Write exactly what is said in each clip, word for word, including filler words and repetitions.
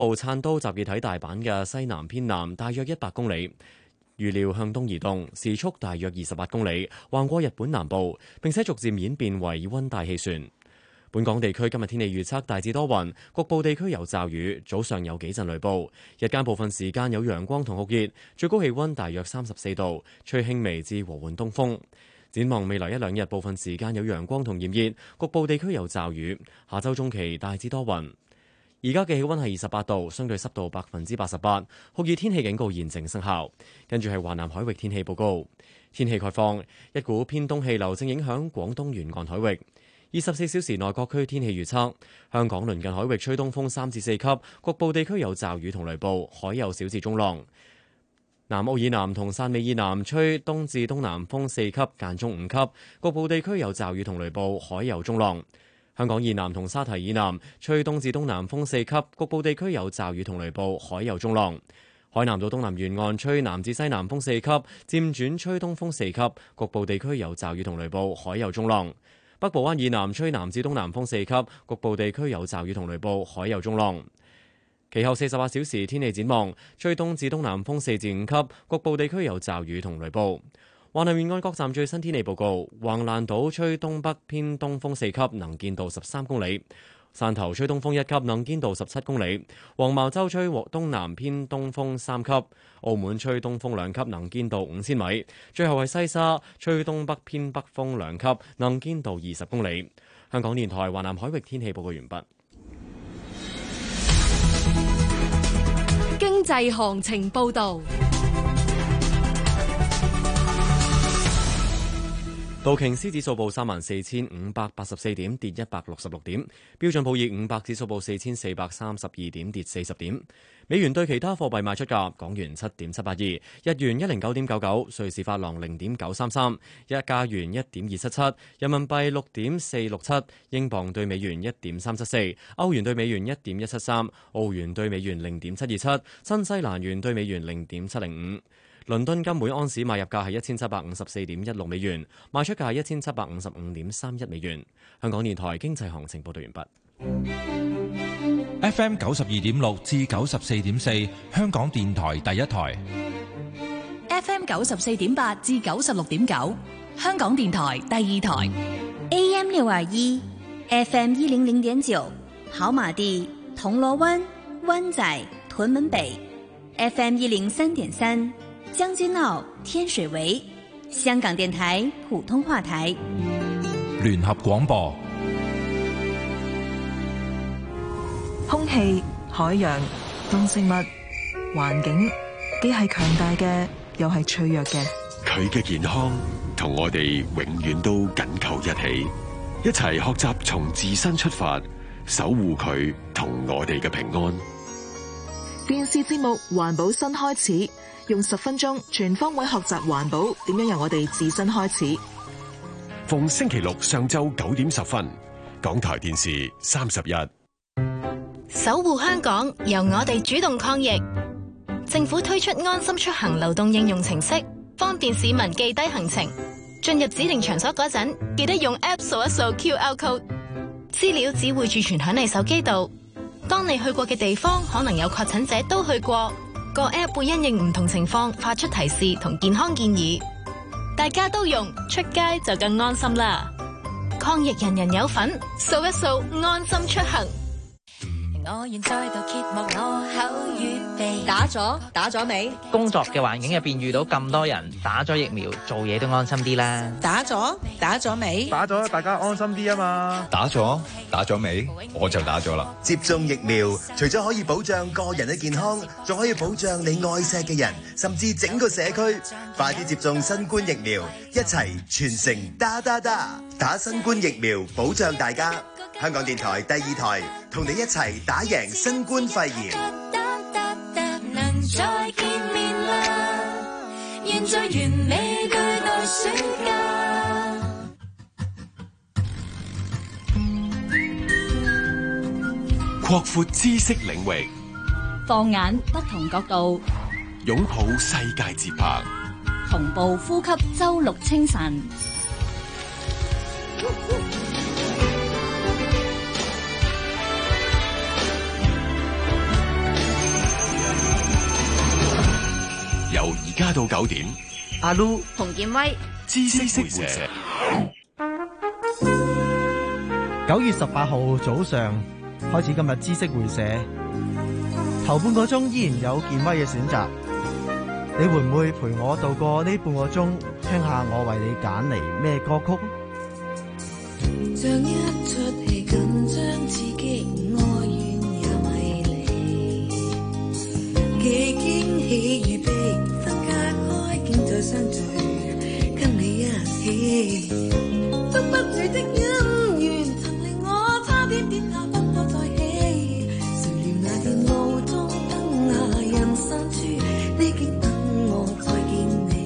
部燦都集結喺大阪嘅西南偏南，大約一百公里，預料向東移動，時速大約二十八公里，橫過日本南部，並且逐漸演變為溫帶氣旋。本港地區今日天氣預測大致多雲，局部地區有驟雨，早上有幾陣雷暴，日間部分時間有陽光同酷熱，最高氣溫大約三十四度，吹輕微至和緩東風。展望未來一兩日，部分時間有陽光同炎熱，局部地區有驟雨。下週中期大致多雲。而家嘅氣溫係二十八度，相對濕度百分之八十八，酷熱天氣警告現正生效。跟住係華南海域天氣報告，天氣概況，一股偏東氣流正影響廣東沿岸海域。二十四小時內各區天氣預測：香港鄰近海域吹東風三至四級，局部地區有驟雨同雷暴，海有小至中浪。南澳以南同汕尾以南吹東至東南風四級，間中五級，局部地區有驟雨同雷暴，海有中浪。香港以南同沙堤以南吹東至東南風四級，局部地區有驟雨同雷暴，海有中浪。海南島東南沿岸吹南至西南風四級，漸轉吹東風四級，局部地區有驟雨同雷暴，海有中浪。北部灣以南吹南至東南風四級，局部地區有驟雨同雷暴，海有中浪。其後四十八小時天氣展望，吹東至東南風四至五級，局部地區有驟雨同雷暴。華南沿岸各站最新天氣報告：橫瀾島吹東北偏東風四級，能見度十三公里；汕頭吹東風一級，能見度十七公里；黃茅洲吹東南偏東風三級；澳門吹東風兩級，能見度五千米；最後係西沙吹東北偏北風兩級，能見度二十公里。香港電台華南海域天氣報告完畢。 經濟行情報導。 道瓊斯指數報三萬四千五百八十四點，跌一百六十六點；標準普爾五百指數報四千四百三十二點，跌四十點。美元對其他貨幣賣出價：港元七點七八二，日元一零九點九九，瑞士法郎零點九三三，一加元一點二七七，人民幣六點四六七，英鎊對美元一點三七四，歐元對美元一點一七三，澳元對美元零點七二七，新西蘭元對美元零點七零五。倫敦金每盎司買入價係一千七百五十四點一六美元，賣出價係一千七百五十五點三一美元。香港電台經濟行情報道完畢。 F M 九十二點六至九十四點四，香港電台第一台。 F M 九十四點八至九十六點九，香港電台第二台。 A M 六二一，F M 一零零點九，跑馬地、銅鑼灣、灣仔、屯門北。F M 一零三點三。將軍澳、天水圍，香港電台普通話台。 聯合廣播。 空氣、海洋、動植物、環境，既係強大嘅，又係脆弱嘅。 佢嘅健康同我哋永遠都緊扣一起，一齊學習從自身出發，守護佢同我哋嘅平安。 電視節目《環保新開始》，用十分鐘全方位學習環保，點樣由我哋自身開始。 逢星期六上晝九點十分，港台電視三十一。 守護香港，由我哋主動抗疫。政府推出安心出行流動應用程式，方便市民記低行程。進入指定場所嗰陣，記得用 App 掃一掃 Q R code， 資料只會儲存響你手機度。當你去過嘅地方可能有確診者都去過，個 App 會因應唔同情況發出提示同健康建議，大家都用，出街就更安心啦。抗疫人人有份，掃一掃安心出行。 我願再度揭幕我口語備打咗打咗未？ 工作嘅環境入邊遇到咁多人打咗疫苗，做嘢都安心啲啦。 打咗打咗未？ 打咗大家安心啲啊嘛。 打咗打咗未？我就打咗啦。 接種疫苗除咗可以保障個人嘅健康，仲可以保障你愛錫嘅人，甚至整個社區。快啲接種新冠疫苗，一齊全城打打打，打新冠疫苗保障大家。香港電台第二台同你一齊打贏新冠肺炎。 能再見面啦，現在完美對待暑假。 擴闊知識領域， 放眼不同角度， 擁抱世界節拍， 同步呼吸周六清晨。 八到九點， 阿 Lu、 洪建威、 知識會社。 九月十八號早上開始今日知識會社，頭半個鐘依然有健威嘅選擇，你會唔會陪我度過呢半個鐘，聽下我為你揀嚟咩歌曲？ 像一出戲緊張刺激，愛怨也迷離，既驚喜與悲，分隔開竟再相聚，跟你一起，捉不住的姻緣曾令我差點點下不可再起，誰料那天路中燈下人散處，你竟等我再見你。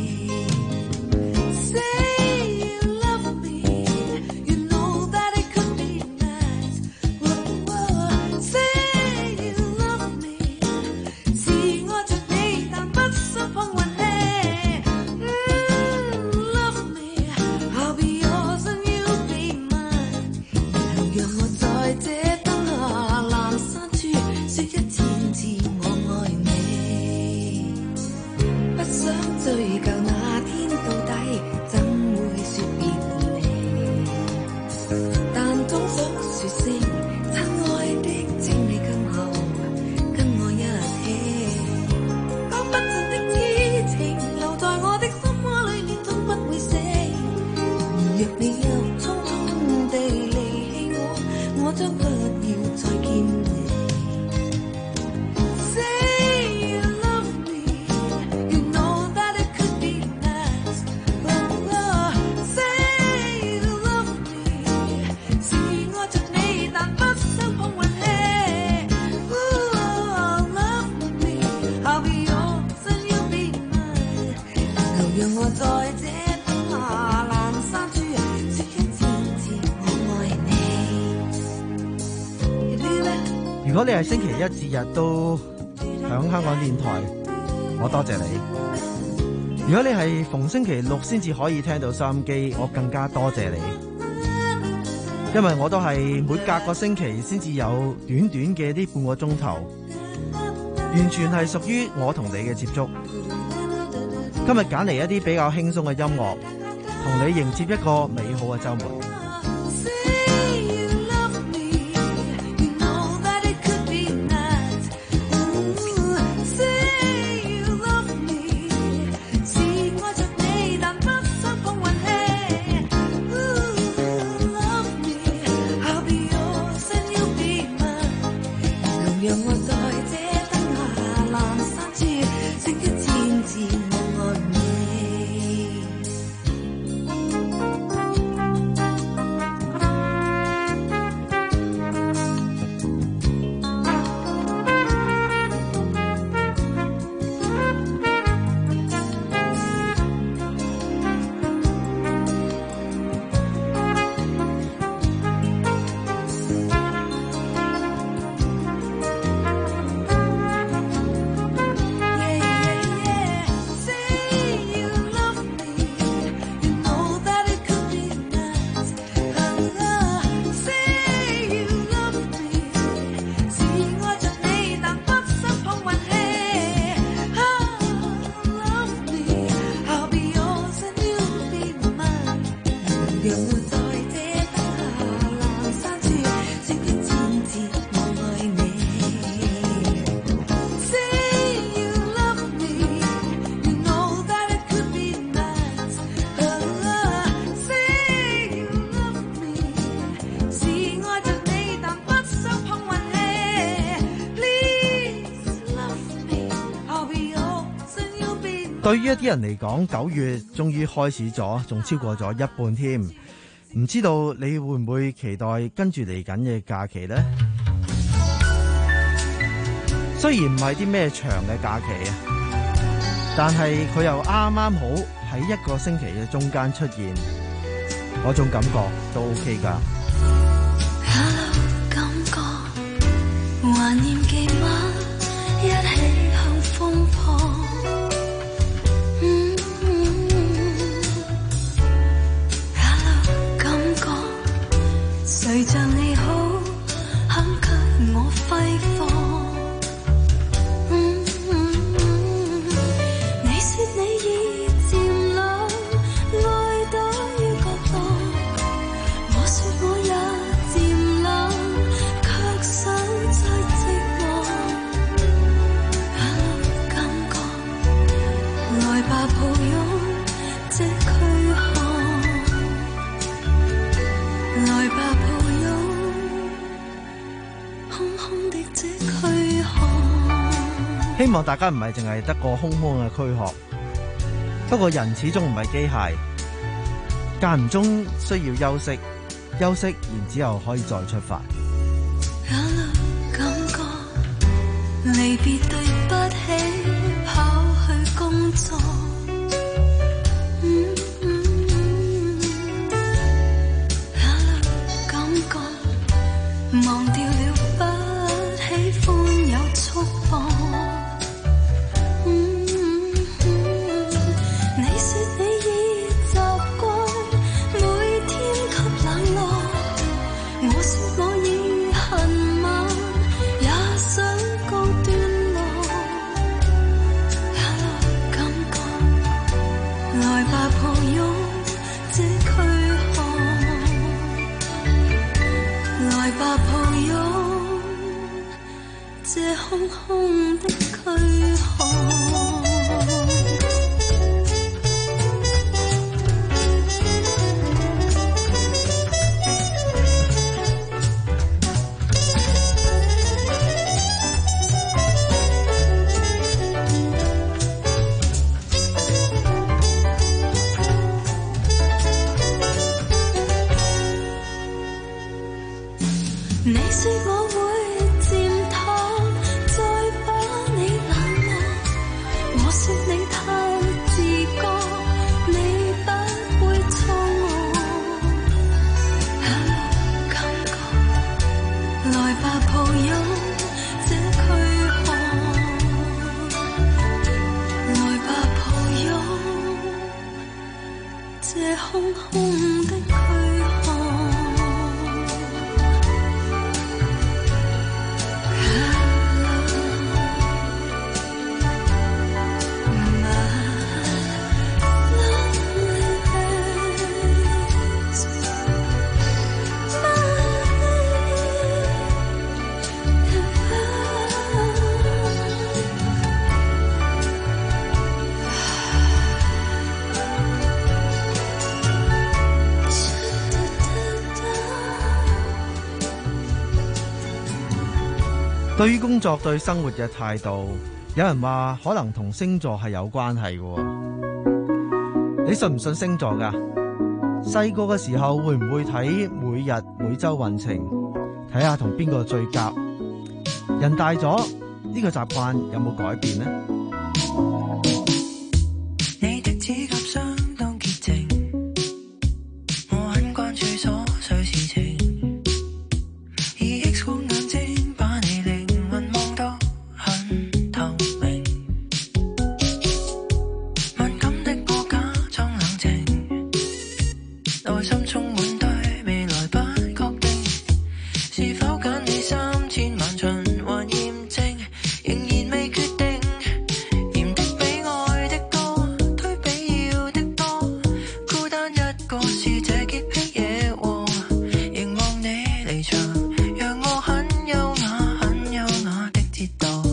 如果你係星期一至日都響香港電台，我多謝你。如果你係逢星期六先至可以聽到收音機，我更加多謝你。因為我都係每隔個星期先至有短短嘅呢半個鐘頭，完全係屬於我同你嘅接觸。今日揀嚟一啲比較輕鬆嘅音樂，同你迎接一個美好嘅週末。對於一啲人嚟講，九月終於開始咗，仲超過咗一半添。唔知道你會唔會期待跟住嚟緊嘅假期呢？雖然唔係啲咩長嘅假期啊，但係佢又啱啱好喺一個星期嘅中間出現，嗰種感覺都 OK 㗎。 Hello，感覺懷念記嗎？一起向風破。誰像你好肯給我揮霍、嗯嗯、你是希望大家唔係淨係得個空空嘅軀殼。不過人始終唔係機械，間唔中需要休息，休息然之後可以再出發。 感覺離別對不起，跑去工作。嗯嗯、感覺忘掉了不喜歡有束縛。空空的軀殼。你說我會漸淡，再把你冷落。我說你太自覺，你不會錯我。感覺來吧，抱擁這軀殼，來吧，抱擁這空空的軀殼。 對於工作對生活嘅態度，有人話可能同星座係有關係嘅。你信唔信星座噶？細個嘅時候會唔會睇每日每周運程，睇下同邊個最夾？人大咗，呢個習慣有冇改變呢？ 你的指甲相當潔淨，我很關注瑣碎事情，以 X 光眼睛把你靈魂望到很透明，敏感的我假裝冷靜，內心充滿對未來不確定，是否揀你三千萬循環驗證，仍然未決定，嫌的比愛的多，推比要的多，孤單一個是這潔癖惹禍，凝望你離場，讓我很優雅很優雅的折墮，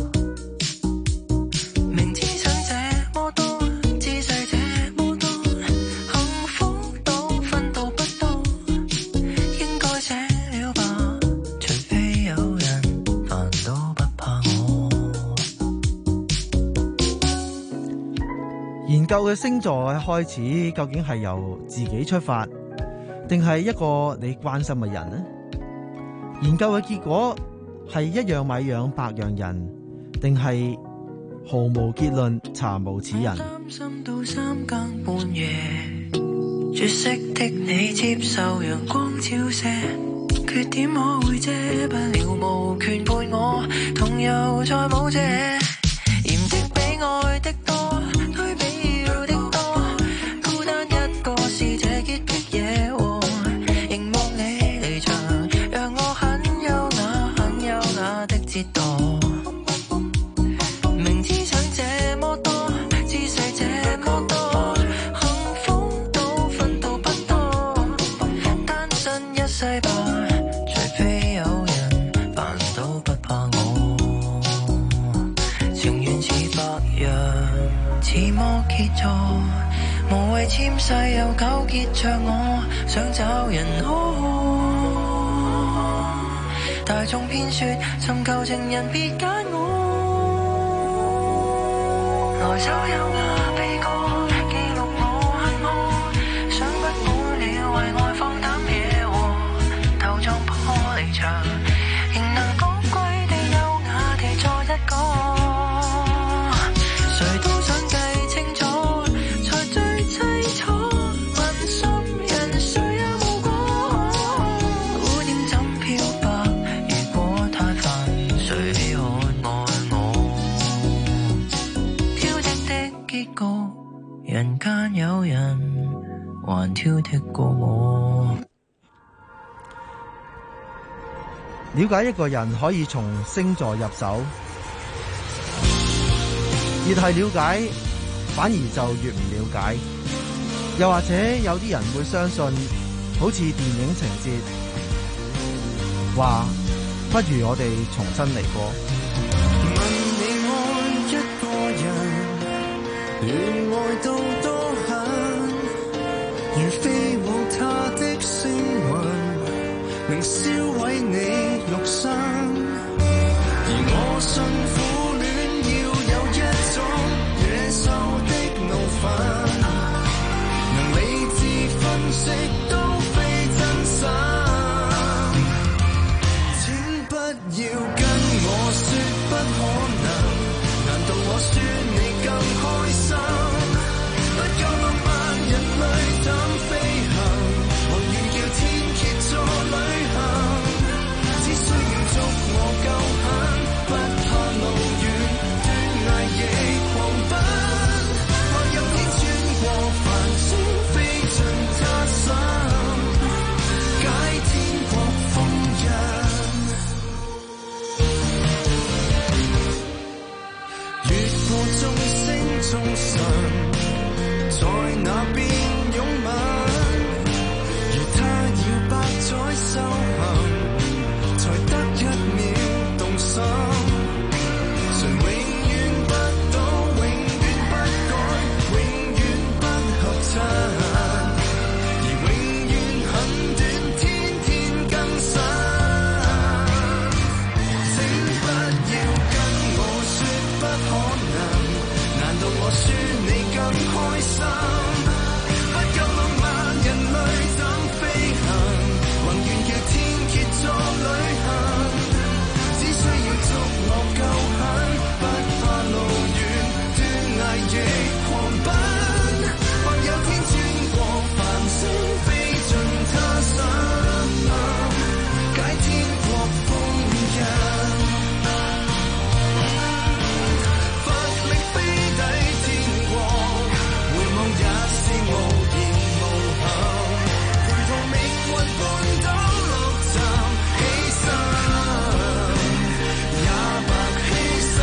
明知想這麼多，姿勢這麼多，幸福都分到不多，應該寫了吧，除非有人煩到不怕我。 研究嘅星座嘅開始，究竟係由自己出發，定係一個你關心嘅人呢？研究嘅結果係一樣米養百樣人，定係毫無結論查無此人？ 擔心到三更半夜，絕色的你接受陽光照射，缺點我會遮不了，無權陪我同遊在舞者，嫌的比愛的多，推比要的多，孤單一個是這潔癖惹禍，凝望你離場，讓我很優雅很優雅的折墮，明知想這麼多，姿勢這麼多，幸福都分到不多，單身一世吧，除非有人煩到不怕我，情願似白羊，似摩羯座，無謂纖細又糾結着我，想找人呵。大眾偏說尋求情人別揀我。 人間有人還挑剔過我。 了解一個人可以從星座入手，越係了解反而就越唔了解。又或者有啲人會相信好似電影情節，話不如我哋重新嚟過。 問你愛一個人，戀愛到多狠，如飛往他的星雲，能燒毀你肉身。而我信苦戀要有一種野獸的怒憤，能理智分析都非真實。請不要跟我說不可能，難道我說你更開心？不夠浪漫人類怎飛行？宏願叫天蠍座旅行，只需要捉我夠狠，不怕路遠斷崖亦狂奔。我有天穿過繁星飛進他心，解天國封印。越過眾星眾神，在那邊擁吻，如他要百載修行，才得一秒動心。誰永遠不倒，永遠不改，永遠不合襯，而永遠很短，天天更新。請不要跟我說不可能，難道我說你更開心？不夠浪漫人類怎飛行？宏願叫天蠍座旅行，只需要捉我夠狠，不怕路遠斷崖亦狂奔。或有天穿過繁星飛進他心，解天國封印。乏力飛抵天國，回望也是無言無憾，陪同命運半島落站，犧牲也白犧牲。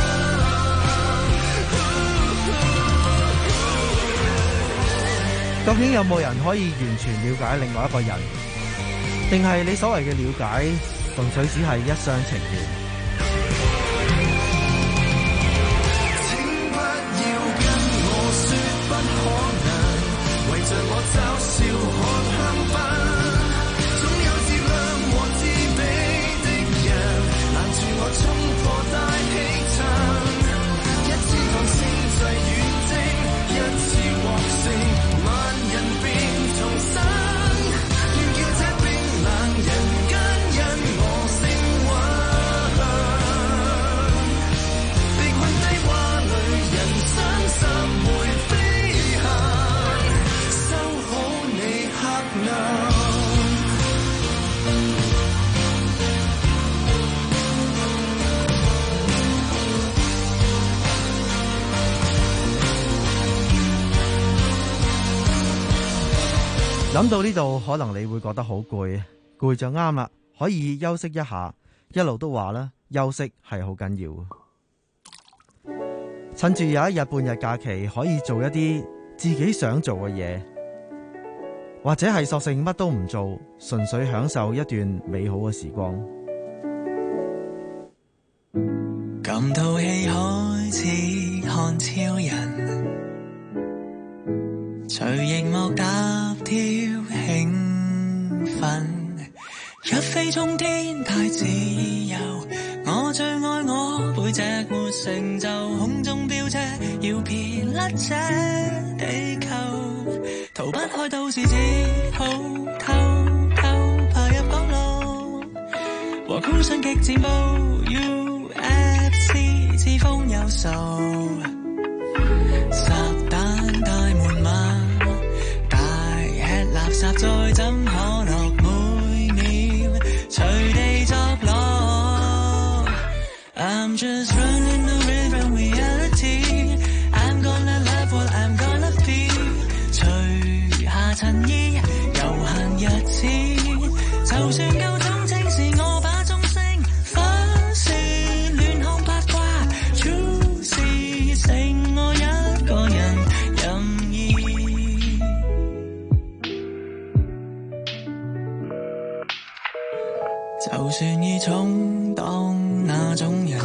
究竟有冇人可以完全了解另外一個人？定係你所謂嘅了解，純粹只係一廂情願？ 請不要跟我說不可能，圍着我嘲笑看香檳，總有自量和自卑的人，攔住我衝破大氣層。一支鋼星際遠征，一次獲勝，萬人變重生。要叫這冰冷人間因我升溫，被困低洼裏人生十回飛行，收好你黑暗。 諗到呢度，可能你會覺得好攰，攰就啱啦，可以休息一下。一路都話啦，休息係好緊要。趁住有一日半日假期，可以做一啲自己想做嘅嘢，或者係索性乜都唔做，純粹享受一段美好嘅時光。 感到戲開始看超人，隨熒幕搭跳興奮，一飛沖天太自由，我最愛我背每隻沒成就空中飆車，要撇甩這地球，逃不開都市，只好偷偷爬入角落，和酷訊極戰報 U F C 似風有數，撒旦大門馬，大吃垃圾再斟可樂，每秒隨地作樂。I'm just running away from reality. I'm gonna love what I'm gonna be. 除下襯衣，悠閒日子，就算夠鐘情時，我把鐘聲反射，亂看八卦，處事剩我一個人任意。就算已充當那種人，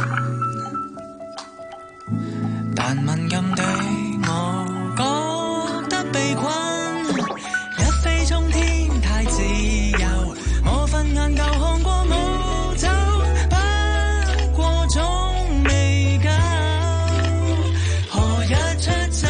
但敏感的我覺得被困，一飛沖天太自由，我瞓眼夠看過冇走，不過總未夠，何日出走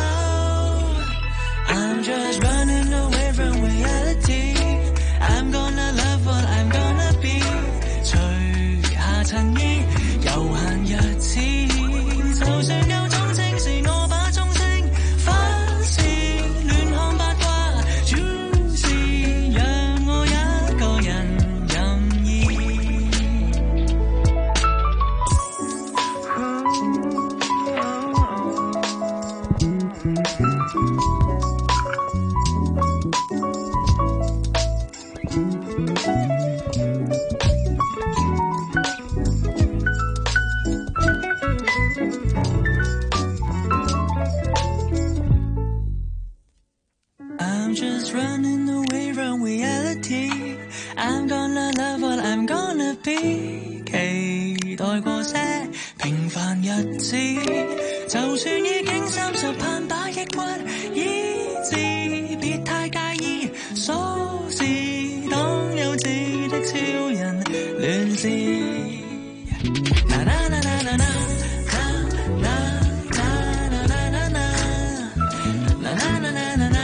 I'm just running away from reality. I'm gonna love what I'm gonna be. 除下襯衣，悠閒日子，就算夠鐘情時，我把鐘聲反射，亂看八卦，處事讓我一個人任意。I'm just running away from reality. I'm gonna love what I'm gonna be. 期待過些平凡日子，就算已經三十，盼把抑鬱醫治，別太介意，瑣事當幼稚的超人亂試。Na na na na na na na na na na na na na na na na。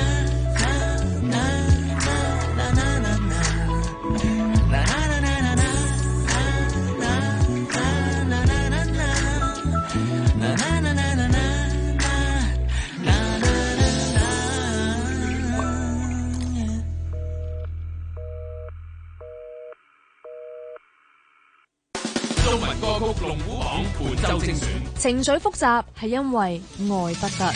中文歌曲龍虎榜本周精選， 情緒複雜係因為愛不得。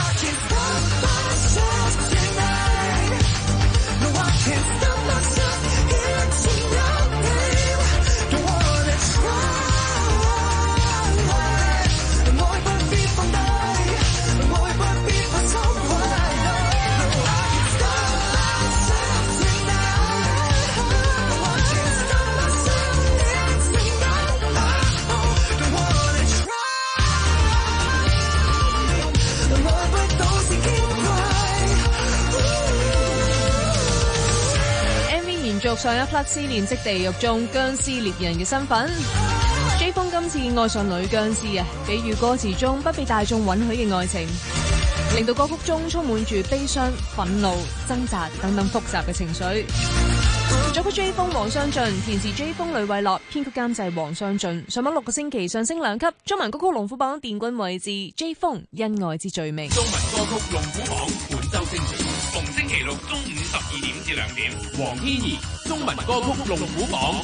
續上一 part 思念即地獄中僵屍獵人嘅身份 ，J 風今次愛上女僵屍啊，比喻歌詞中不被大眾允許嘅愛情，令到歌曲中充滿住悲傷、憤怒、掙扎等等複雜嘅情緒。作曲 J 風黃湘俊，填詞 J 風呂偉樂，編曲監製黃湘俊。上網六個星期上升兩級，中文歌曲龍虎榜殿軍位置 J 風因愛之罪名。 中文歌曲龍虎榜本周精選，逢星期六中午十二點至兩點，黃天怡中文歌曲龍虎榜。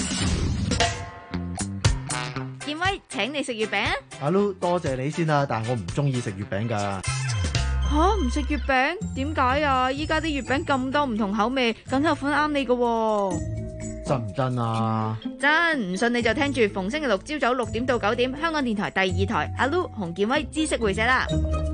建威，請你食月餅啊！ 阿 Lu 多謝你先啦，但係我唔中意食月餅噶。 吓，唔食月餅？點解啊？依家啲月餅咁多唔同口味，梗有款啱你噶喎。 真唔真啊？ 真，唔信你就聽住逢星期六朝早六點到九點，香港電台第二台阿 Lu 洪建威知識會社啦。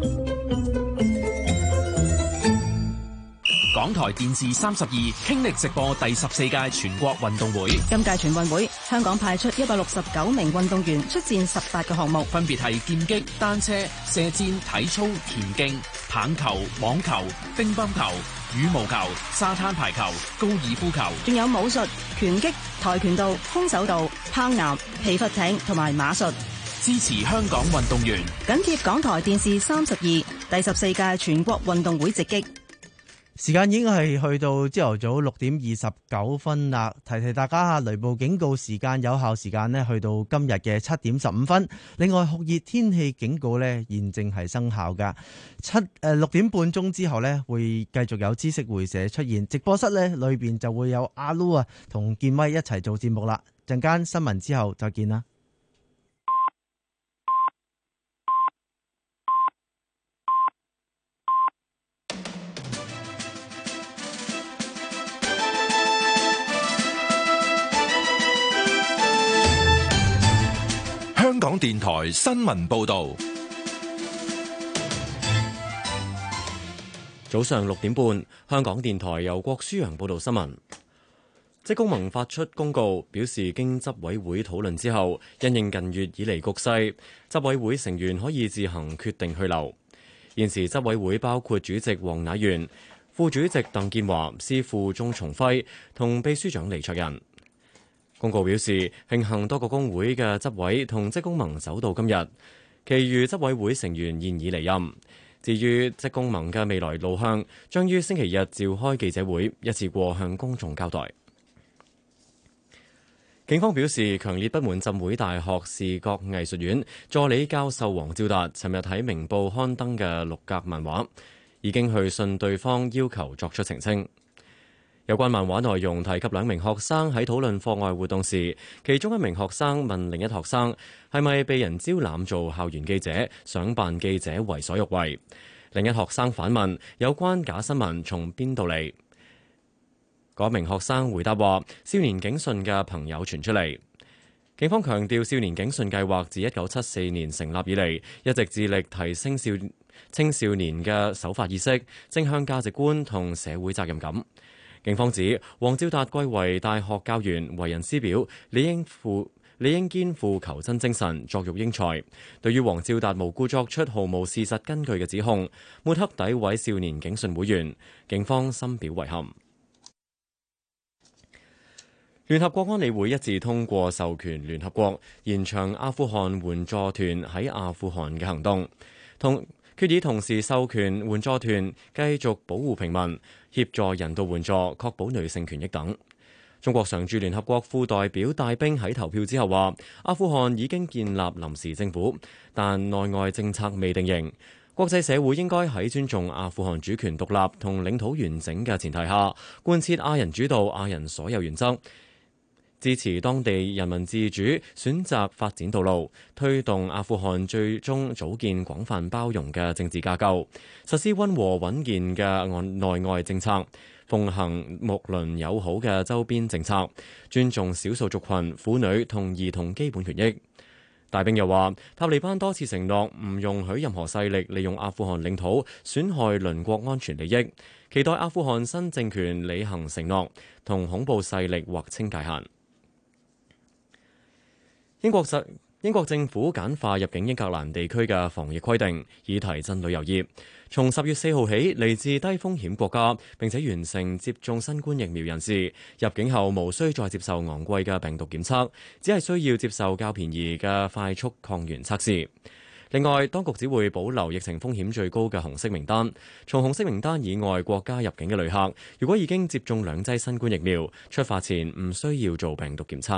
港台電視三十二傾力直播第十四屆全國運動會。 今屆全運會，香港派出一百六十九名運動員出戰十八個項目， 分別係劍擊、單車、射箭、體操、田徑、棒球、網球、乒乓球、羽毛球、沙灘排球、高爾夫球， 仲有武術、拳擊、跆拳道、空手道、攀岩、皮筏艇同埋馬術。 支持香港運動員。 緊貼港台電視三十二第十四屆全國運動會直擊。 時間已經係去到朝頭早六點二十九分啦，提提大家雷暴警告時間有效時間呢去到今日嘅七點十五分。另外酷熱天氣警告呢現正係生效噶。七誒六點半鐘之後呢會繼續有知識會社出現，直播室呢裏邊就會有阿 Lu 啊同建威一齊做節目啦。陣間新聞之後再見啦。 香港電台新聞報道， 早上六點半，香港電台由郭舒揚報道新聞。職工盟發出公告，表示經執委會討論之後，因應近月以嚟局勢，執委會成員可以自行決定去留。現時執委會包括主席黃乃元、副主席鄧建華、司庫鍾松輝同秘書長李卓人。公告表示，慶幸多個工會嘅執委同職工盟走到今日，其餘執委會成員現已離任。至於職工盟嘅未來路向，將於星期日召開記者會，一次過向公眾交代。警方表示，強烈不滿浸會大學視覺藝術院助理教授黃照達尋日喺明報刊登嘅六格漫畫，已經去信對方要求作出澄清。有關漫畫內容提及兩名學生喺討論課外活動時，其中一名學生問另一學生係咪被人招攬做校園記者，想扮記者為所欲為。另一學生反問有關假新聞從邊度嚟？嗰名學生回答話：少年警訊嘅朋友傳出嚟。警方強調，少年警訊計劃自一九七四年成立以嚟，一直致力提升少青少年嘅守法意識、正向價值觀同社會責任感。警方指，黃照達貴為大學教員，為人師表，理應負理應肩負求真精神，作育英才。對於黃照達無故作出毫無事實根據嘅指控，抹黑詆毀少年警訊會員，警方深表遺憾。聯合國安理會一致通過授權聯合國延長阿富汗援助團喺阿富汗嘅行動，同決議同時授權援助團繼續保護平民、協助人道援助、確保女性權益等。中國常駐聯合國副代表戴兵喺投票之後話：阿富汗已經建立臨時政府，但內外政策未定型。國際社會應該喺尊重阿富汗主權獨立同領土完整嘅前提下，貫徹亞人主導、亞人所有原則。支持當地人民自主選擇發展道路，推動阿富汗最終組建廣泛包容嘅政治架構，實施溫和穩健嘅內外政策，奉行睦鄰友好嘅周邊政策，尊重少數族群、婦女同兒童基本權益。大兵又話，塔利班多次承諾唔容許任何勢力利用阿富汗領土損害鄰國安全利益，期待阿富汗新政權履行承諾，同恐怖勢力劃清界限。英國實英國政府簡化入境英格蘭地區嘅防疫規定，以提振旅遊業。從十月四號起，嚟自低風險國家並且完成接種新冠疫苗人士入境後，無需再接受昂貴嘅病毒檢測，只係需要接受較便宜嘅快速抗原測試。另外，當局只會保留疫情風險最高嘅紅色名單。從紅色名單以外國家入境嘅旅客，如果已經接種兩劑新冠疫苗，出發前唔需要做病毒檢測。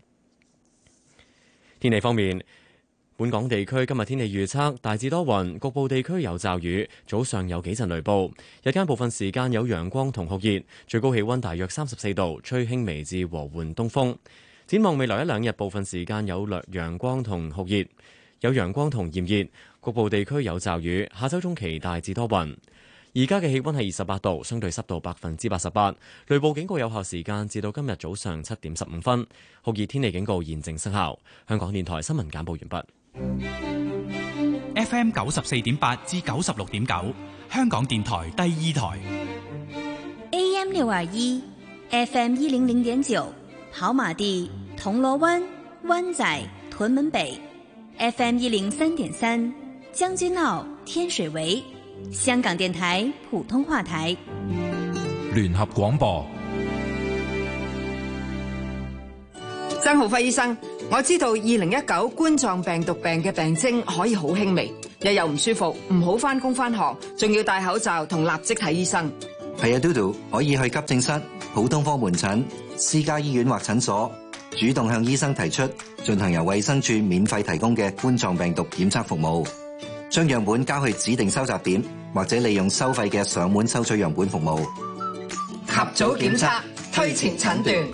天氣方面，本港地區今日天氣預測大致多雲，局部地區有驟雨，早上有幾陣雷暴，日間部分時間有陽光同酷熱，最高氣溫大約三十四度，吹輕微至和緩東風。展望未來一兩日，部分時間有略陽光同酷熱，有陽光同炎熱，局部地區有驟雨。下周中期大致多雲。而家嘅氣溫係二十八度，相對濕度百分之八十八，雷暴警告有效時間至到今日早上七點十五分，酷熱天氣警告現正生效。香港電台新聞簡報完畢。F M 九十四點八至九十六點九，香港電台第二台。 A M 六二一 ，F M 一零零點九，跑馬地、銅鑼灣、灣仔、屯門北 ，F M 一零三點三，將軍澳、天水圍。香港電台普通話台， 聯合廣播。 曾浩輝醫生， 我知道二零一九冠狀病毒病嘅病徵可以好輕微，日又唔舒服，唔好返工返學，仲要戴口罩同立即睇醫生。 係啊，嘟嘟可以去急症室、普通科門診、私家醫院或診所，主動向醫生提出進行由衛生署免費提供嘅冠狀病毒檢測服務，將樣本交去指定收集點，或者利用收費嘅上門收取樣本服務。 及早檢測，推前診斷。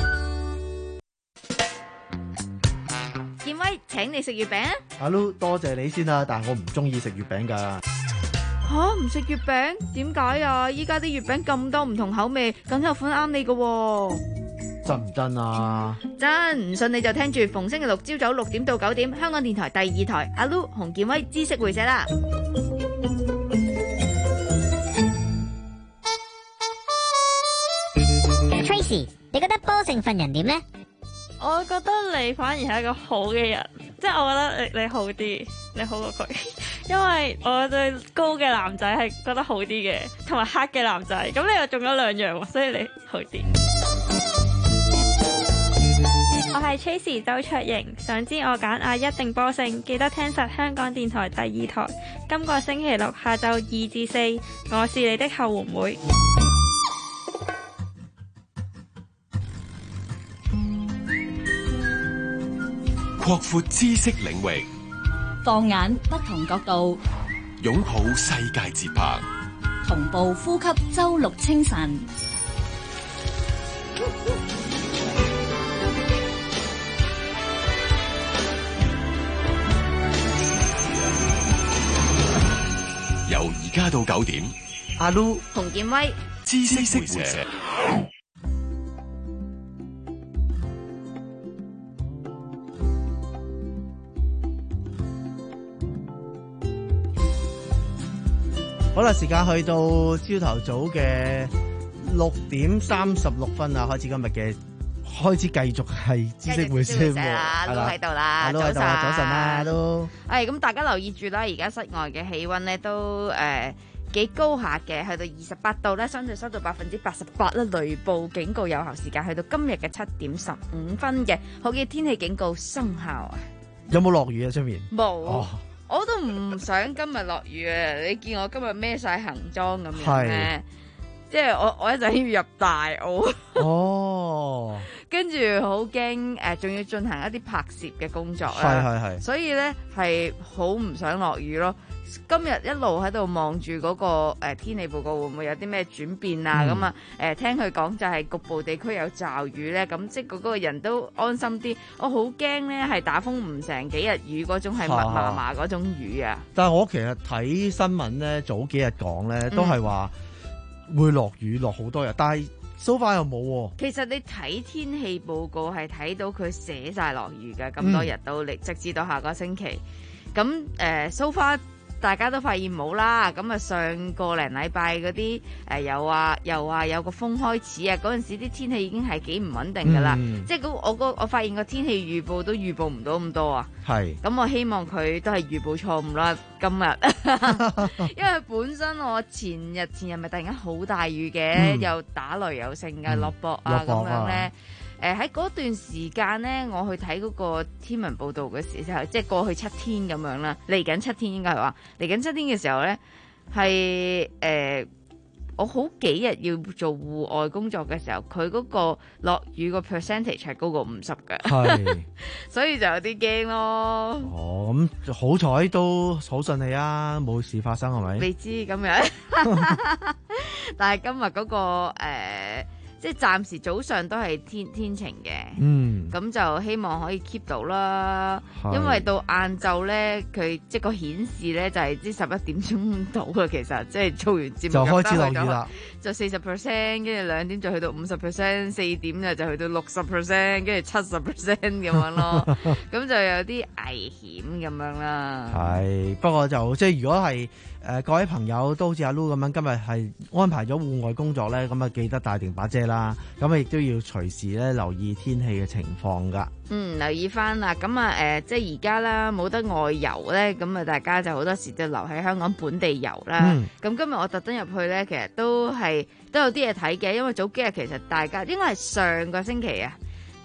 建威，請你食月餅啊！ 阿 Lu 多謝你先啦，但係我唔中意食月餅㗎。 吓，唔食月餅？點解啊？依家啲月餅咁多唔同口味，梗有款啱你㗎喎。 真唔真啊？ 真，唔信你就聽住逢星期六朝早六點到九點，香港電台第二台阿 Lu 洪建威知識會社啦。 Tracy， 你覺得波成份人點呢？ 我覺得你反而係一個好嘅人，即係我覺得你你好啲，你好過佢，因為我對高嘅男仔係覺得好啲嘅，同埋黑嘅男仔，咁你又中咗兩樣，所以你好啲。我係 Tracy 周卓瑩，想知我揀啊一定波勝，記得聽實香港電台第二台，今個星期六下晝二至四，我是你的後援會。 擴闊知識領域， 放眼不同角度， 擁抱世界節拍， 同步呼吸周六清晨。 由而家到九點， 阿 Lu 洪建威知識會社。 好啦，時間去到朝頭早嘅六點三十六分啊，開始今日嘅開始繼續係知識會社啦，都喺度啦， 早晨，早晨啦，都係咁，大家留意住啦，而家室外嘅氣溫咧都誒幾高下嘅，去到二十八度咧，相對濕度百分之八十八啦，雷暴警告有效時間去到今日嘅七點十五分嘅，好嘅天氣警告生效啊！ 有冇落雨啊？出面冇。 哦我都唔想今日落雨啊！你見我今日孭晒行裝咁樣咧，即係我我一陣要入大澳， 哦， 跟住好驚誒，仲、呃、要進行一啲拍攝嘅工作啦， 係係係， 所以咧係好唔想落雨咯。今日一路喺度望住嗰個誒、呃、天氣報告會唔會有啲咩轉變啊？咁啊誒聽佢講就係局部地區有驟雨咧，咁即係嗰個人都安心啲。我好驚咧係打風唔成幾日雨嗰種係密麻麻嗰種雨啊！ 但係我其實睇新聞咧，早幾日講咧都係話會落雨落好多日，但係 so far 又冇喎。 其實你睇天氣報告係睇到佢寫晒落雨嘅，咁多日都嚟，直至到下個星期。咁誒 so far 大家都發現冇啦，咁啊上個零禮拜嗰啲誒又話又話有個風開始啊，嗰陣時啲天氣已經係幾唔穩定噶啦，嗯、即係我個我發現個天氣預報都預報唔到咁多啊。係，咁我希望佢都係預報錯誤啦，今日，因為本身我前日前日咪突然間好大雨嘅，嗯、又打雷又剩嘅落雹啊咁樣咧。誒喺嗰段時間咧，我去睇嗰個天文報道嘅時候，即係過去七天咁樣啦，嚟緊七天應該係話嚟緊七天嘅時候咧，係誒、呃、我好幾日要做戶外工作嘅時候，佢嗰個落雨個 percentage 係高過五十嘅，係，所以就有啲驚咯。 哦，咁好彩都好順利啊，冇事發生係咪？ 未知咁樣，但係今日嗰、嗰個、呃即係暫時早上都係天天晴嘅，嗯，咁就希望可以 keep 到啦。因為到晏晝咧，佢即係個顯示咧就係知十一點鐘到嘅，其實即係做完節目就開始落雨啦，就四十 percent， 跟住兩點就去到五十 percent， 四點就就去到六十 percent， 跟住七十 percent 咁樣咯，咁就有啲危險咁樣啦。係， 不過就即係如果係。誒、呃、各位朋友都好似阿 Lu 咁樣，今日係安排咗戶外工作咧，咁啊記得帶定把遮啦，咁啊亦都要隨時咧留意天氣嘅情況噶。 嗯，留意翻啦，咁啊誒，即係而家啦，冇得外遊咧，咁啊大家就好多時就留喺香港本地遊啦。咁、嗯、今日我特登入去咧，其實都係都有啲嘢睇嘅，因為早幾日其實大家應該係上個星期啊。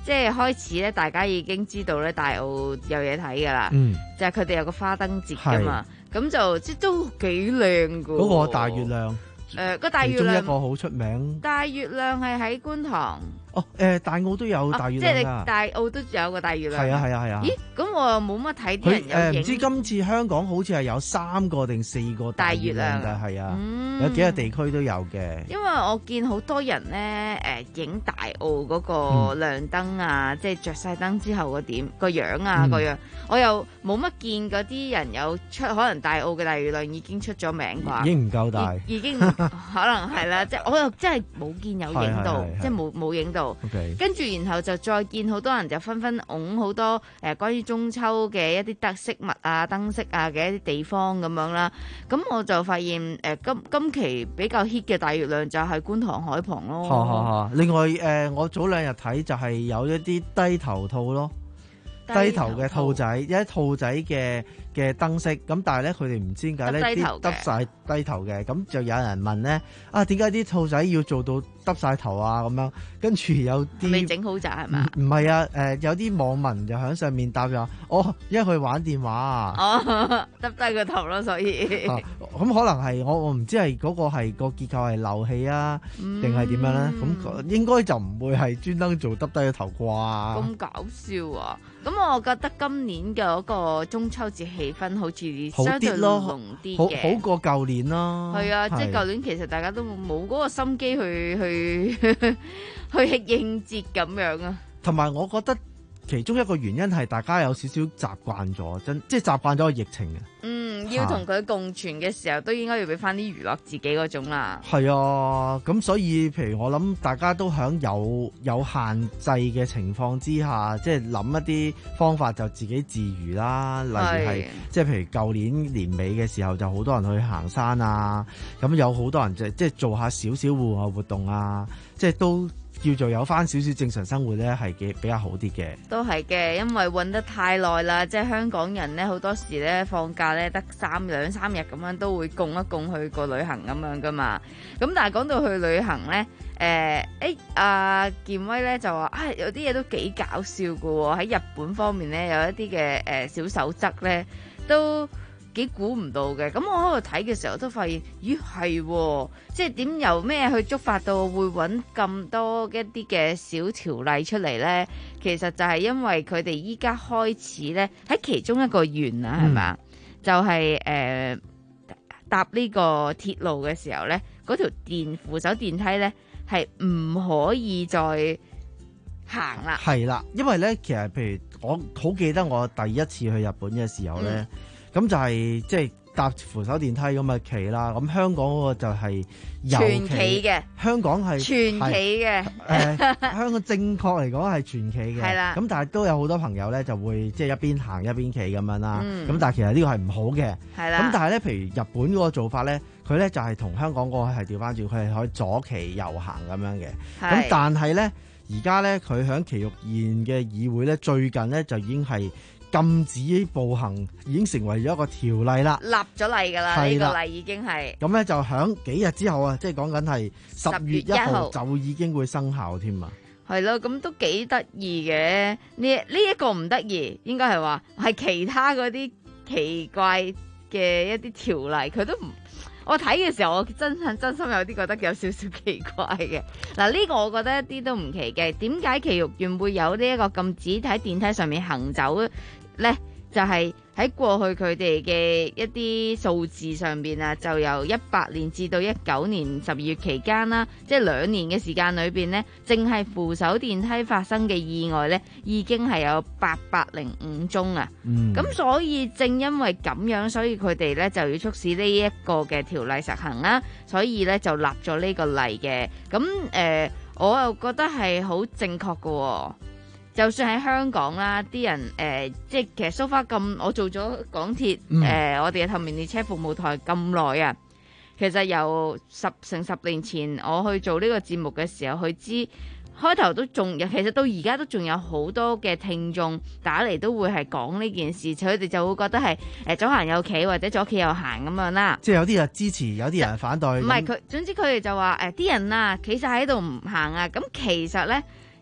即係開始咧，大家已經知道咧大澳有嘢睇㗎啦。 嗯， 就係佢哋有個花燈節㗎嘛，咁就即係都幾靚㗎。 嗰個大月亮， 誒個大月亮， 其中一個好出名。 大月亮係喺觀塘。 哦，誒大澳都有大月亮㗎。 即係你大澳都有個大月亮。 係啊係啊係啊。 咦？咁我又冇乜睇啲人有影。 佢誒唔知今次香港好似係有三個定四個大月亮㗎，係啊，有幾個地區都有嘅。 因為我見好多人咧誒影大澳嗰個亮燈啊，即係着晒燈之後個點個樣啊個樣，我又冇乜見嗰啲人有出，可能大澳嘅大月亮已經出咗名啩。 已經唔夠大。 已經可能係啦，即係我又真係冇見有影到，即係冇冇影到。 Okay. 跟住然後就再見好多人就紛紛擁好多誒、呃、關於中秋嘅一啲特色物啊燈飾啊嘅一啲地方咁樣啦，咁我就發現誒、呃、今今期比較 hit 嘅大月亮就係觀塘海旁咯。 哈哈哈另外誒、呃，我早兩日睇就係有一啲低頭兔咯。低頭嘅兔仔，一啲兔仔嘅嘅燈飾，咁但係咧佢哋唔知點解咧啲耷晒低頭嘅，咁就有人問咧啊，點解啲兔仔要做到耷晒頭啊咁樣？跟住有啲未整好咋係嘛？ 唔係啊，誒、呃、有啲網民就喺上面答咗，哦，因為佢玩電話啊， 哦，耷低個頭咯，所以咁、 啊、可能係我我唔知係嗰個係個結構係漏氣啊，定係點樣咧？咁應該就唔會係專登做耷低個頭啩？ 咁搞笑啊！咁我覺得今年嘅嗰個中秋節氣氛好似相對濃啲嘅， 好好過舊年咯。 係啊，即係舊年其實大家都冇嗰個心機去去去應節咁樣啊。 同埋我覺得其中一個原因係大家有少少習慣咗，真即係習慣咗個疫情嘅。 嗯，要同佢共存嘅時候，都應該要俾翻啲娛樂自己嗰種啦。 係啊，咁所以譬如我諗，大家都喺有有限制嘅情況之下，即係諗一啲方法就自己自娛啦。例如係即係譬如舊年年尾嘅時候，就好多人去行山啊，咁有好多人就即係做下少少戶外活動啊，即係都叫做有翻少少正常生活咧，係幾比較好啲嘅。 都係嘅，因為韞得太耐啦，即係香港人咧好多時咧放假咧得三兩三日咁樣，都會供一供去個旅行咁樣噶嘛。咁但係講到去旅行咧，誒誒阿健威咧就話啊，有啲嘢都幾搞笑㗎喎，喺日本方面咧有一啲嘅誒小守則咧都幾估唔到嘅。咁我喺度睇嘅時候都發現，咦係，即係點由咩去觸發到會揾咁多一啲嘅小條例出嚟呢？其實就係因為佢哋依家開始呢，喺其中一個縣啊，係咪、嗯、就係、是、誒、呃、搭呢個鐵路嘅時候呢，嗰條電扶手電梯呢係唔可以再行啦。係啦， 因為呢，其實譬如我好記得我第一次去日本嘅時候呢。嗯咁就係即係搭扶手電梯咁嘅企啦，咁香港嗰個就係全企嘅， 香港係全企嘅。誒、 呃，香港正確嚟講係全企嘅。係啦。咁但係都有好多朋友咧就會即係、就是、一邊行一邊企咁樣啦。咁、嗯、但係其實呢個係唔好嘅。係啦。咁但係咧，譬如日本嗰個做法咧，佢咧就係同香港嗰個係調翻轉，佢係可以左企右行咁樣嘅。係。咁但係咧，而家咧佢喺埼玉縣嘅議會咧，最近咧就已經係禁止步行已經成為咗一個條例啦， 立咗例㗎啦，呢個例已經係。咁咧就響幾日之後啊，即係講緊係十月一號就已經會生效添啊。 係咯，咁都幾得意嘅。呢呢一個唔得意，應該係話係其他嗰啲奇怪嘅一啲條例，佢都唔。我睇嘅時候，我真係真心有啲覺得有少少奇怪嘅。嗱，呢個我覺得一啲都唔奇嘅。點解埼玉縣會有呢一個禁止喺電梯上面行走呢？就係、是、喺過去佢哋嘅一啲數字上邊啊，就由一八年至到一九年十二月期間啦，即係兩年嘅時間裏邊呢，淨係扶手電梯發生嘅意外呢，已經係有八百零五宗啊。咁、嗯、所以正因為咁樣，所以佢哋呢就要促使呢一個嘅條例實行啦。所以呢就立咗呢個例嘅。咁誒、呃，我又覺得係好正確嘅、哦。就算喺香港啦，啲人誒、呃，即係其實 so far 咁，我做咗港鐵誒、嗯呃，我哋嘅透明列車服務台咁耐啊，其實由十成十年前我去做呢個節目嘅時候，佢知開頭都仲有，其實到而家都仲有好多嘅聽眾打嚟都會係講呢件事，佢哋就會覺得係誒左行右企或者左企右行咁樣啦。 即係有啲人支持，有啲人反對。 唔係佢，總之佢哋就話誒啲人啊企晒喺度唔行啊，咁其實咧。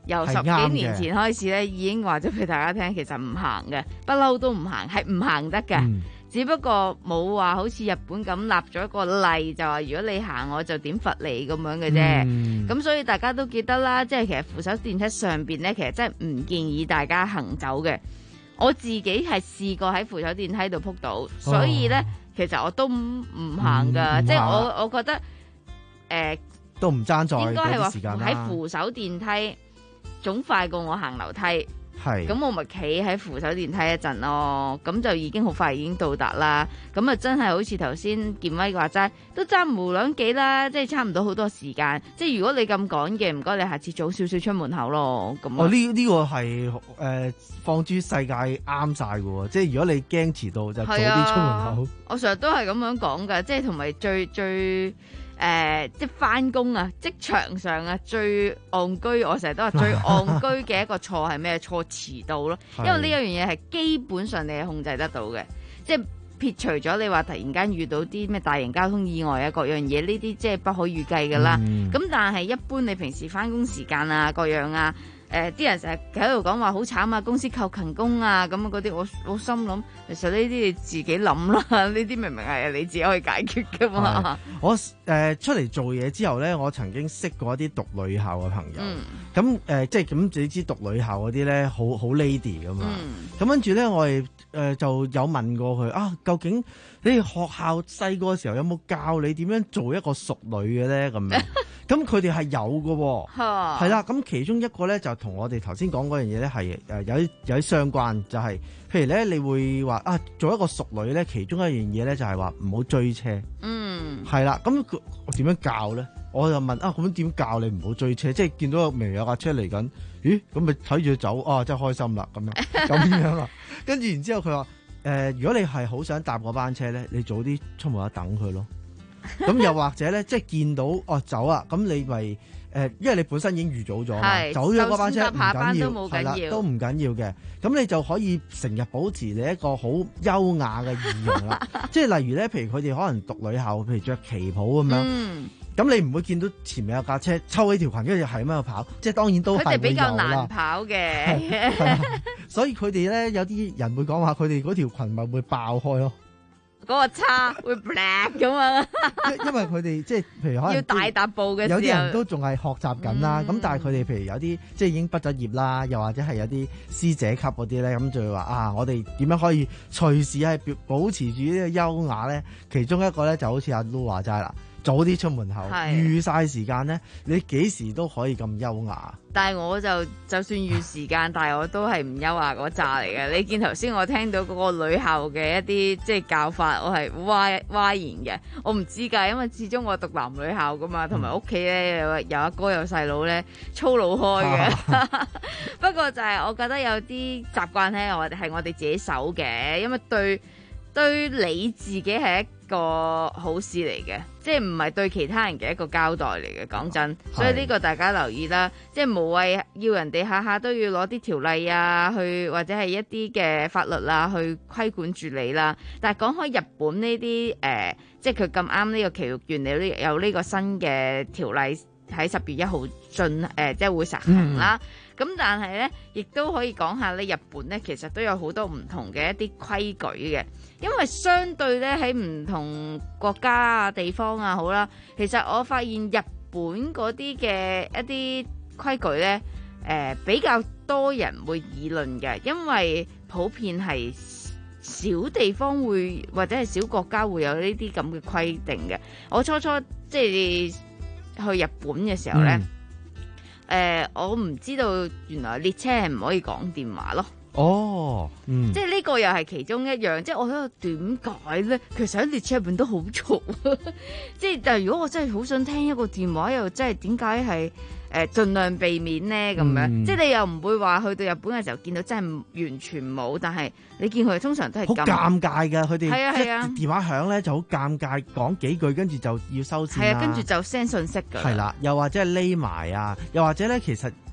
由十幾年前開始咧，已經話咗俾大家聽，其實唔行嘅，不嬲都唔行，係唔行得嘅。嗯、只不過冇話好似日本咁立咗一個例，就話如果你行我就點罰你咁樣嘅啫。咁、嗯、所以大家都記得啦，即係其實扶手電梯上邊咧，其實真係唔建議大家行走嘅。我自己係試過喺扶手電梯度撲倒，所以咧、哦、其實我都唔行噶，即係我我覺得誒、呃、 都唔爭在應該係話時間啦。 喺扶手電梯總快過我行樓梯， 係咁我咪企喺扶手電梯一陣咯，咁就已經好快已經到達啦。咁啊真係好似頭先健威話齋，都爭無兩幾啦，即係差唔多好多時間。即係如果你咁趕嘅，唔該你下次早少少出門口咯。咁哦，呢呢、呢個係誒、呃、放諸世界啱晒嘅喎，即係如果你驚遲到就早啲出門口。 我成日都係咁樣講㗎，即係同埋最最。誒、呃，即係翻工啊，職場上啊，最戇居，我成日都話最戇居嘅一個錯係咩？錯遲到咯，因為呢一樣嘢係基本上你係控制得到嘅，即係撇除咗你話突然間遇到啲咩大型交通意外啊，各樣嘢呢啲即係不可預計噶啦。咁、嗯、但係一般你平時翻工時間啊，各樣啊。誒、呃、啲人成日喺度講話好慘啊，公司扣勤工啊，咁嗰啲我我心諗，其實呢啲你自己諗啦，呢啲明明係你自己可以解決噶嘛。 我誒、呃、出嚟做嘢之後咧，我曾經識過一啲讀女校嘅朋友，咁誒、嗯呃、即係咁你知讀女校嗰啲咧好好 lady 噶嘛，咁跟住咧我哋誒、呃、就有問過佢啊，究竟你哋學校細個嘅時候有冇教你點樣做一個淑女嘅咧？咁樣咁佢哋係有嘅喎，係啦，咁其中一個咧就同我哋頭先講嗰樣嘢咧係誒有啲有啲相關，就係、是、譬如咧你會話啊做一個淑女咧，其中一樣嘢咧就係話唔好追車，嗯，係啦，咁我點樣教咧？我就問啊，咁點教你唔好追車？即係見到明明有架車嚟緊，咦咁咪睇住走啊，真係開心啦咁樣咁樣啊，跟住然之後佢話誒，如果你係好想搭嗰班車咧，你早啲出門口等佢咯。咁又或者咧，即係見到哦走啊，咁你咪誒、呃，因為你本身已經預早咗嘛，走咗嗰班車唔緊要，係啦，都唔緊要嘅。咁你就可以成日保持你一個好優雅嘅儀容啦。即係例如咧，譬如佢哋可能讀女校，譬如着旗袍咁樣，咁、嗯、你唔會見到前面有架車抽起條裙，跟住係咁喺度跑。即係當然都係會有啦。佢哋比較難跑嘅， 所以佢哋咧有啲人會講話，佢哋嗰條裙咪會爆開咯。 嗰、那個叉會 black 咁啊！ 因為佢哋即係譬如可能要大踏步嘅時候， 有啲人都仲係學習緊啦。咁、嗯、但係佢哋譬如有啲即係已經畢咗業啦，又或者係有啲師姐級嗰啲咧，咁就會話啊，我哋點樣可以隨時係保持住呢個優雅咧？其中一個咧就好似阿 Lu 話齋啦，早啲出門口，預晒時間咧，你幾時都可以咁優雅。 但係我就就算預時間，但係我都係唔優雅嗰扎嚟嘅。你見頭先我聽到嗰個女校嘅一啲即係教法，我係嘩嘩然嘅。我唔知㗎，因為始終我讀男女校㗎嘛，同埋屋企咧有有阿哥有細佬咧粗魯開嘅。啊、不過就係我覺得有啲習慣咧，我哋係我哋自己守嘅，因為對對你自己係一個好事嚟嘅，即係唔係對其他人嘅一個交代嚟嘅。講真，所以呢個大家留意啦，即係無謂要人哋下下都要攞啲條例啊，去或者係一啲嘅法律啊去規管住你啦。但係講開日本呢啲誒，即係佢咁啱呢個埼玉縣有呢有呢個新嘅條例喺十月一號進誒，即係會實行啦。咁、嗯、但係咧，亦都可以講下咧，日本咧其實都有好多唔同嘅一啲規矩嘅，因為相對咧喺唔同國家啊、地方啊好啦，其實我發現日本嗰啲嘅一啲規矩咧，誒、呃、比較多人會議論嘅，因為普遍係小地方會或者係小國家會有呢啲咁嘅規定嘅。我初初即係去日本嘅時候咧。嗯誒、呃，我唔知道原來列車係唔可以講電話咯。 哦，嗯， 即係呢個又係其中一樣，即係我喺度點解咧？其實喺列車入邊都好嘈，即係但係如果我真係好想聽一個電話，又真係點解係誒盡量避免咧咁樣？嗯、即係你又唔會話去到日本嘅時候見到真係完全冇，但係你見佢通常都係好尷尬㗎，佢哋係啊係啊， 電話響咧就好尷尬，講幾句跟住就要收線啦。 係啊，跟住就 send 信息㗎。 係啦，又或者係匿埋啊，又或者咧其實。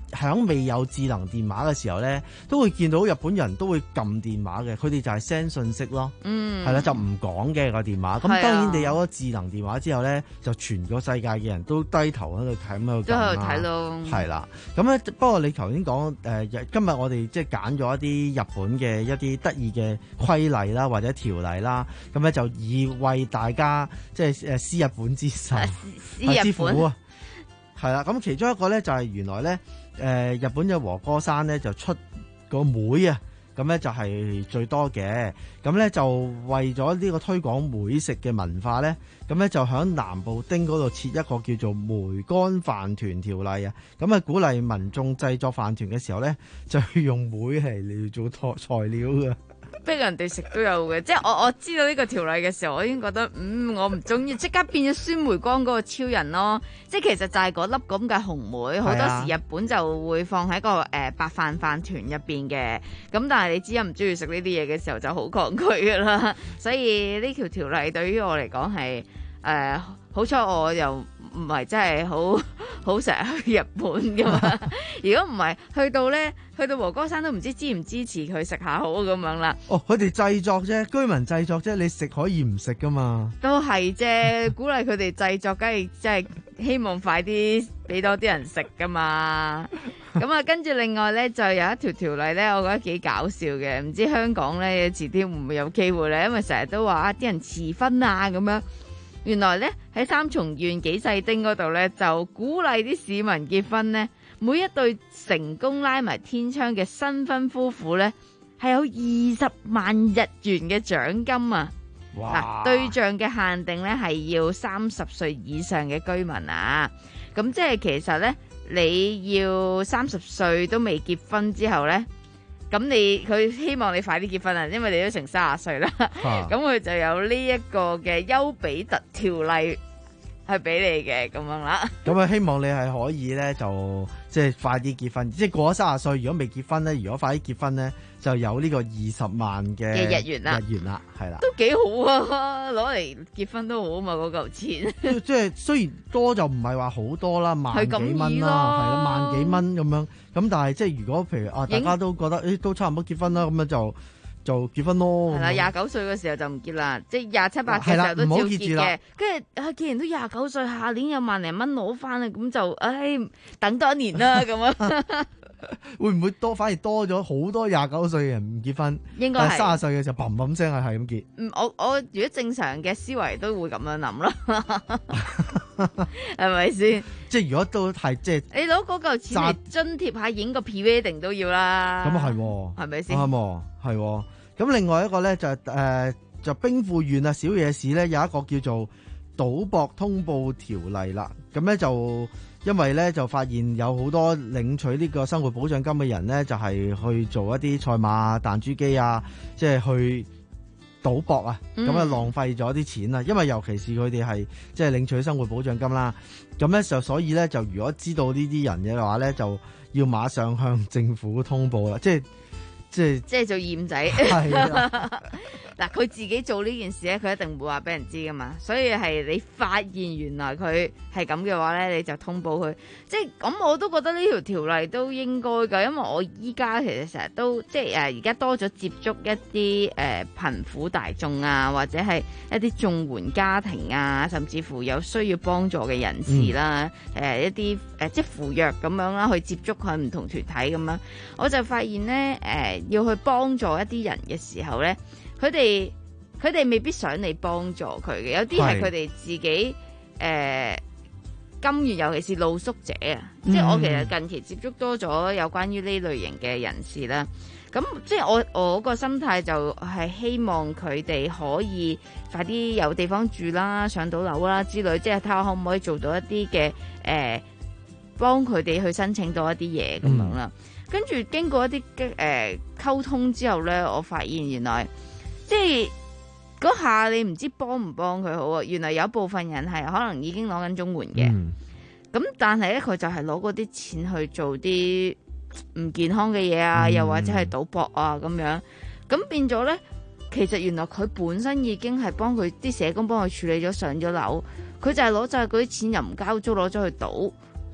響未有智能電話嘅時候咧，都會見到日本人都會撳電話嘅，佢哋就係 send 信息咯， 嗯， 係啦，就唔講嘅個電話。咁當然你有咗智能電話之後咧，就全個世界嘅人都低頭喺度睇咁喺度撳啦， 都喺度睇咯， 係啦。咁咧不過你頭先講誒，今日我哋即係揀咗一啲日本嘅一啲得意嘅規例啦，或者條例啦，咁咧就以為大家即係誒思日本之心， 思日本啊，係啦。咁其中一個咧就係原來咧誒日本嘅和歌山咧就出個梅啊，咁咧就係最多嘅。咁咧就為咗呢個推廣梅食嘅文化咧，咁咧就喺南部町嗰度設一個叫做梅乾飯團條例啊。咁啊鼓勵民眾製作飯團嘅時候咧，就要用梅嚟嚟做材材料嘅。 逼人哋食都有嘅，即係我我知道呢個條例嘅時候，我已經覺得嗯我唔中意，即刻變咗酸梅乾嗰個超人咯。即係其實就係嗰粒咁嘅紅梅，好、啊、多時日本就會放喺個誒、呃、白飯飯團入邊嘅。咁但係你知唔中意食呢啲嘢嘅時候，就好抗拒噶啦。所以呢條條例對於我嚟講係誒，好彩我又唔係真係好好成日去日本噶嘛。如果唔係去到咧，去到和歌山都唔知支唔支持佢食下好咁樣啦。 哦，佢哋製作啫，居民製作啫，你食可以唔食噶嘛？ 都係啫，鼓勵佢哋製作，梗係即係希望快啲俾多啲人食噶嘛。咁啊，跟住另外咧就有一條條例咧，我覺得幾搞笑嘅，唔知香港咧遲啲會唔會有機會咧？因為成日都話啊，啲人遲婚啊咁樣。原來咧喺三重縣紀勢町嗰度咧，就鼓勵啲市民結婚咧，每一對成功拉埋天窗嘅新婚夫婦咧，係有二十萬日元嘅獎金啊！嗱，對象嘅限定咧係要三十歲以上嘅居民啊，咁即係其實咧你要三十歲都未結婚之後咧。咁你佢希望你快啲結婚啊，因為你都成三十歲啦。咁佢、啊、就有呢一個嘅丘比特條例係俾你嘅咁樣啦。咁啊，希望你係可以咧，就即係快啲結婚。即係過咗三十歲，如果未結婚咧，如果快啲結婚咧，就有呢個二十萬嘅嘅日元啦， 日元啦，係啦， 都幾好啊！攞嚟結婚都好啊嘛，嗰嚿錢。即係雖然多就唔係話好多啦，萬幾蚊啦，係啦，萬幾蚊咁樣。咁但係即係如果譬如啊，大家都覺得誒都差唔多結婚啦，咁樣就就結婚咯。係啦， 廿九歲嘅時候就唔結啦，即係廿七八嘅時候都照結嘅。跟住啊，既然都廿九歲，下年有萬零蚊攞翻啊，咁就唉等多一年啦咁啊。 會唔會多？反而多咗好多廿九歲嘅人唔結婚， 應該係三十歲嘅時候砰砰聲係係咁結。 嗯，我我如果正常嘅思維都會咁樣諗咯，係咪先？ 即係如果都係即係， 你攞嗰嚿錢嚟津貼下影個 pre-wedding 都要啦。 咁啊係， 係咪先？ 啱喎，係。咁另外一個咧就係誒就兵庫縣啊小野市咧有一個叫做賭博通報條例啦。咁咧就。因為咧就發現有好多領取呢個生活保障金嘅人咧，就係去做一啲賽馬、彈珠機啊，即係去賭博啊，咁啊浪費咗啲錢啊。因為尤其是佢哋係即係領取生活保障金啦，咁咧就所以咧就如果知道呢啲人嘅話咧，就要馬上向政府通報啦，即係即係即係做驗仔。 係啊。 嗱，佢自己做呢件事咧，佢一定唔會話俾人知噶嘛，所以係你發現原來佢係咁嘅話咧，你就通報佢。即係咁，我都覺得呢條條例都應該噶，因為我依家其實成日都即係誒，而家多咗接觸一啲誒貧苦大眾啊，或者係一啲綜援家庭啊，甚至乎有需要幫助嘅人士啦，誒、嗯呃、一啲誒、呃、即係扶弱咁樣啦，去接觸佢唔同團體咁樣，我就發現咧誒、呃、要去幫助一啲人嘅時候咧。佢哋佢哋未必想你幫助佢嘅，有啲係佢哋自己誒甘願，尤其是露宿者啊！嗯、即係我其實近期接觸多咗有關於呢類型嘅人士啦。咁即係我我個心態就係希望佢哋可以快啲有地方住啦，上到樓啦之類，即係睇下可唔可以做到一啲嘅誒幫佢哋去申請到一啲嘢咁樣啦。跟住、嗯、經過一啲誒、呃、溝通之後咧，我發現原來。即係嗰下你唔知幫唔幫佢好啊！原來有部分人係可能已經攞緊綜援嘅，咁、嗯、但係咧佢就係攞嗰啲錢去做啲唔健康嘅嘢啊，嗯、又或者係賭博啊咁樣，咁變咗咧，其實原來佢本身已經係幫佢啲社工幫佢處理咗上咗樓，佢就係攞晒嗰啲錢又唔交租攞咗去賭，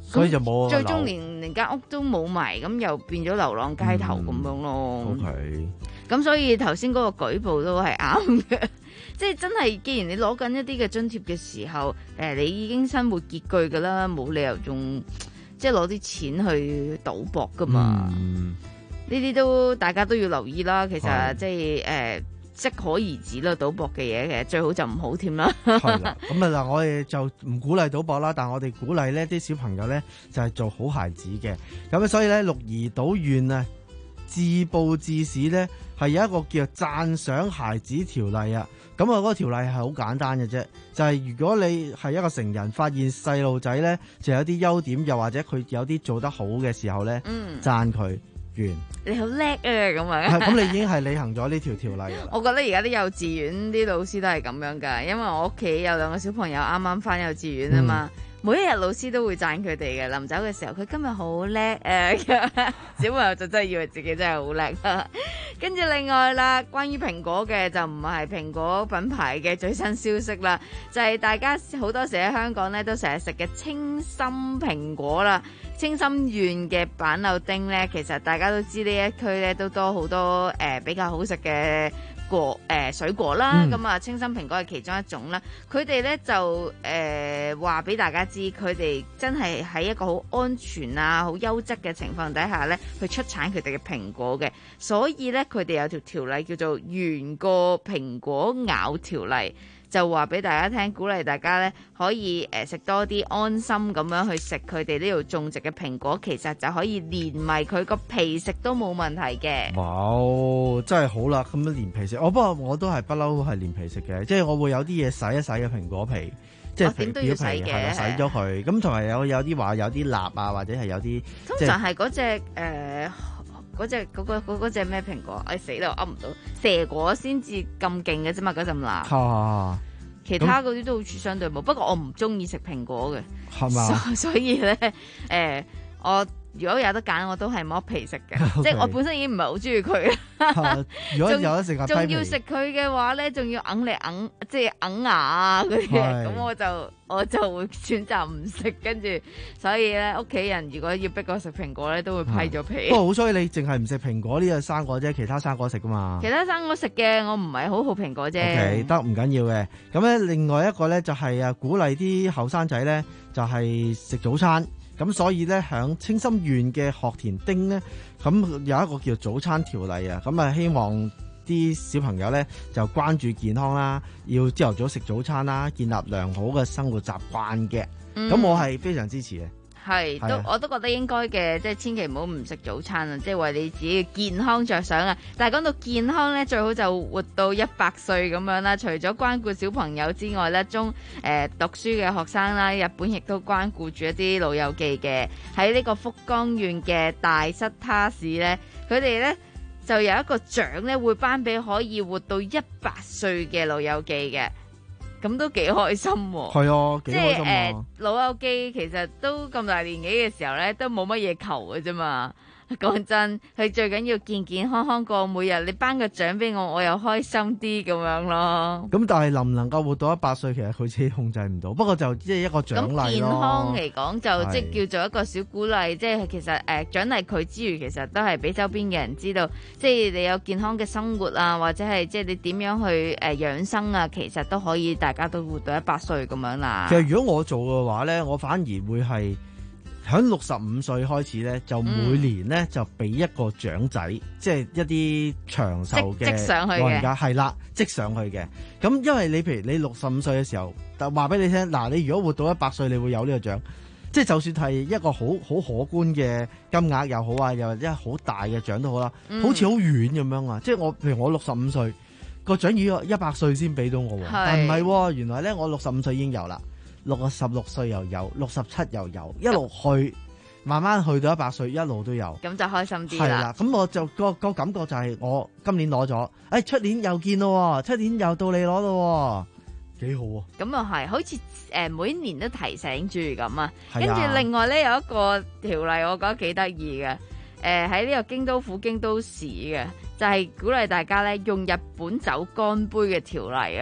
所以就冇最終連連間屋都冇埋，咁又變咗流浪街頭咁樣咯。 O K， 咁所以頭先嗰個舉報都係啱嘅，即係真係，既然你攞緊一啲嘅津貼嘅時候，誒，你已經生活拮據噶啦，冇理由仲即係攞啲錢去賭博噶嘛。呢啲、嗯、都大家都要留意啦。其實即係誒。適可而止啦，賭博嘅嘢其實最好就唔好添啦。 係啦，咁啊嗱，我哋就唔鼓勵賭博啦，但係我哋鼓勵呢啲小朋友咧就係、是、做好孩子嘅。咁所以咧，鹿兒島縣啊，自暴自試咧係有一個叫讚賞孩子條例啊。咁啊，嗰個條例係好簡單嘅啫，就係、是、如果你係一個成人，發現細路仔咧就有啲優點，又或者佢有啲做得好嘅時候咧，嗯、讚佢。 你好叻啊！咁啊， 係咁，你已經係履行咗呢條條例㗎啦。 我覺得而家啲幼稚園啲老師都係咁樣㗎，因為我屋企有兩個小朋友啱啱返幼稚園啊嘛，嗯、每一日老師都會讚佢哋嘅。臨走嘅時候，佢今日好叻啊！小朋友就真係以為自己真係好叻。跟住另外啦，關於蘋果嘅就唔係蘋果品牌嘅最新消息啦，就係、是、大家好多時喺香港咧都成日食嘅清心蘋果啦。清心苑嘅板柳丁咧，其實大家都知呢一區咧都多好多誒、呃、比較好食嘅果誒、呃、水果啦。咁啊、嗯，清心蘋果係其中一種啦。佢哋咧就誒話俾大家知，佢哋真係喺一個好安全啊、好優質嘅情況底下咧，去出產佢哋嘅蘋果嘅。所以咧，佢哋有條條例叫做《原個蘋果咬條例》。就話俾大家聽，鼓勵大家咧可以誒食多啲，安心咁樣去食佢哋呢度種植嘅蘋果，其實就可以連埋佢個皮食都冇問題嘅。 哇，真係好啦，咁樣連皮食。我不過我都係不嬲係連皮食嘅，即係我會有啲嘢洗一洗嘅蘋果皮，即係點都要洗嘅， 洗咗佢。咁同埋有有啲話有啲蠟啊，或者係有啲通常係嗰隻誒嗰隻嗰個嗰嗰隻咩蘋果？哎死啦，我噏唔到。蛇果先至咁勁嘅啫嘛，嗰陣蠟。 啊其他嗰啲都好似相對冇，不過我唔中意食蘋果嘅， 係嘛？ 所所以咧，誒、呃，我如果有得揀，我都係剝皮食嘅， Okay. 即係我本身已經唔係好中意佢。 如果有得食， 仲要食佢嘅話咧，仲要硬嚟硬，即係硬牙啊嗰啲，咁我就我就會選擇唔食，跟住所以咧，屋企人如果要逼我食蘋果咧，都會批咗皮。 不過好彩你淨係唔食蘋果呢個生果啫，其他生果食噶嘛。 其他生果食嘅，我唔係好好蘋果啫。 OK，得唔緊要嘅。咁咧，另外一個咧就係啊，鼓勵啲後生仔咧就係食早餐。咁所以咧，響清心苑嘅學田町咧，咁有一個叫早餐條例啊，咁啊希望啲小朋友咧就關注健康啦，要朝頭早食早餐啦，建立良好嘅生活習慣嘅。咁、嗯、我係非常支持嘅。 係，都我都覺得應該嘅，即係千祈唔好唔食早餐啊！即係為你自己嘅健康着想啊！但係講到健康咧，最好就活到一百歲咁樣啦。除咗關顧小朋友之外咧，中誒、呃、讀書嘅學生啦，日本亦都關顧住一啲老友記嘅。喺呢個福岡縣嘅大室他市咧，佢哋咧就有一個獎咧，會頒俾可以活到一百歲嘅老友記嘅。咁都幾開心喎！ 係啊，幾開心啊！即係誒，老友記其實都咁大年紀嘅時候咧，都冇乜嘢求嘅啫嘛。講真，佢最緊要健健康康過每日。你頒個獎俾我，我又開心啲咁樣咯。 咁但係能唔能夠活到一百歲，其實佢自己控制唔到。不過就即係一個獎勵咯。咁健康嚟講，就即係叫做一個小鼓勵。即係其實誒獎勵佢之餘，其實都係俾周邊嘅人知道，即係你有健康嘅生活啊，或者係即係你點樣去誒養生啊，其實都可以大家都活到一百歲咁樣啦。 其實如果我做嘅話咧，我反而會係。喺六十五歲開始咧，就每年咧就俾一個獎仔，嗯、即係一啲長壽嘅老人家，係啦，積上去嘅。咁因為你譬如你六十五歲嘅時候，就話俾你聽，嗱，你如果活到一百歲，你會有呢個獎。即係就算係一個好好可觀嘅金額又好啊，又或者好大嘅獎都好啦，嗯、好似好遠咁樣啊！即係我譬如我六十五歲，個獎要一百歲先俾到我，是但唔係喎，原來咧我六十五歲已經有啦。六十六歲又有，六十七又有，一路去，慢慢去到一百歲，一路都有。 咁就開心啲啦。係啦， 咁我就個個感覺就係我今年攞咗，誒出年又見咯，出年又到你攞咯，幾好啊！ 咁又係，好似誒每年都提醒住咁啊。 跟住另外咧有一個條例，我覺得幾得意嘅。誒喺呢個京都府京都市嘅，就係、是、鼓勵大家咧用日本酒乾杯嘅條例啊。咁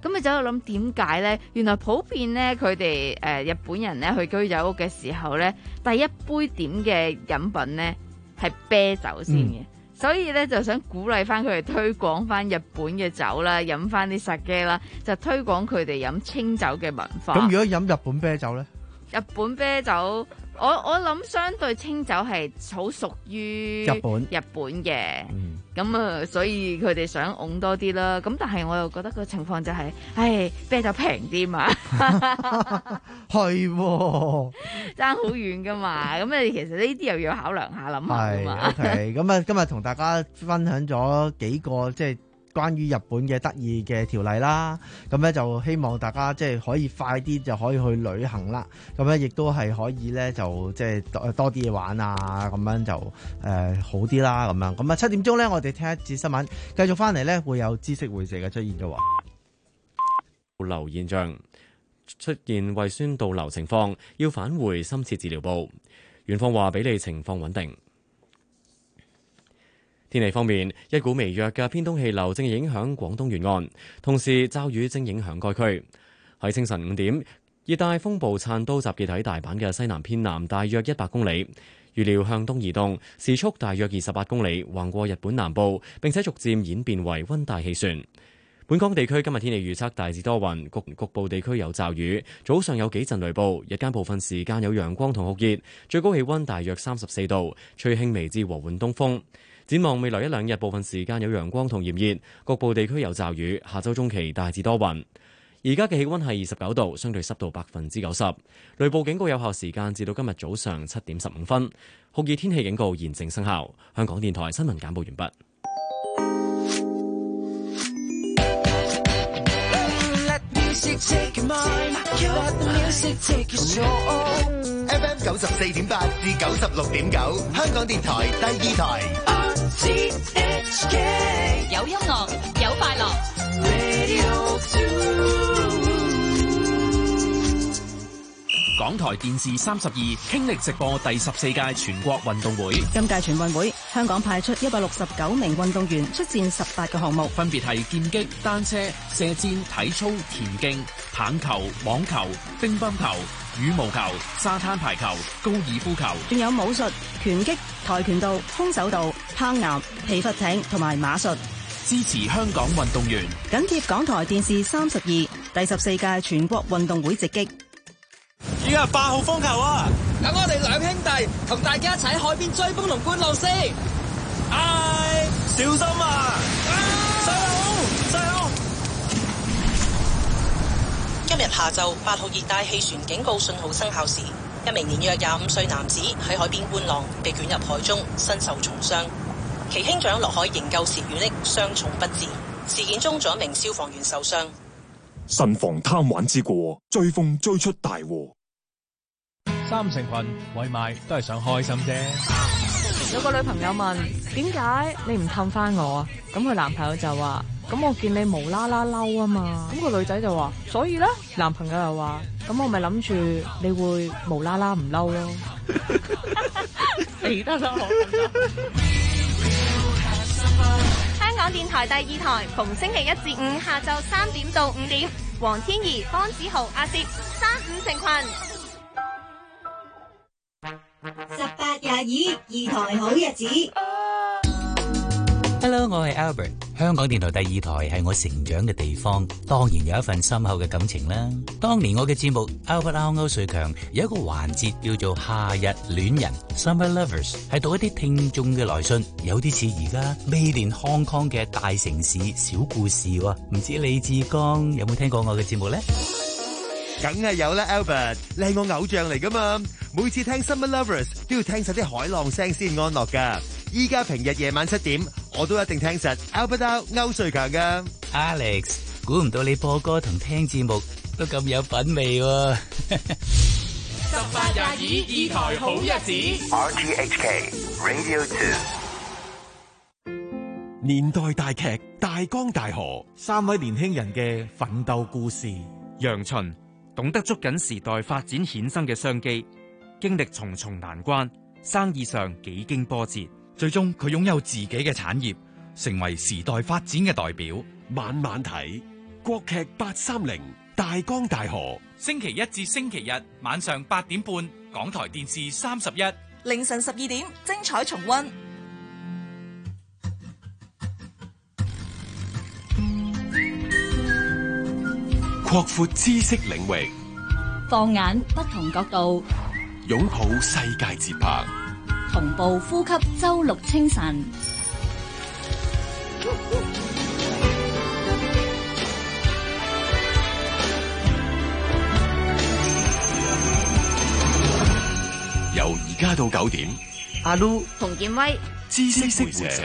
咁你就喺度諗點解咧？原來普遍咧，佢哋誒日本人咧去居酒屋嘅時候咧，第一杯點嘅飲品咧係啤酒先嘅。嗯，所以咧就想鼓勵翻佢哋推廣翻日本嘅酒啦，飲翻啲 sake 啦，就推廣佢哋飲清酒嘅文化。 咁如果飲日本啤酒咧？ 日本啤酒，我我諗相對清酒係好屬於日本日本嘅，咁啊、嗯，所以佢哋想擁多啲啦。咁但係我又覺得個情況就係、是，唉，啤酒平啲嘛， 係喎， 爭好遠噶嘛。咁你其實呢啲又要考量下諗下噶嘛。 OK，咁啊，今日同大家分享咗幾個即係關於日本嘅得意嘅條例啦，咁咧就希望大家即係可以快啲就可以去旅行啦，咁咧亦都係可以咧就即係多多啲嘢玩啊，咁樣就誒、呃、好啲啦，咁樣咁啊七點鐘咧，我哋聽一節新聞，繼續翻嚟咧會有知識會社嘅出現嘅喎。 倒流現象出現胃酸倒流情況，要返回深切治療部。院方話比利情況穩定。天氣方面，一股微弱嘅偏東氣流正影響廣東沿岸，同時驟雨正影響該區。喺清晨五點，熱帶風暴燦都集結喺大阪嘅西南偏南大約一百公里，預料向東移動，時速大約二十八公里，橫過日本南部，並且逐漸演變為溫帶氣旋。本港地區今日天氣預測大致多雲，局局部地區有驟雨，早上有幾陣雷暴，日間部分時間有陽光同酷熱，最高氣溫大約三十四度，吹輕微至和緩東風。展望未來一兩日，部分時間有陽光同炎熱，局部地區有驟雨。下周中期大致多雲。而家嘅氣溫係二十九度，相對濕度百分之九十。雷暴警告有效時間至到今日早上七點十五分。酷熱天氣警告現正生效。香港電台新聞簡報完畢。 F M 九十四點八至九十六點九，香港電台第二台。 有音樂，有快樂。 港台電視三十二傾力直播第十四屆全國運動會。 今屆全運會，香港派出一百六十九名運動員出戰十八個項目， 分別係劍擊、單車、射箭、體操、田徑、棒球、網球、乒乓球、羽毛球、沙灘排球、高爾夫球， 仲有武術、拳擊、跆拳道、空手道、攀岩、皮筏艇同埋馬術。 支持香港運動員， 緊貼港台電視三十二第十四屆全國運動會直擊。 依家八號風球啊！等我哋兩兄弟同大家一齊喺海邊追風同觀浪先。唉，小心啊！細佬，細佬。 今日下晝八號熱帶氣旋警告信號生效時，一名年約廿五歲男子喺海邊觀浪，被捲入海中，身受重傷。其兄長落海營救時遇溺，傷重不治。事件中，仲有一名消防員受傷。 慎防貪玩之過，追風追出大禍。 三成群為賣都係想開心啫。 有個女朋友問：點解你唔氹翻我啊？咁佢男朋友就話：咁我見你無啦啦嬲啊嘛。咁個女仔就話：所以咧，男朋友又話：咁我咪諗住你會無啦啦唔嬲咯。死得啦！ 香港電台第二台，逢星期一至五下晝三點到五點，黃天怡、方子豪、阿攝，三五成群。 十八廿二，二台好日子。 Hello， 我係 Albert。香港電台第二台係我成長嘅地方，當然有一份深厚嘅感情啦。當年我嘅節目 Albert Out 歐瑞強有一個環節叫做夏日戀人 Summer Lovers， 係讀一啲聽眾嘅來信，有啲似而家未連康康嘅大城市小故事喎。唔知李志剛有冇聽過我嘅節目呢？ 梗係有啦 Albert， 你係我偶像嚟噶嘛，每次聽 Summer Lovers 都要聽晒啲海浪聲先安樂噶。依家平日夜晚七點，我都一定聽實 Albert Out 歐瑞強噶。 Alex， 估唔到你播歌同聽節目都咁有品味喎。 十八廿二，二台好日子。 R T H K Radio Two。 年代大劇，大江大河，三位年輕人嘅奮鬥故事。 楊巡懂得捉緊時代發展衍生嘅商機，經歷重重難關，生意上幾經波折， 最終佢擁有自己嘅產業，成為時代發展嘅代表。 晚晚睇， 國劇八三零大江大河， 星期一至星期日晚上八點半，港台電視三十一， 凌晨十二點精彩重溫。 擴闊知識領域， 放眼不同角度， 擁抱世界節拍， 同步呼吸周六清晨。 由而家到九點， 阿 Lu 馮建威知識會社。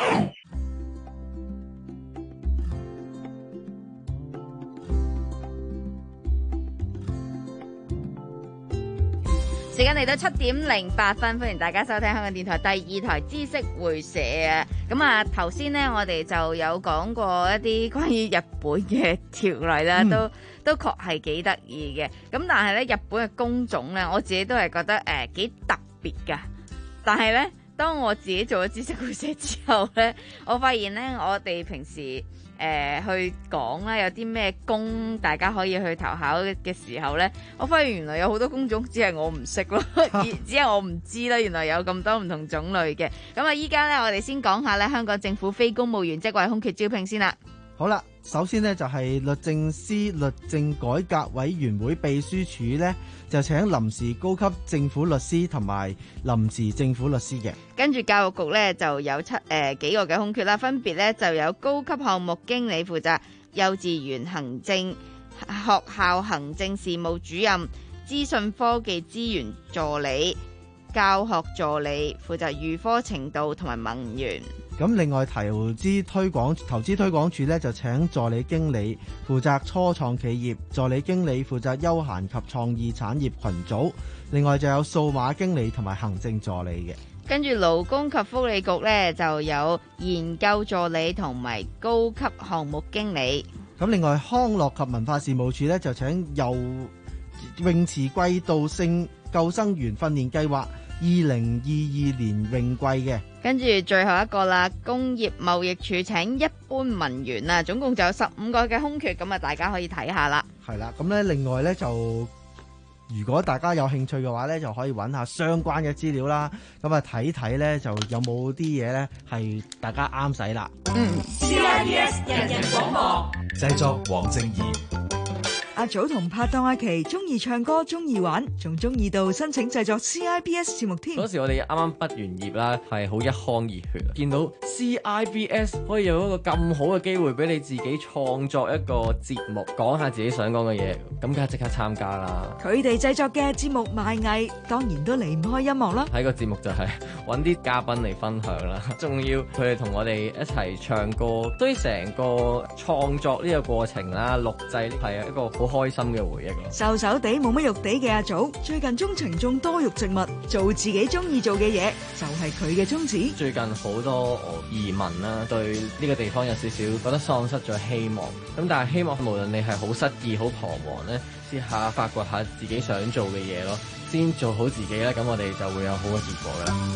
時間嚟到七點零八分，歡迎大家收聽香港電台第二台知識會社啊！咁啊，頭先呢，我哋就有講過一啲關於日本嘅條例啦，嗯、都都確係幾得意嘅。咁但係咧，日本嘅工種咧，我自己都係覺得誒幾、呃、特別噶。但係咧，當我自己做咗知識會社之後咧，我發現咧，我哋平時誒、呃、去講啦，有啲咩工大家可以去投考嘅時候呢，我發現原來有好多工種只係我唔識咯，只係我唔知啦。原來有咁多唔同種類嘅。咁啊，依家呢，我哋先講下呢香港政府非公務員職位空缺招聘先啦。 好啦，首先呢，就係律政司律政改革委員會秘書處呢，就請臨時高級政府律師同埋臨時政府律師嘅。 跟住教育局呢，就有七誒、呃、幾個嘅空缺啦，分別呢，就有高級項目經理負責幼稚園行政、學校行政事務主任、資訊科技資源助理、教學助理，負責預科程度同埋文員。 咁另外投資推廣投資推廣處咧就請助理經理負責初創企業，助理經理負責休閒及創意產業群組，另外就有數碼經理同埋行政助理嘅。 跟住勞工及福利局咧就有研究助理同埋高級項目經理。 咁另外康樂及文化事務處咧就請游泳池季度性救生員訓練計劃二零二二年泳季嘅。 跟住最後一個啦，工業貿易處請一般文員啊，總共就有十五個嘅空缺，咁啊大家可以睇下啦。 係啦，咁咧另外咧就如果大家有興趣嘅話咧，就可以揾下相關嘅資料啦。咁啊睇睇咧就有冇啲嘢咧係大家啱使啦。 嗯 C I B S 人人廣播製作黃正義。 阿祖同拍檔阿琪中意唱歌，中意玩，仲中意到申請製作 C I B S 節目添。 嗰時我哋啱啱畢完業啦，係好一腔熱血，見到 C I B S 可以有一個咁好嘅機會俾你自己創作一個節目，講下自己想講嘅嘢，咁梗係即刻參加啦。 佢哋製作嘅節目賣藝，當然都離唔開音樂啦。 喺個節目就係揾啲嘉賓嚟分享啦，仲要佢哋同我哋一齊唱歌，對於成個創作呢個過程啦，錄製係一個好開心嘅回憶咯。 瘦瘦地冇乜肉地嘅阿祖，最近鍾情種多肉植物，做自己中意做嘅嘢，就係佢嘅宗旨。 最近好多移民啦，對呢個地方有少少覺得喪失咗希望。咁但係希望無論你係好失意、好彷徨咧，試下發掘下自己想做嘅嘢咯，先做好自己咧，咁我哋就會有好嘅結果噶啦。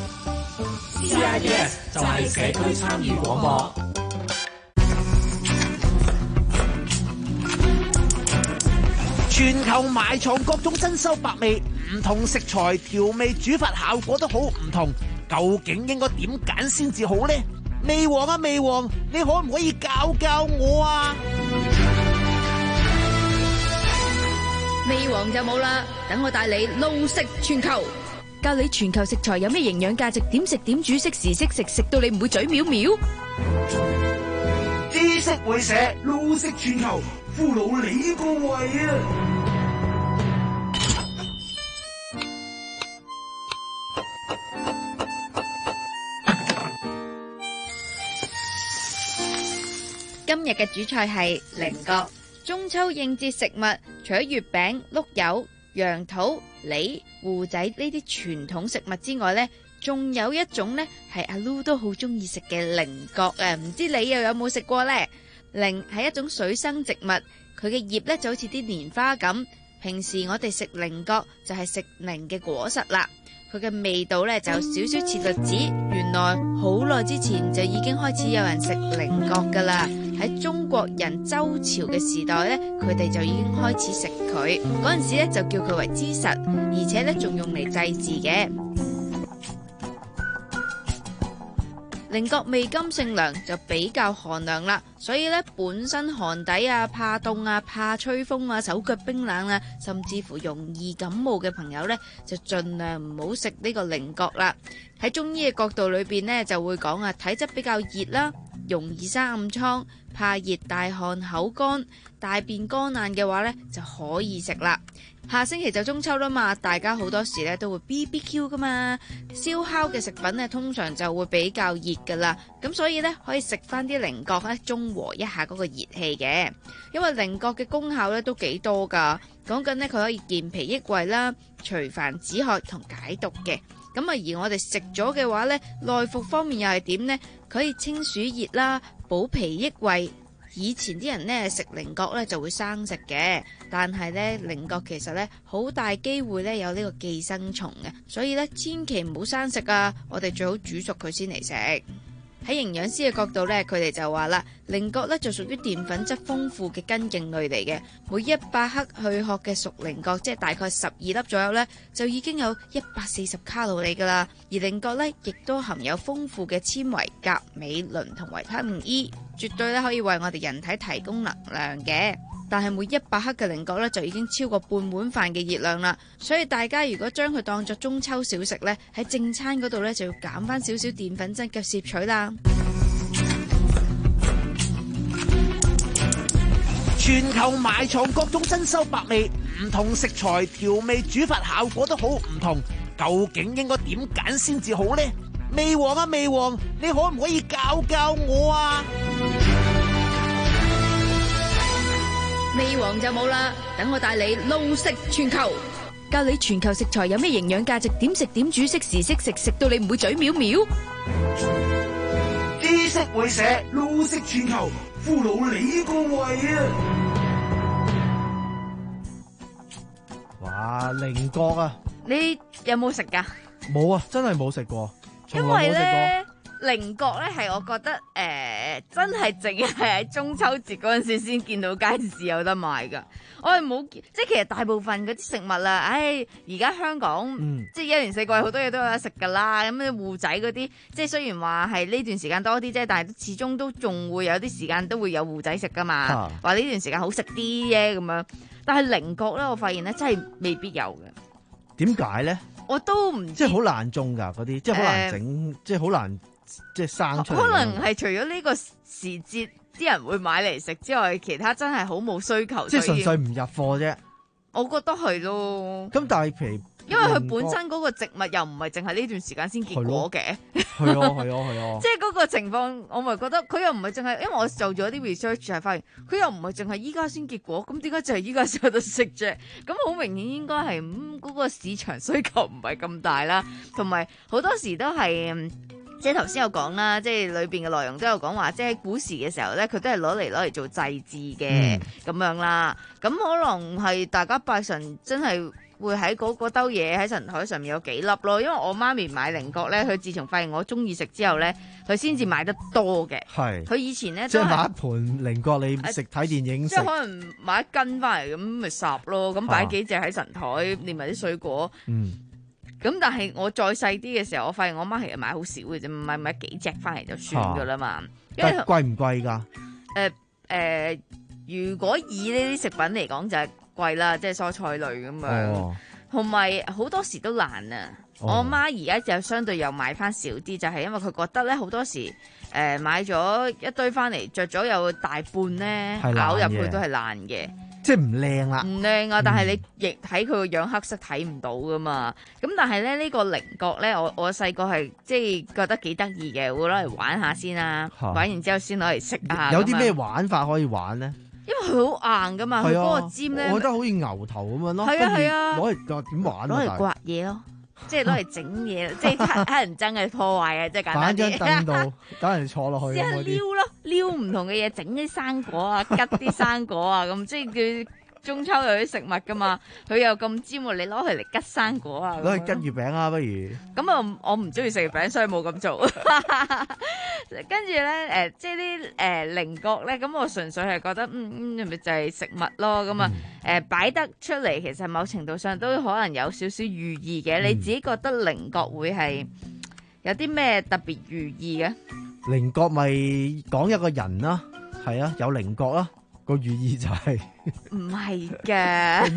C I B S 就係社區參與廣播。 全球埋藏各種珍饈百味，唔同食材調味煮法效果都好唔同，究竟應該點揀先至好呢？味王啊味王，你可唔可以教教我啊？ 味王就冇啦，等我帶你路食全球，教你全球食材有咩營養價值，點食點煮，適時適食，食到你唔會嘴藐藐。 知識會社路食全球，俘虜你個胃啊！ 今日嘅主菜係菱角。中秋應節食物，除咗月餅、碌柚、楊桃、梨、芋仔呢啲傳統食物之外呢，仲有一種呢係阿 Lu 都好中意食嘅菱角啊！唔知你又有冇食過呢？菱係一種水生植物，佢嘅葉呢就好似啲蓮花咁。平時我哋食菱角就係食菱嘅果實啦。佢嘅味道呢就有少少似栗子。原來好耐之前就已經開始有人食菱角噶啦。 喺中國人周朝嘅時代咧，佢哋就已經開始食佢。嗰陣時咧就叫佢為之實，而且咧仲用嚟祭祀嘅。菱角味甘性涼就比較寒涼啦，所以咧本身寒底啊、怕凍啊、怕吹風啊、手腳冰冷啊，甚至乎容易感冒嘅朋友咧，就盡量唔好食呢個菱角啦。喺中醫嘅角度裏邊呢，就會講啊，體質比較熱啦，容易生暗瘡，怕熱大汗、口乾、大便乾硬嘅話呢，就可以食啦。下星期就中秋啦嘛，大家好多時咧都會 B B Q 噶嘛，燒烤嘅食品咧通常就會比較熱噶啦，咁所以咧可以食翻啲菱角咧中和一下嗰個熱氣嘅，因為菱角嘅功效咧都幾多噶，講緊咧佢可以健脾益胃啦、除煩止渴同解毒嘅。咁啊，而我哋食咗嘅話咧，內服方面又係點呢？佢可以清暑熱啦、補脾益胃。以前啲人咧食菱角咧就會生食嘅，但係咧菱角其實咧好大機會咧有呢個寄生蟲嘅，所以咧千祈唔好生食啊！我哋最好煮熟佢先嚟食。喺營養師嘅角度咧，佢哋就話啦，菱角咧就屬於澱粉質豐富嘅根莖類嚟嘅，每一百克去殼嘅熟菱角，即係大概十二粒左右咧，就已經有一百四十卡路里噶啦。而菱角咧亦都含有豐富嘅纖維、鉀、鎂、磷同維他命 E， 絕對咧可以為我哋人體提供能量嘅。但係每一百克嘅菱角咧就已經超過半碗飯嘅熱量啦，所以大家如果將佢當作中秋小食咧，喺正餐嗰度咧就要減翻少少澱粉質嘅攝取啦。 全球埋藏各種珍饈百味，唔同食材調味煮法效果都好唔同，究竟應該點揀先至好呢？味王啊味王，你可唔可以教教我啊？ 味王就冇啦，等我帶你路食全球，教你全球食材有咩營養價值，點食點煮，識時識食，食到你唔會嘴藐藐。 知識會社，路食全球，俘虜你個胃啊！ 哇，菱角啊！ 你有冇食噶？ 冇啊，真係冇食過，從因為來冇食過。 咧，菱角咧係我覺得誒、呃，真係淨係喺中秋節嗰陣時先見到街市有得賣噶。我係冇，即係其實大部分嗰啲食物啦，唉，而家香港、嗯、即係一年四季好多嘢都有得食噶啦。咁啲芋仔嗰啲，即係雖然話係呢段時間多啲啫，但係始終都仲會有啲時間都會有芋仔食噶嘛。話呢、啊、段時間好食啲啫咁樣，但係菱角咧，我發現咧真係未必有嘅。 點解咧？ 我都唔知即係好難種㗎嗰啲，即係好難整、呃，即係好難即係生出嚟。 可能係除咗呢個時節啲人會買嚟食之外，其他真係好冇需求。 即係純粹唔入貨啫。 我覺得係咯。 咁但係譬如因為佢本身嗰個植物又唔係淨係呢段時間先結果嘅。 係啊係啊係啊！ 即係嗰個情況，我咪覺得佢又唔係淨係，因為我做咗啲 research 係發現，佢又唔係淨係依家先結果，咁點解就係依家先有得食啫？咁好明顯應該係咁嗰個市場需求唔係咁大啦，同埋好多時都係。即係頭先有講啦，即係裏邊嘅內容都有講話，即係古時嘅時候咧，佢都係攞嚟攞嚟做祭祀嘅咁樣啦。咁可能係大家拜神真係會喺嗰個兜嘢喺神台上面有幾粒咯。因為我媽咪買菱角咧，佢自從發現我中意食之後咧，佢先至買得多嘅。係。佢以前咧即係買一盤菱角，你食睇電影食。 即係可能買一斤翻嚟咁咪烚咯，咁擺幾隻喺神台，連埋啲水果。嗯。咁但係我再細啲嘅時候，我發現我媽其實買好少嘅啫，唔係買幾隻翻嚟就算噶啦嘛。啊、因為貴唔貴噶？誒、 呃、誒、呃，如果以呢啲食品嚟講就係貴啦，即係蔬菜類咁樣，同埋好多時都爛啊。哦、我媽而家就相對又買翻少啲，就係、是、因為佢覺得咧好多時誒、呃、買咗一堆翻嚟，着咗有大半咧咬入去都係爛嘅。 即係唔靚啦， 唔靚啊！但係你亦睇佢個樣黑色睇唔到噶嘛。咁但係咧呢、呢個菱角咧，我我細個係即係覺得幾得意嘅，會攞嚟玩下先啦、啊。玩完之後先攞嚟食啊。 有啲咩玩法可以玩咧？ 因為佢好硬噶嘛，佢嗰、啊、個尖咧， 我覺得好似牛頭咁樣咯。 係啊係啊， 攞嚟點玩？ 攞嚟刮嘢咯。即係攞嚟整嘢，即係黑人憎嘅破壞啊！即係簡單啲。 擺張凳度，等人坐落去。 即係撩咯，撩唔同嘅嘢，整啲生果啊，吉啲生果啊，咁即係佢中秋有啲食物噶嘛，佢又咁尖喎，你攞佢嚟吉生果啊？ 攞去吉月餅啊，不如？ 咁啊，我唔中意食月餅，所以冇咁做。跟住咧，誒、呃，即係啲誒菱角咧，咁我純粹係覺得，嗯嗯，咪就係食物咯。咁啊，誒、呃，擺得出嚟，其實某程度上都可能有少少寓意嘅。嗯、你自己覺得菱角會係有啲咩特別寓意嘅？ 菱角咪講一個人啦，係啊，有菱角啦。個寓意就係唔係嘅，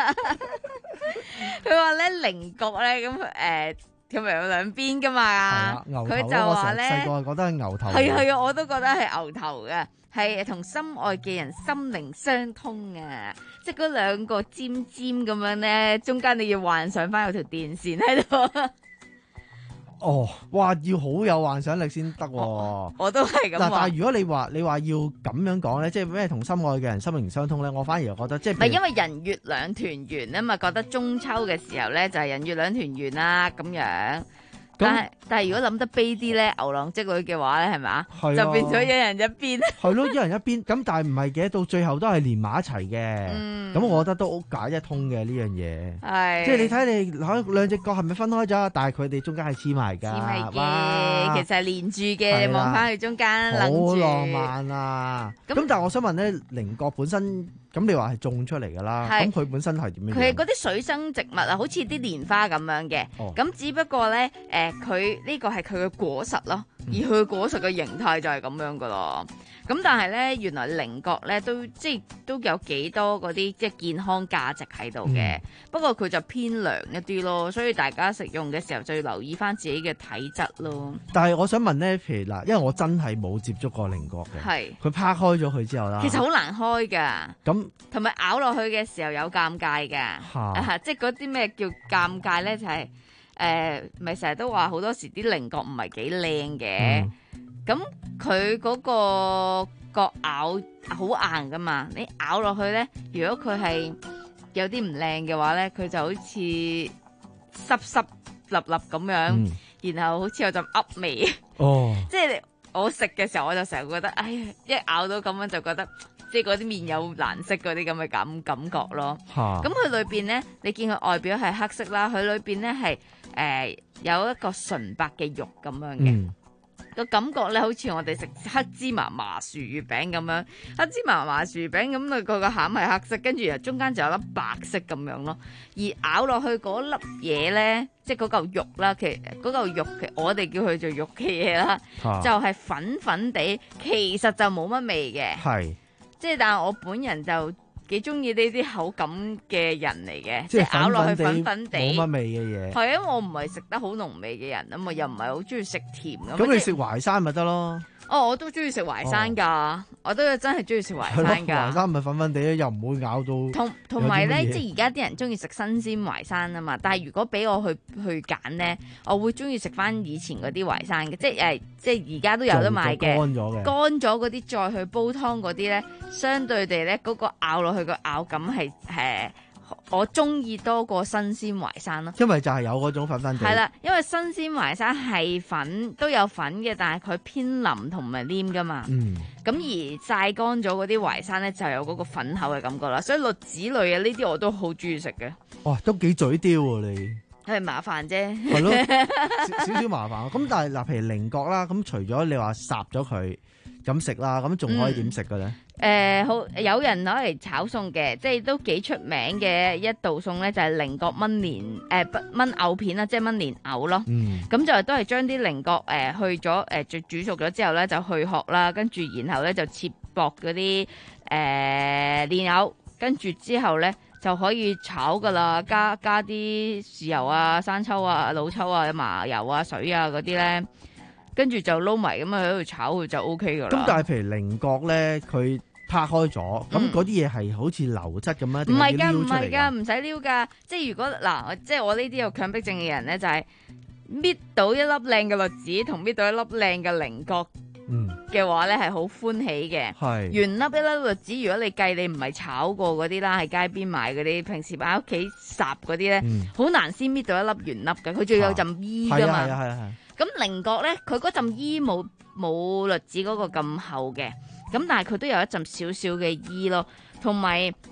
佢話咧菱角咧咁誒，佢咪有兩邊噶嘛？佢就話咧， 細個覺得係牛頭， 係係啊，我都覺得係牛頭嘅，係同心愛嘅人心靈相通啊！即係嗰兩個尖尖咁樣咧，中間你要幻想翻有條電線喺度。 哦，哇！要好有幻想力先得喎。 我都係咁話。嗱， 但係如果你話你話要咁樣講咧，即係咩同心愛嘅人心靈相通咧，我反而又覺得即係。唔係因為人月兩團圓啊嘛，覺得中秋嘅時候咧就係人月兩團圓啦咁樣。但係但係如果諗得悲啲咧，牛郎織女嘅話咧係咪啊？就變咗一人一邊。係咯，一人一邊。咁但係唔係嘅，到最後都係連埋一齊嘅。咁、嗯、我覺得都解得通嘅呢樣嘢。係。即係你睇你兩兩隻角係咪分開咗？但係佢哋中間係黐埋㗎。黐埋嘅，其實係連住嘅。你望翻去中間， 好浪漫啊！咁但係我想問咧，菱角本身。咁你話係種出嚟㗎啦，咁佢本身係點樣？ 佢係嗰啲水生植物啊，好似啲蓮花咁樣嘅。咁、哦、只不過咧，誒佢呢個係佢嘅果實咯，而佢嘅果實嘅形態就係咁樣噶咯。咁但係咧，原來菱角咧都即係都有幾多嗰啲即係健康價值喺度嘅。嗯、不過佢就偏涼一啲咯，所以大家食用嘅時候就要留意翻自己嘅體質咯。 但係我想問咧，譬如嗱，因為我真係冇接觸過菱角嘅，係佢拋開咗佢之後啦， 其實好難開㗎。咁同埋咬落去嘅時候有尷尬㗎，啊、即係嗰啲咩叫尷尬咧？就係、是、誒，咪成日都話好多時啲菱角唔係幾靚嘅。咁佢嗰個角咬好硬㗎嘛，你咬落去咧，如果佢係有啲唔靚嘅話咧，佢就好似濕濕立立咁樣，嗯、然後好似有陣噏味。哦，即係我食嘅時候，我就成日覺得，哎呀，一咬到咁樣就覺得。即係嗰啲面有藍色嗰啲咁嘅感感覺咯。咁佢裏邊咧，你見佢外表係黑色啦，佢裏邊咧係誒有一個純白嘅肉咁樣嘅。個、嗯、感覺咧，好似我哋食黑芝麻麻薯月餅咁樣。黑芝麻麻薯月餅咁佢個餡係黑色，跟住又中間就有粒白色咁樣咯。而咬落去嗰粒嘢咧，即係嗰嚿肉啦，其實嗰嚿肉其實我哋叫佢做肉嘅嘢啦，啊、就係粉粉地，其實就冇乜味嘅。係。即係，但係我本人就幾中意呢啲口感嘅人嚟嘅，即係咬落去粉粉地， 冇乜味嘅嘢。係啊， 因為我唔係食得好濃味嘅人啊嘛，又唔係好中意食甜咁。 咁你食淮山咪得咯？ 哦，我都中意食淮山㗎，哦、我都真係中意食淮山㗎。 淮山咪粉粉地，又唔會咬到。 同同埋咧，即係而家啲人中意食新鮮淮山啊嘛，但係如果俾我去去揀咧，我會中意食翻以前嗰啲淮山嘅，即係誒、呃，即係而家都有得賣嘅。乾咗嘅。乾咗嗰啲再去煲湯嗰啲咧，相對地咧，嗰、嗰個咬落去個咬感係誒。我中意多過新鮮淮山咯， 因為就係有嗰種粉粉地。 係啦，因為新鮮淮山係粉都有粉嘅，但係佢偏腍同埋黏噶嘛。嗯。咁而曬乾咗嗰啲淮山咧，就有嗰個粉口嘅感覺啦。所以栗子類啊呢啲我都好中意食嘅。 哇，都幾嘴刁喎你。 係麻煩啫。 係咯，少少麻煩。咁但係嗱，譬如菱角啦，咁除咗你話烚咗佢咁食啦，咁仲可以點食嘅咧？嗯誒、呃，好有人攞嚟炒餸嘅，即係都幾出名嘅一道餸咧，就係菱角炆蓮誒炆藕片啦，即係炆蓮藕咯。嗯，咁就都係將啲菱角誒、呃、去咗誒煮煮熟咗之後咧，就去殼啦，跟住然後咧就切薄嗰啲誒蓮藕，跟住之後咧就可以炒噶啦，加加啲豉油啊、生抽啊、老抽啊、麻油啊、水啊嗰啲咧。跟住就撈埋咁樣喺度炒佢就 O K 噶啦。咁但係譬如菱角咧，佢拍開咗，咁嗰啲嘢係好似流質咁啊？ 唔係㗎，唔係㗎，唔使撩㗎。即係如果嗱，即係我呢啲有強迫症嘅人咧，就係、是、搣到一粒靚嘅栗子同搣到一粒靚嘅菱角嘅話咧，係好歡喜嘅。係原粒一粒栗子，如果你計你唔係炒過嗰啲啦，喺街邊買嗰啲，平時喺屋企烚嗰啲咧，好、嗯、難先搣到一粒原粒嘅，佢仲有陣衣㗎嘛。係啊係啊係。咁菱角咧，佢嗰陣衣冇冇栗子嗰個咁厚嘅，咁但係佢都有一陣少少嘅衣咯，同埋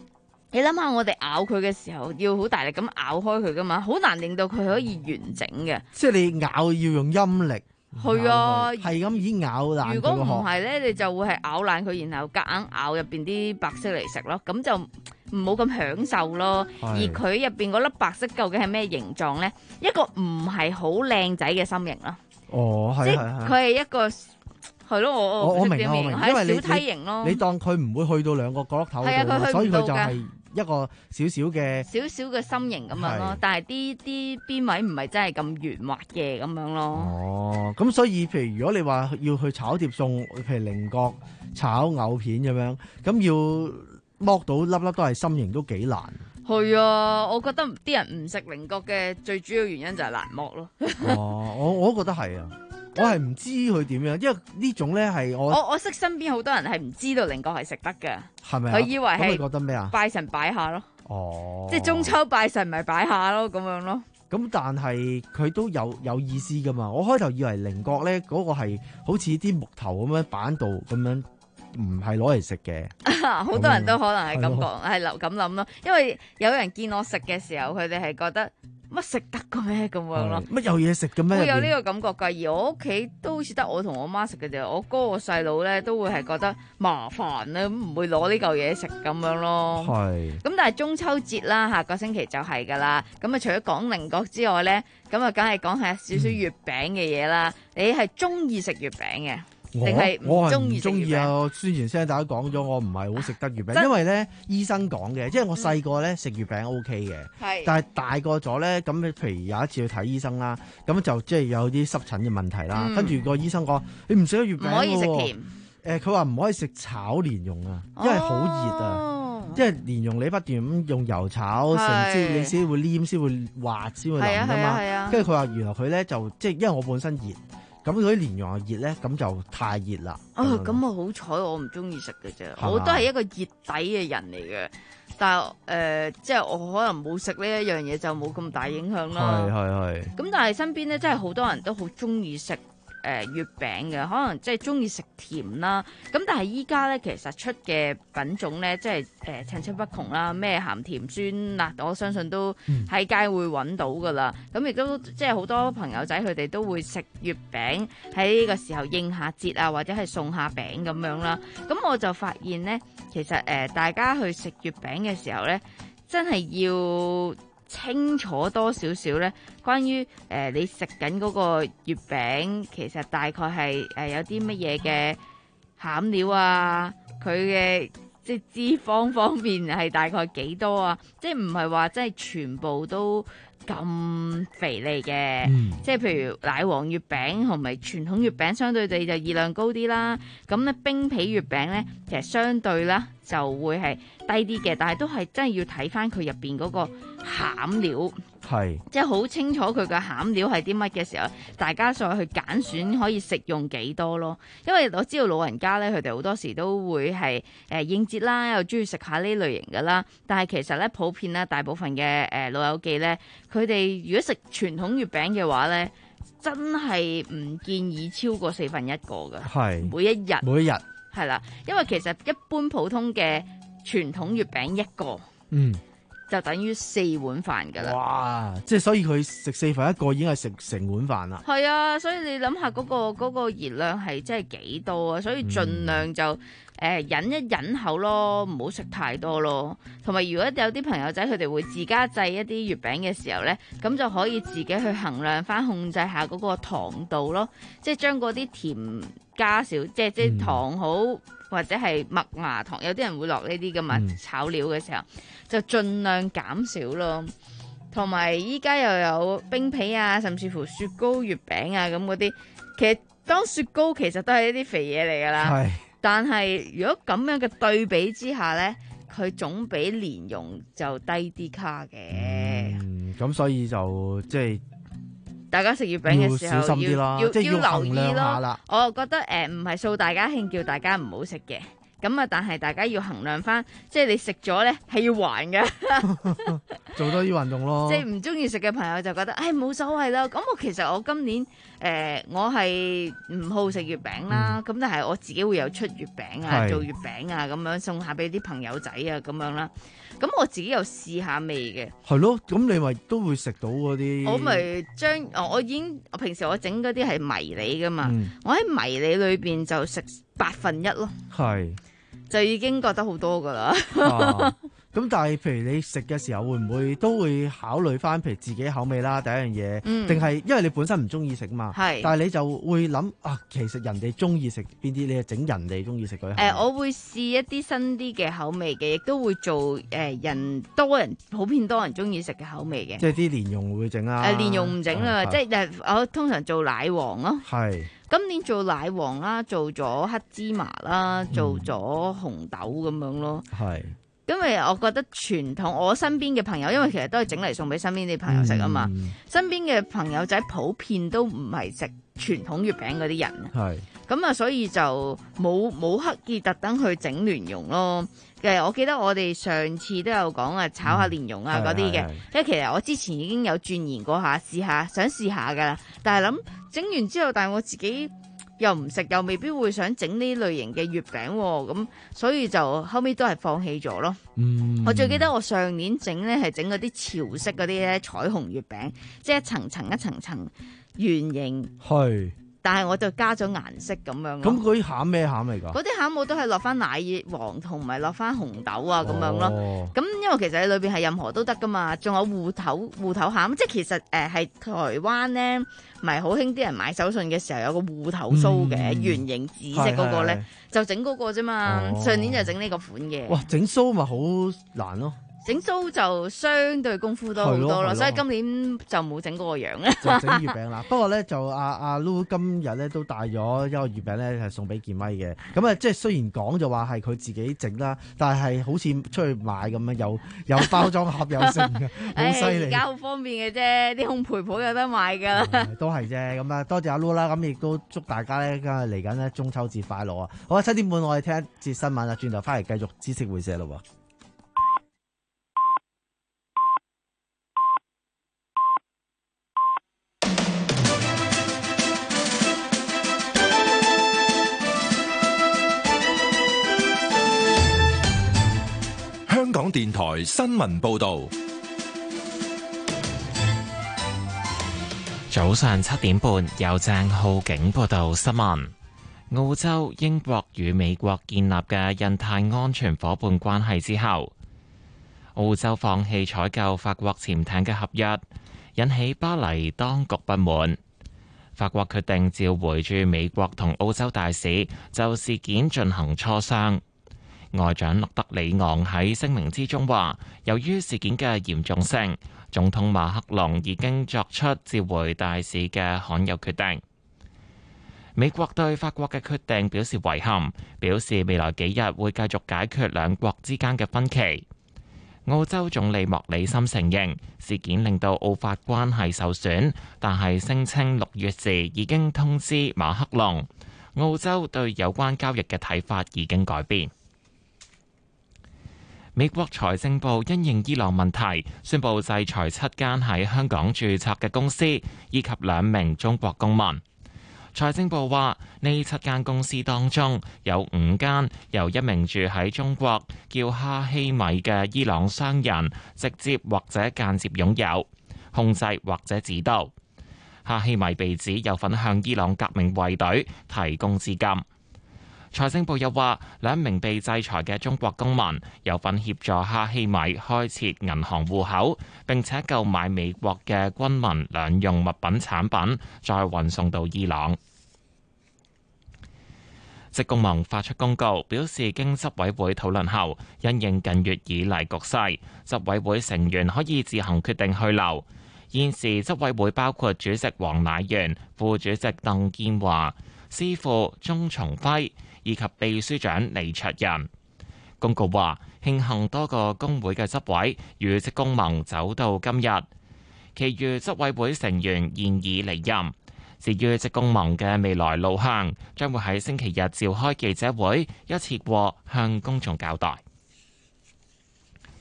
你諗下，我哋咬佢嘅時候要好大力咁咬開佢噶嘛，好難令到佢可以完整嘅。 即係你咬要用陰力。 係啊， 係咁已經咬爛。 如果唔係咧，你就會係咬爛佢，然後夾硬咬入邊啲白色嚟食咯，咁就唔好咁享受咯。而佢入邊嗰粒白色究竟係咩形狀咧？一個唔係好靚仔嘅心形啦。 哦，係即係係。 佢係一個係咯，我我我明我明，因為你小梯形咯。 你當佢唔會去到兩個角落頭度，所以佢就係一個少少嘅少少嘅心形咁樣咯。但係啲啲邊位唔係真係咁圓滑嘅咁樣咯。 哦，咁所以譬如如果你話要去炒碟餸，譬如菱角炒藕片咁樣，咁要剝到粒粒都係心形都幾難。 係啊，我覺得啲人唔食菱角嘅最主要原因就係難剝咯。 哦，我我都覺得係啊。我係唔知佢點樣，因為呢種咧係我我我識身邊好多人係唔知道菱角係食得嘅， 係咪？ 佢以為係咁你覺得咩啊？ 拜神擺下咯， 哦， 即係中秋拜神咪擺下咯，咁樣咯。 咁但係佢都有有意思噶嘛？我開頭以為菱角咧嗰個係好似啲木頭咁樣板度咁樣，唔係攞嚟食嘅。 好多人都可能係咁講，係留咁諗咯。因為有人見我食嘅時候，佢哋係覺得。乜食得嘅咩咁樣咯？ 乜有嘢食嘅咩？ 會有呢個感覺㗎。而我屋企都好似得我同我媽食嘅啫。我哥個細佬咧都會係覺得麻煩咧，唔會攞呢嚿嘢食咁樣咯。 係。咁但係中秋節啦，下個星期就係㗎啦。咁啊，除咗講菱角之外咧，咁啊，梗係講下少少月餅嘅嘢啦。嗯、你係中意食月餅嘅？定係唔中意食月餅？我係唔中意啊！ 宣傳聲大家講咗，我唔係好食得月餅，因為咧醫生講嘅，即係我細個咧食月餅 O K 嘅， 係， 但係大個咗咧，咁譬如有一次去睇醫生啦，咁就即係有啲濕疹嘅問題啦， 嗯、 跟住個醫生講：你唔食得月餅，唔可以食甜。 誒，佢話唔可以食炒蓮蓉啊，因為好熱啊。哦即係蓮蓉你不斷咁用油炒，成先你先會黏，先會滑，先會腍噶嘛。跟住佢話原來佢咧就即係因為我本身熱。咁嗰啲蓮蓉又熱咧，咁就太熱啦。 啊，咁啊好彩我唔中意食嘅啫，我都係一個熱底嘅人嚟嘅。但係誒、呃，即係我可能冇食呢一樣嘢，就冇咁大影響啦。 係係係。 咁但係身邊咧，真係好多人都好中意食誒月餅嘅，可能即係中意食甜啦。咁但係依家咧，其實出嘅品種咧，即係誒層出不窮啦，咩鹹甜酸辣，我相信都喺街會揾到噶啦。咁亦都即係好多朋友仔佢哋都會食月餅，喺呢個時候應下節啊，或者係送下餅咁樣啦。咁我就發現咧，其實誒、呃、大家去食月餅嘅時候咧，真係要清楚多少少咧，關於誒、呃、你食緊嗰個月餅，其實大概係誒、呃、有啲乜嘢嘅餡料啊，佢嘅即係脂肪方面係大概幾多啊？即係唔係話即係全部都咁肥膩嘅，嗯、即係譬如奶黃月餅同埋傳統月餅相對地就熱量高啲啦。咁咧冰皮月餅咧，其實相對啦就會係低啲嘅，但係都係真係要睇翻佢入邊嗰個餡料，係即係好清楚佢嘅餡料係啲乜嘅時候，大家再去揀選可以食用幾多咯。因為我知道老人家咧，佢哋好多時都會係誒、呃、應節啦，又中意食下呢類型噶啦。但係其實咧，普遍咧，大部分嘅誒、呃、老友記咧，佢哋如果食傳統月餅嘅話咧，真係唔建議超過四分一個嘅，係每一日每一日係啦，因為其實一般普通嘅傳統月餅一個， 嗯。 就等於四碗飯㗎啦！ 哇！即係所以佢食四份一個已經係食成碗飯啦。 係啊，所以你諗下嗰個嗰個熱量係真係幾多啊？所以盡量就誒、嗯呃、忍一忍口咯，唔好食太多咯。同埋如果有啲朋友仔佢哋會自家製一啲月餅嘅時候咧，咁就可以自己去衡量翻控制下嗰個糖度咯，即係將嗰啲甜加少，即係即係糖好。嗯或者係麥芽糖，有啲人會落呢啲㗎嘛，嗯、炒料嘅時候就盡量減少咯。同埋依家又有冰皮啊，甚至乎雪糕月餅啊咁嗰啲，其實當雪糕其實都係一啲肥嘢嚟㗎啦。係，但係如果咁樣嘅對比之下咧，佢總比蓮蓉就低啲卡嘅。 嗯，咁所以就即係。 大家食月餅嘅時候要小心啲啦， 要要， 要留意咯。我覺得誒唔係掃大家興，叫大家唔好食嘅。咁啊，但係大家要衡量翻，即係你食咗咧係要還嘅。 做多啲運動咯。 即係唔中意食嘅朋友就覺得，唉冇所謂啦。咁我其實我今年誒、呃、我係唔好食月餅啦，咁、嗯、但係我自己會有出月餅啊，做月餅啊咁樣送下俾啲朋友仔啊咁樣啦。咁我自己又試下味嘅。係咯， 咁你咪都會食到嗰啲。 我咪將哦，我已經我平時我整嗰啲係迷你噶嘛， 嗯、 我喺迷你裏邊就食八分一咯。係。就已經覺得好多噶啦。 咁但係譬如你食嘅時候會唔會都會考慮翻譬如自己口味啦，第一樣嘢，定係、嗯、因為你本身唔中意食嘛？係。但係你就會諗啊，其實人哋中意食邊啲，你就整人哋中意食嗰啲。誒、呃，我會試一啲新啲嘅口味嘅，亦都會做誒、呃、人多人普遍多人中意食嘅口味嘅。即係啲蓮蓉會整啊？誒、呃，蓮蓉唔整啊，即係我通常做奶黃咯。係。今年做奶黃啦，做咗黑芝麻啦，做咗紅豆咁樣咯。係、嗯，因為我覺得傳統，我身邊嘅朋友，因為其實都係整嚟送俾身邊啲朋友食啊嘛。嗯、身邊嘅朋友仔普遍都唔係食傳統月餅嗰啲人。係，咁啊，所以就冇冇刻意特登去整蓮蓉咯。誒，我記得我哋上次都有講啊，炒下蓮蓉啊嗰啲嘅，因為其實我之前已經有鑽研過下，試下想試下噶啦，但係諗整完之後，但係我自己又唔食，又未必會想整呢類型嘅月餅，咁所以就後尾都係放棄咗咯。嗯，我最記得我上年整咧係整嗰啲潮式嗰啲咧彩虹月餅，即係一層層一層層圓形。係。但係我就加咗顏色咁樣咯。咁嗰啲餡咩餡嚟㗎？嗰啲餡我都係落翻奶黃同埋落翻紅豆啊咁樣咯。咁、哦、因為其實喺裏邊係任何都得㗎嘛。仲有芋頭芋頭餡，即係其實誒係、呃、台灣咧，唔係好興啲人買手信嘅時候有個芋頭酥嘅、嗯、圓形紫色嗰個咧，就整嗰個啫嘛。哦、上年就整呢個款嘅。哇！整酥咪好難咯。整酥就相對功夫多好多咯，所以今年就冇整嗰個樣咧。就整月餅啦，不過咧就阿阿 Lu 今日咧都帶咗一個月餅咧係送俾健威嘅。咁啊，即係雖然講就話係佢自己整啦，但係好似出去買咁樣，有有包裝盒有剩嘅，好犀利。而家好方便嘅啫，啲烘焙鋪有得買噶、嗯。都係啫，咁啊多謝阿 Lu 啦，咁亦都祝大家咧今日嚟緊咧中秋節快樂啊！好啊，七點半我哋聽一節新聞啊，轉頭翻嚟繼續知識會社咯。 香港電台新聞報道， 早上七點半由鄭浩景報道新聞。澳洲、英國與美國建立嘅印太安全夥伴關係之後，澳洲放棄採購法國潛艇嘅合約，引起巴黎當局不滿。法國決定召回駐美國同澳洲大使，就事件進行磋商。外長勒德里昂喺聲明之中話，由於事件嘅嚴重性，總統馬克龍已經作出召回大使嘅罕有決定。美國對法國嘅決定表示遺憾，表示未來幾日會繼續解決兩國之間嘅分歧。澳洲總理莫里森承認事件令到澳法關係受損，但係聲稱六月時已經通知馬克龍，澳洲對有關交易嘅睇法已經改變。美國財政部因應伊朗問題，宣布制裁七間喺香港註冊嘅公司，以及兩名中國公民。財政部話，呢七間公司當中有五間由一名住喺中國叫哈希米嘅伊朗商人直接或者間接擁有、控制或者指導。哈希米被指有份向伊朗革命衛隊提供資金。財政部又話，兩名被制裁嘅中國公民有份協助哈希米開設銀行戶口，並且購買美國嘅軍民兩用物品產品，再運送到伊朗。職工盟發出公告，表示經執委會討論後，因應近月以嚟局勢，執委會成員可以自行決定去留。現時執委會包括主席黃乃元、副主席鄧建華、司庫鍾松輝以及秘書長李卓人。公告話，慶幸多個工會嘅執委與職工盟走到今日，其餘執委會成員現已離任。至於職工盟嘅未來路向，將會喺星期日召開記者會，一次過向公眾交代。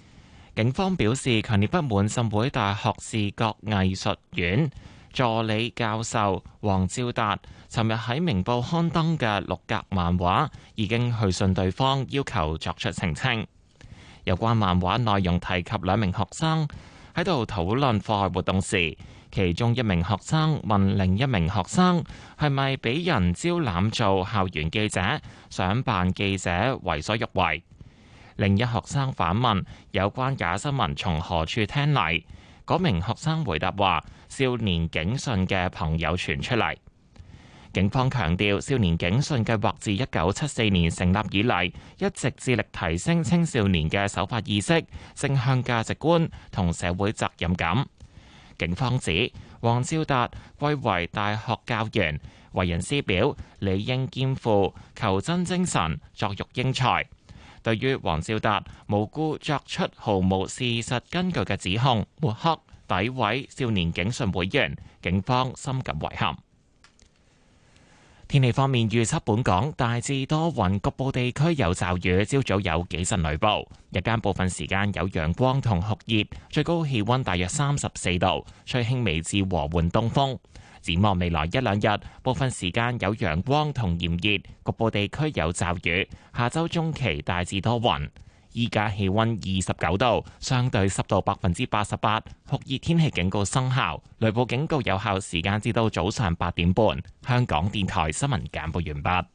警方表示強烈不滿浸會大學視覺藝術院助理教授黃照達尋日喺明報刊登嘅六格漫畫，已經去信對方要求作出澄清。有關漫畫內容提及兩名學生喺度討論課外活動時，其中一名學生問另一名學生係咪俾人招攬做校園記者，想扮記者為所欲為。另一學生反問有關假新聞從何處聽嚟，嗰名學生回答話少年警訊嘅朋友傳出嚟。警方強調，少年警訊計劃自一九七四年成立以嚟，一直致力提升青少年嘅守法意識、正向價值觀同社會責任感。警方指黃照達貴為大學教員，為人師表，理應肩負求真精神，作育英才。對於黃照達無故作出毫無事實根據嘅指控，抹黑詆毀少年警訊會員，警方深感遺憾。天氣方面預測，本港大致多雲，局部地區有驟雨，朝早有幾陣雷暴，日間部分時間有陽光同酷熱，最高氣溫大約三十四度，吹輕微至和緩東風。展望未來一兩日，部分時間有陽光同炎熱，局部地區有驟雨。下周中期大致多雲。依家氣溫二十九度，相對濕度百分之八十八，酷熱天氣警告生效，雷暴警告有效時間至到早上八點半。香港電台新聞簡報完畢。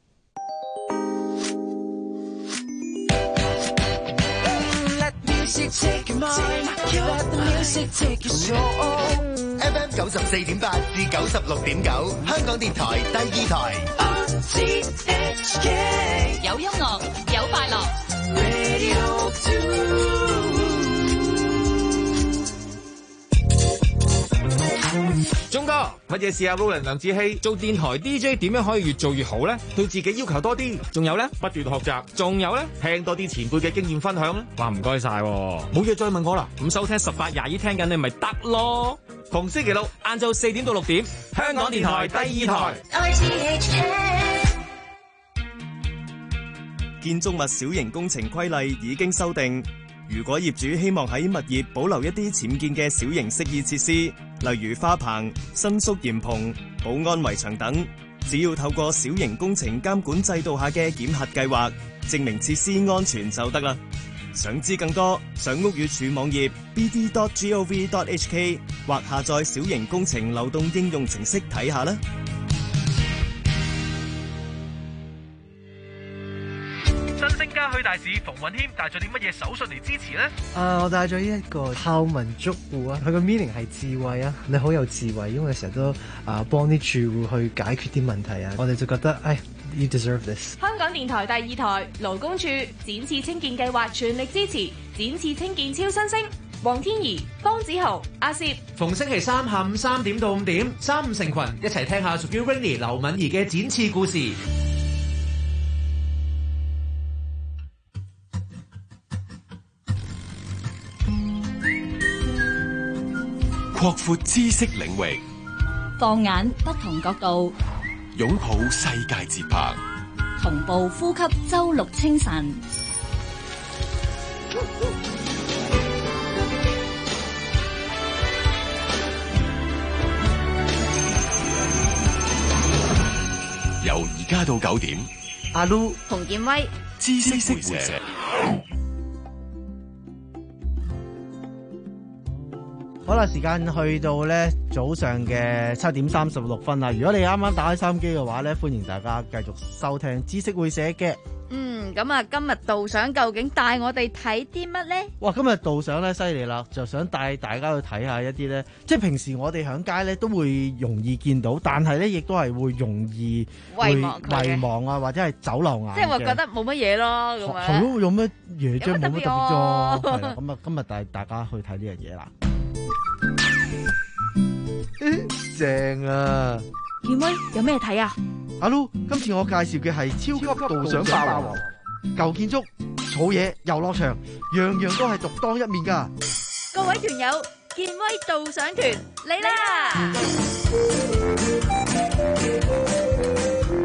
F M 九十四點八至九十六點九，香港電台第二台。 有音樂，有快樂。 鐘哥，乜嘢試下 Roland 梁子希做電台 D J 點樣可以越做越好呢？對自己要求多啲，仲有呢？不斷學習，仲有呢？聽多啲前輩嘅經驗分享呢？哇，唔該晒，冇嘢再問我啦。咁收聽十八廿二聽緊你咪得咯。逢星期六晏晝四點到六點，香港電台第二台。 建築物小型工程規例已經修訂，如果業主希望喺物業保留一啲僭建嘅小型適意設施，例如花棚、伸縮簷篷、保安圍牆等，只要透過小型工程監管制度下嘅檢核計劃，證明設施安全就得啦。想知更多，上屋宇署網頁 b d dot gov dot h k 或下載小型工程流動應用程式睇下啦。 新星家墟大使馮允謙帶咗啲乜嘢手信嚟支持呢？ 啊，我帶咗呢一個孝民竹戶啊，佢個 meaning 係智慧啊，你好有智慧，因為成日都啊幫啲住戶去解決啲問題啊，我哋就覺得，唉 ，you deserve this。 香港電台第二台勞工處展翅青見計劃全力支持展翅青見超新星，黃天怡、方子豪、阿攝。 逢星期三下午三點到五點，三五成群一齊聽下屬於 Rainy 劉敏儀嘅展翅故事。 擴闊知識領域， 放眼不同角度， 擁抱世界節拍， 同步呼吸周六清晨。 由而家到九點， 阿 Lu 洪建威， 知識會社。 好啦，時間去到咧早上嘅七點三十六分啦。如果你啱啱打開收音機嘅話咧，歡迎大家繼續收聽知識會社嘅。 嗯，咁啊，今日導賞究竟帶我哋睇啲乜咧？ 哇，今日導賞咧犀利啦，就想帶大家去睇下一啲咧，即係平時我哋響街咧都會容易見到，但係咧亦都係會容易遺忘佢嘅遺忘啊，或者係走漏眼嘅。 即係我覺得冇乜嘢咯，咁樣。 係咯，有乜嘢啫？冇乜特別啫。係啦， 咁咁啊，今日帶大家去睇呢樣嘢啦。正啊！ 建威有咩睇啊？ 阿 Lu，今次我介紹嘅係超級導賞霸王，舊建築、草野、遊樂場，樣樣都係獨當一面噶。 各位團友，建威導賞團嚟啦！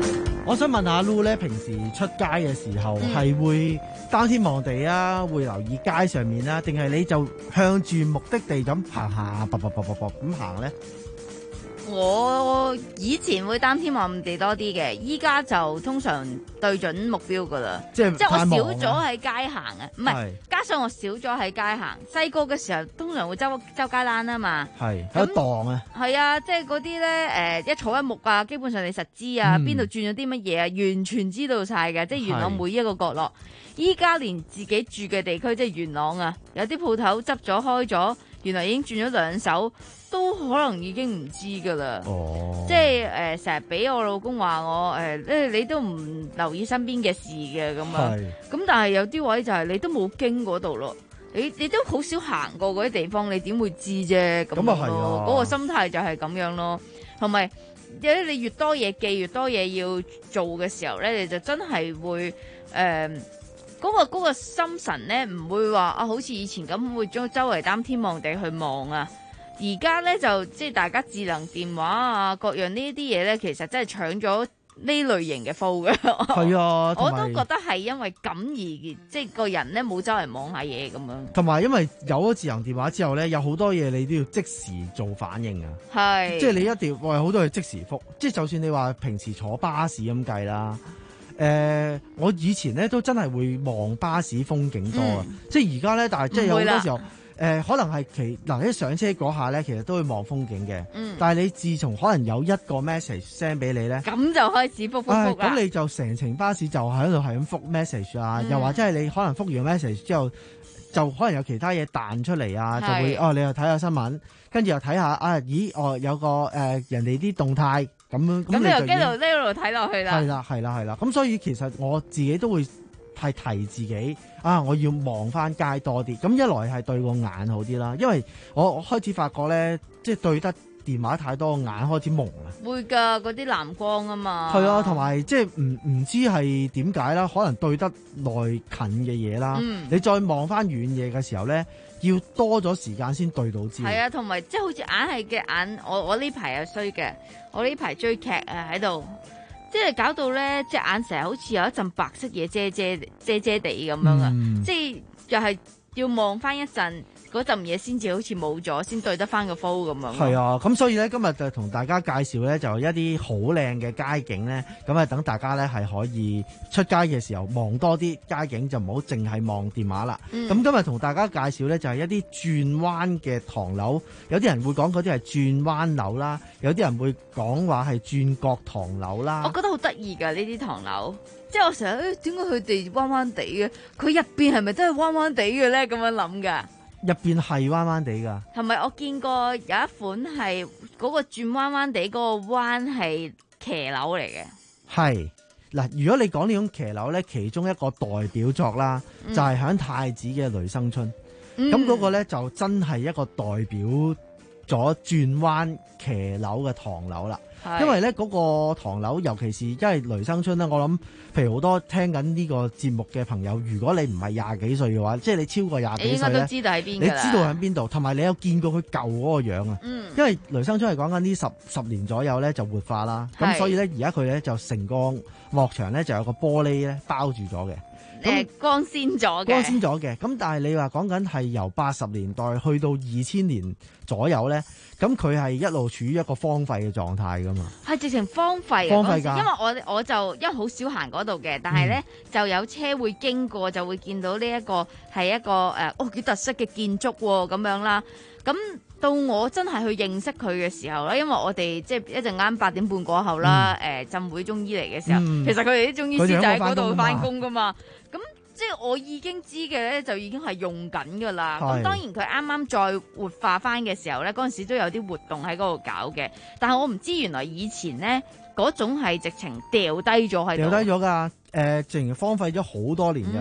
我想問下 Lu 咧，平時出街嘅時候係、嗯、會擔天望地啊，會留意街上面啊，定係你就向住目的地咁行下，卜卜卜卜卜咁行咧？ 我以前會擔天望地多啲嘅，依家就通常對準目標噶啦， 即係即係我少咗喺街行啊，唔係係加上我少咗喺街行。細個嘅時候通常會周周街躝啊嘛， 係喺度蕩啊， 係啊，即係嗰啲咧誒一草一木啊，基本上你實知啊，邊度轉咗啲乜嘢啊，完全知道晒嘅，即係元朗每一個角落。依家連自己住嘅地區即係元朗啊，有啲鋪頭執咗開咗，原來已經轉咗兩手。都可能已經唔知㗎啦， 哦、 即係誒成日俾我老公話我誒，誒、呃、你都唔留意身邊嘅事嘅咁樣，咁但係有啲位就係你都冇經嗰度咯，你你都好少行過嗰啲地方，你點會知啫？咁啊係啊， 嗰個心態就係咁樣咯，同埋有啲你越多嘢記，越多嘢要做嘅時候咧，你就真係會誒。呃嗰、那個嗰、那個心神咧，唔會話啊，好似以前咁會將周圍擔天望地去望啊。而家咧就即係大家智能電話啊，各樣呢啲嘢咧，其實真係搶咗呢類型嘅 focus 嘅。 係啊， 我都覺得係因為咁而即係個人咧冇周圍望下嘢咁樣。 同埋因為有咗智能電話之後咧，有好多嘢你都要即時做反應啊。 係，即係你一定要喂好多嘢即時覆。即係就算你話平時坐巴士咁計啦。誒、呃，我以前咧都真係會望巴士風景多啊、嗯！即係而家咧，但係即係有好多時候，誒、呃、可能係其嗱一上車嗰下咧，其實都會望風景嘅。嗯。但係你自從可能有一個 message send 俾你咧， 咁就開始覆覆覆啦。咁、 哎、你就成程巴士就喺度係咁覆 message 啊、嗯，又或者係你可能覆完 message 之後，就可能有其他嘢彈出嚟啊，就會哦，你又睇下新聞，跟住又睇下啊，咦，哦有個誒、呃、人哋啲動態。咁樣咁你就一路呢度睇落去啦。 係啦，係啦，係啦。咁所以其實我自己都會係提自己啊，我要望翻街多啲。咁一來係對個眼好啲啦，因為我我開始發覺咧，即係對得電話太多，眼開始蒙啊。 會㗎，嗰啲藍光啊嘛。 係啊，同埋即係唔唔知係點解啦，可能對得耐近嘅嘢啦，嗯、你再望翻遠嘢嘅時候咧。要多咗時間先對到焦。 係啊，同埋即係好似硬係嘅眼，我我呢排又衰嘅，我呢排追劇啊喺度，即係搞到咧隻眼成日好似有一陣白色嘢遮遮遮遮地咁樣啊、嗯，即係又係要望翻一陣。嗰陣嘢先至好似冇咗，先對得翻個 flow 咁樣。 係啊，咁所以咧今日就同大家介紹咧，就一啲好靚嘅街景咧，咁啊等大家咧係可以出街嘅時候望多啲街景，就唔好淨係望電話啦。咁、嗯、今日同大家介紹咧就係一啲轉彎嘅唐樓，有啲人會講嗰啲係轉彎樓啦，有啲人會講話係轉角唐樓啦。 我覺得好得意㗎呢啲唐樓，即係我成日誒點解佢哋彎彎地嘅？佢入邊係咪真係彎彎地嘅咧？咁樣諗㗎。 入邊係彎彎地噶， 係咪？我見過有一款係嗰個轉彎彎地嗰個彎係騎樓嚟嘅。 係嗱，如果你講呢種騎樓咧，其中一個代表作啦，嗯、就係、是、響太子嘅雷生春。咁、嗯、嗰個咧就真係一個代表咗轉彎騎樓嘅唐樓啦。因為咧嗰個唐樓，尤其是因為雷生春咧，我諗，譬如好多聽緊呢個節目嘅朋友，如果你唔係廿幾歲嘅話，即係你超過廿幾歲咧， 你應該都知道喺邊， 你知道喺邊度，同埋你有見過佢舊嗰個樣啊。嗯。因為雷生春係講緊呢十十年左右咧就活化啦，咁所以咧而家佢咧就成個幕牆咧就有個玻璃咧包住咗嘅。 誒，光鮮咗嘅， 光鮮咗嘅。咁但係你話講緊係由八十年代去到二千年左右咧，咁佢係一路處於一個荒廢嘅狀態噶嘛。係直情荒廢， 荒廢㗎。因為我我就因為好少行嗰度嘅，但係咧、嗯、就有車會經過，就會見到呢一個係一個誒哦幾特色嘅建築咁樣啦。咁到我真係去認識佢嘅時候咧，因為我哋即係一陣間八點半過後啦，誒、嗯呃、浸會中醫嚟嘅時候，嗯、其實佢哋啲中醫師就喺嗰度翻工噶嘛。咁即係我已經知嘅咧，就已經係用緊噶啦。咁當然佢啱啱再活化翻嘅時候咧，嗰陣時都有啲活動喺嗰度搞嘅。但係我唔知原來以前咧嗰種係直情掉低咗喺度。 掉低咗㗎，誒、呃，直情荒廢咗好多年㗎。 嗯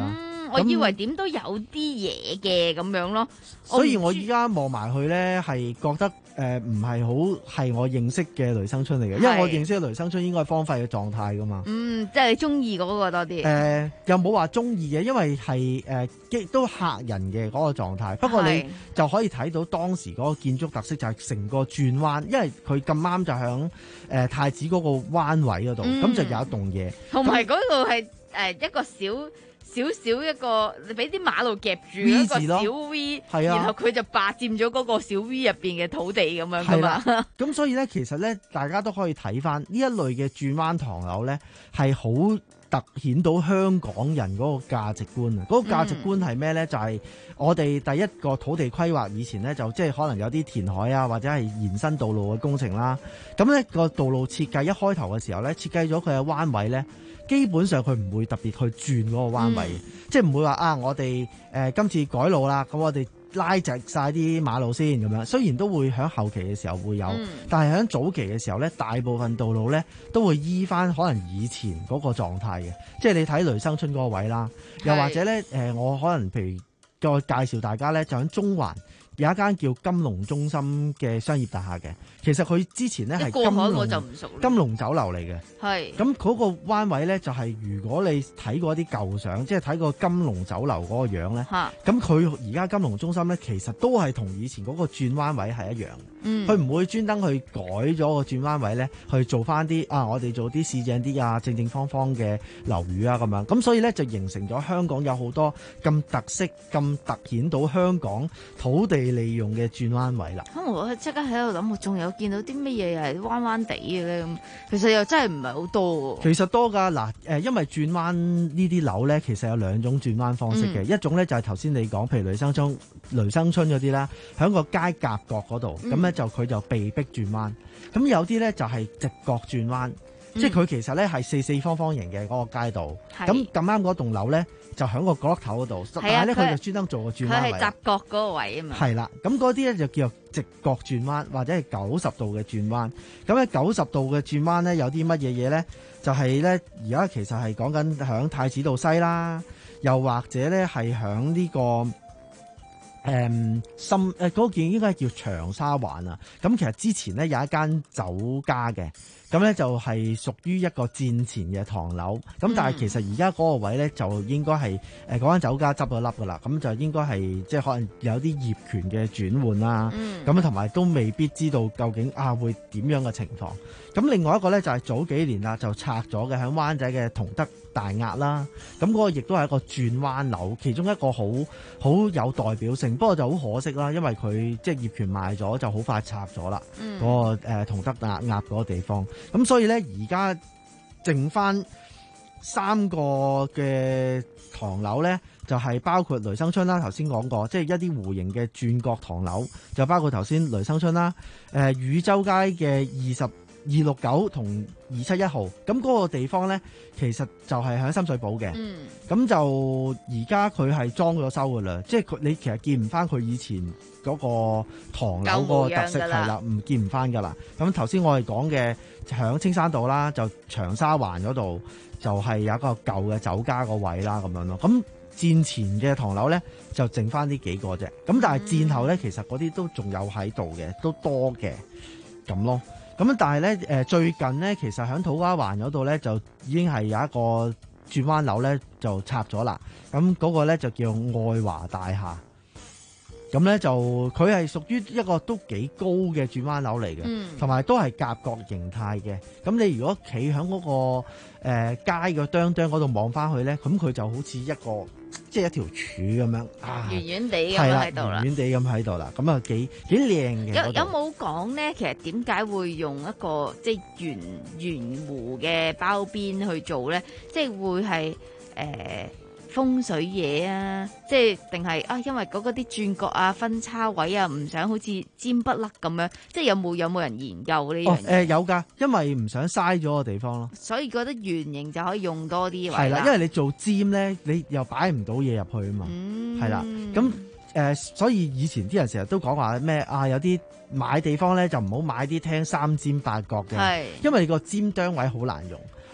我以為點都有啲嘢嘅咁樣咯。 所以我依家望埋去咧，係覺得誒唔係好係我認識嘅雷生春嚟嘅，因為我認識嘅雷生春應該係荒廢嘅狀態噶嘛。 嗯，即係你中意嗰個多啲。誒、 呃，又冇話中意嘅，因為係誒亦都嚇人嘅嗰個狀態。不過你就可以睇到當時嗰個建築特色就係成個轉彎，因為佢咁啱就響誒、呃、太子嗰個彎位嗰度，咁、嗯、就有一棟嘢。 同埋嗰度係誒一個小。少少一個，你俾啲馬路夾住一個小 V， 然後佢就霸佔咗嗰個小 V 入邊嘅土地咁樣噶嘛。 咁所以咧，其實咧，大家都可以睇翻呢一類嘅轉彎唐樓咧，係好突顯到香港人嗰個價值觀啊！嗰、嗰個價值觀係咩咧？就係、是、我哋第一個土地規劃以前咧，就即係可能有啲填海啊，或者係延伸道路嘅工程啦。咁咧個道路設計一開頭嘅時候咧，設計咗佢嘅彎位咧。基本上佢唔會特別去轉嗰個彎位，嗯、即係唔會話啊！我哋誒、呃、今次改路啦，咁我哋拉直晒啲馬路先咁樣。雖然都會喺後期嘅時候會有，嗯、但係喺早期嘅時候咧，大部分道路咧都會依翻可能以前嗰個狀態嘅。即係你睇雷生春嗰個位啦，又或者咧誒、呃，我可能譬如再介紹大家咧，就喺中環有一間叫金龍中心嘅商業大廈嘅。其實佢之前咧係金龍金龍酒樓嚟嘅，係咁嗰個彎位咧就係、是、如果你睇過啲舊相，即係睇過金龍酒樓嗰個樣咧，咁佢而家金龍中心咧其實都係同以前嗰個轉彎位係一樣，嗯，佢唔會專登去改咗個轉彎位咧去做翻啲啊，我哋做啲市正啲啊，正正方方嘅樓宇啊咁樣，咁所以咧就形成咗香港有好多咁特色、咁突顯到香港土地利用嘅轉彎位啦。 咁我即刻喺度諗，我仲有。見到啲乜嘢又係彎彎地嘅咧，咁其實又真係唔係好多。其實多㗎嗱，誒，因為轉彎呢啲樓咧，其實有兩種轉彎方式嘅、嗯，一種咧就係頭先你講，譬如雷生春、雷生春嗰啲啦，喺個街夾角嗰度，咁、嗯、咧就佢就被逼轉彎。咁有啲咧就係直角轉彎，嗯、即係佢其實咧係四四方方形嘅嗰個街道。咁咁啱嗰棟樓咧就喺個角落頭嗰度，但係咧佢就專登做個轉彎位。佢係窄角嗰個位啊嘛。係啦，咁嗰啲咧就叫做直角轉彎或者係九十度嘅轉彎。咁咧九十度嘅轉彎咧有啲乜嘢嘢咧？就係咧而家其實係講緊響太子道西啦，又或者咧係響呢個誒深誒嗰件應該係叫長沙灣啊。咁其實之前咧有一間酒家嘅。咁咧就係屬於一個戰前嘅唐樓，咁但係其實而家嗰個位咧就應該係誒嗰間酒家執咗笠噶啦，咁就應該係即係可能有啲業權嘅轉換啦，咁同埋都未必知道究竟啊會點樣嘅情況。咁另外一個咧就係早幾年啦就拆咗嘅喺灣仔嘅同德大押啦，咁嗰個亦都係一個轉彎樓，其中一個好好有代表性，不過就好可惜啦，因為佢即係業權賣咗就好快拆咗啦，嗰、嗯嗰個、呃、同德大押嗰個地方。咁所以咧，而家剩翻三個嘅唐樓咧，就係、是、包括雷生春啦，頭先講過，即係一啲弧形嘅轉角唐樓，就包括頭先雷生春啦，誒、呃、汝州街嘅二十二六九同二七一號，咁嗰個地方咧，其實就係喺深水埗嘅，咁、嗯、就而家佢係裝咗修噶啦，即係佢你其實見唔翻佢以前嗰個唐樓嗰個特色係啦，唔見唔翻噶啦。咁頭先我哋講嘅響青山道啦，就長沙灣嗰度就係有一個舊嘅酒家個位啦，咁樣咯。咁戰前嘅唐樓咧就剩翻呢幾個啫，咁但係戰後咧、嗯、其實嗰啲都仲有喺度嘅，都多嘅咁咯。咁但係咧，誒最近咧，其實喺土瓜灣嗰度咧，就已經係有一個轉彎樓咧，就拆咗啦。咁嗰個咧就叫愛華大廈。咁咧就佢係屬於一個都幾高嘅轉彎樓嚟嘅，同、嗯、埋都係夾角形態嘅。咁你如果企喺嗰個、呃、街個哚哚嗰度望翻去咧，咁佢就好似一個即係一條柱咁樣啊，圓圓地咁喺度啦，圓圓地咁喺度啦。咁啊幾幾靚嘅。有有冇講咧？其實點解會用一個即係圓圓弧嘅包邊去做咧？即係會係誒。呃風水嘢啊，即係定係啊，因為嗰嗰啲轉角啊、分叉位啊，唔想好似尖不甩咁樣，即係有冇有冇人研究呢樣嘢？誒、哦呃、有㗎，因為唔想嘥咗個地方咯。所以覺得圓形就可以用多啲位。係啦，因為你做尖咧，你又擺唔到嘢入去啊嘛。係、嗯、啦，咁誒、呃，所以以前啲人成日都講話咩啊？有啲買地方咧就唔好買啲廳三尖八角嘅，因為個尖釘位好難用。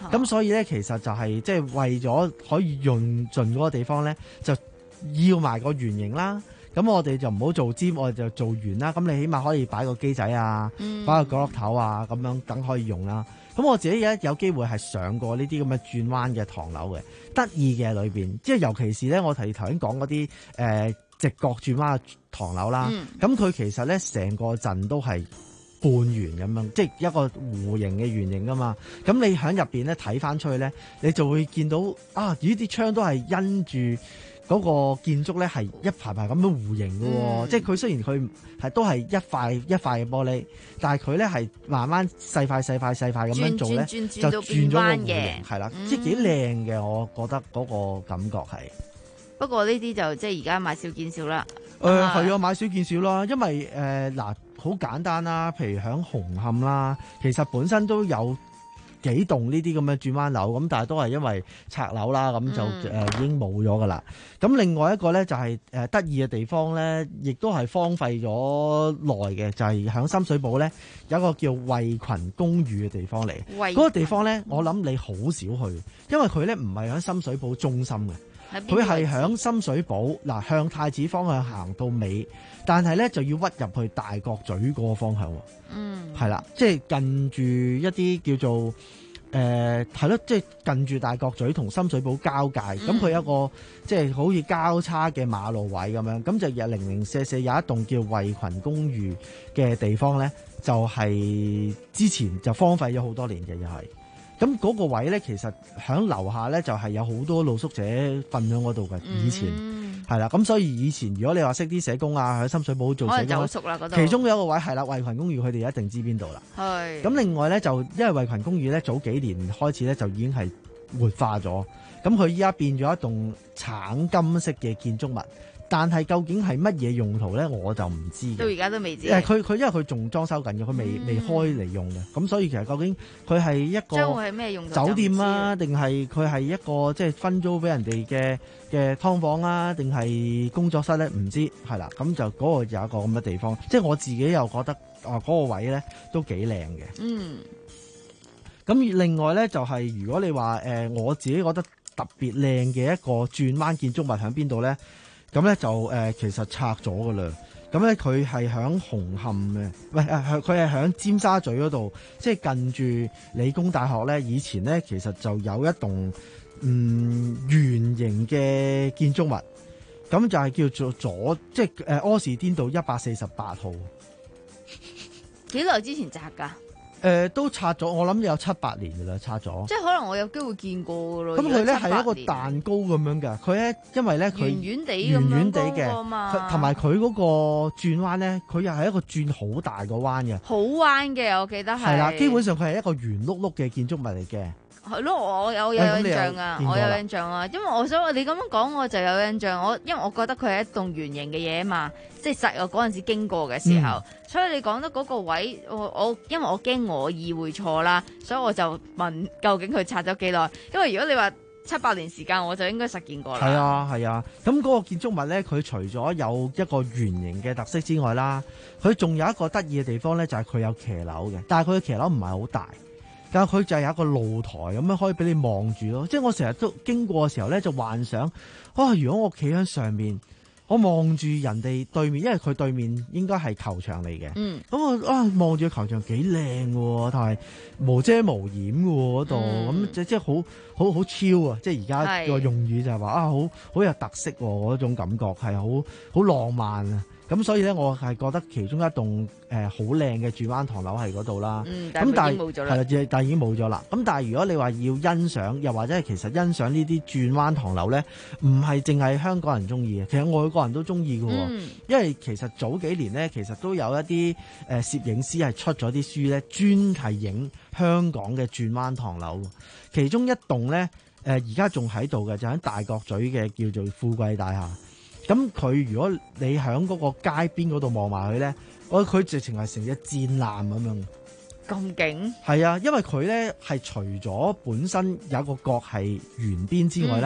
咁、啊、所以咧其實就係即係為咗可以用盡嗰個地方咧，就要埋個圓形啦。咁我哋就唔好做尖，我哋就做圓啦。咁你起碼可以擺個機仔啊， 嗯、 擺個角落頭啊，咁樣梗可以用啦。咁我自己而家有機會係上過呢啲咁嘅轉彎嘅唐樓嘅，得意嘅裏邊，即係尤其是咧，我提頭先講嗰啲誒直角轉彎嘅唐樓啦。咁佢、嗯、其實咧成個陣都係半圓咁樣，即係一個弧形嘅圓形噶嘛。咁你喺入邊咧睇翻出去咧，你就會見到啊，呢啲窗都係因住嗰個建築咧係一排排咁樣弧形嘅喎，嗯、即係佢雖然佢係都係一塊一塊嘅玻璃，但係佢咧係慢慢細塊細塊細塊咁樣做咧，就轉咗個弧形，係啦，嗯、即係幾靚嘅，我覺得嗰個感覺係。 不過呢啲就即係而家買少見少啦。 誒係啊，買少見少啦，因為誒嗱好簡單啦，譬如響紅磡啦，其實本身都有幾棟呢啲咁嘅轉彎樓，咁但係都係因為拆樓啦，咁就誒、嗯呃、已經冇咗噶啦。咁另外一個咧就係誒得意嘅地方咧，亦都係荒廢咗耐嘅，就係、是、響深水埗咧有一個叫惠群公寓嘅地方嚟。嗰個地方咧，我諗你好少去，因為佢咧唔係響深水埗中心嘅。佢係響深水埗嗱，向太子方向行到尾，但係咧就要屈入去大角咀嗰個方向。嗯，係啦，即係近住一啲叫做誒係咯，即係近住大角咀同深水埗交界。咁佢、嗯、有一個即係好似交叉嘅馬路位咁樣，咁就有零零舍舍有一棟叫惠群公寓嘅地方咧，就係、是、之前就荒廢咗好多年嘅，又係。咁嗰個位咧，其實喺樓下咧就係有好多露宿者瞓喺嗰度嘅。以前係啦，咁、嗯、所以以前如果你話識啲社工啊，喺深水埗做社工， 好熟啦嗰度。 其中有一個位係啦，惠群公寓，佢哋一定知邊度啦。係。咁另外咧就因為惠群公寓咧早幾年開始咧就已經係活化咗，咁佢依家變咗一棟橙金色嘅建築物。但係究竟係乜嘢用途咧，我就唔知嘅。 到而家都未知。 誒，佢佢因為佢仲裝修緊嘅，佢未、嗯、未開嚟用嘅。咁所以其實究竟佢係一個將會係咩用途？ 酒店啊，定係佢係一個即係分租俾人哋嘅嘅劏房啊，定係工作室咧？唔知係啦。咁就嗰個有一個咁嘅地方，即係我自己又覺得啊，嗰、嗰個位咧都幾靚嘅。嗯。咁另外咧就係、係、如果你話誒、呃，我自己覺得特別靚嘅一個轉彎建築物喺邊度咧？咁咧就誒、呃、其實拆咗噶啦，咁咧佢係響紅磡嘅，喂誒佢係響尖沙咀嗰度，即係近住理工大學咧。以前咧其實就有一棟嗯圓形嘅建築物，咁就係叫做左，即係誒柯士甸道一百四十八號。 幾耐之前拆㗎？ 誒、呃、都拆咗，我諗有七八年㗎啦，拆咗。 即係可能我有機會見過㗎咯。咁佢咧係一個蛋糕咁樣㗎，佢咧因為咧佢圓圓地咁樣圓圓地嘅，同埋佢嗰個轉彎咧，佢又係一個轉好大個彎嘅。 好彎嘅，我記得係。係啦， 基本上佢係一個圓碌碌嘅建築物嚟嘅。 係咯，我有有印象啊，我有印象啊，因為我想你咁樣講，我就有印象。我因為我覺得佢係一棟圓形嘅嘢啊嘛，即係實我嗰陣時經過嘅時候，嗯、所以你講得嗰個位，我我因為我驚我意會錯啦，所以我就問究竟佢拆咗幾耐？因為如果你話七八年時間，我就應該實見過啦。係啊係啊，咁嗰、啊、個建築物咧，佢除咗有一個圓形嘅特色之外啦，佢仲有一個得意嘅地方咧，就係、是、佢有騎樓嘅，但係佢嘅騎樓唔係好大。但係佢就係有一個露台咁樣可以俾你望住咯，即係我成日都經過嘅時候咧，就幻想啊，如果我企喺上面，我望住人哋對面，因為佢對面應該係球場嚟嘅。嗯，咁我啊望住球場幾靚喎，但係無遮無掩嘅喎嗰度，咁、嗯、即即係好好好超啊！即係而家個用語就係話啊，好好有特色嗰種感覺，係好好浪漫啊！咁所以咧，我係覺得其中一棟誒好靚嘅轉彎唐樓係嗰度啦。嗯，但係已經冇咗啦。係啦，但係已經冇咗啦。咁但係如果你話要欣賞，又或者係其實欣賞呢啲轉彎唐樓咧，唔係淨係香港人中意嘅，其實外國人都中意嘅。嗯，因為其實早幾年咧，其實都有一啲誒攝影師係出咗啲書咧，專係影香港嘅轉彎唐樓。其中一棟咧，誒而家仲喺度嘅，就喺大角咀嘅叫做富貴大廈。咁佢如果你喺嗰個街邊嗰度望埋佢咧，我佢直情係成隻戰艦咁樣。 咁勁？係啊，因為佢咧係除咗本身有一個角係圓邊之外啦，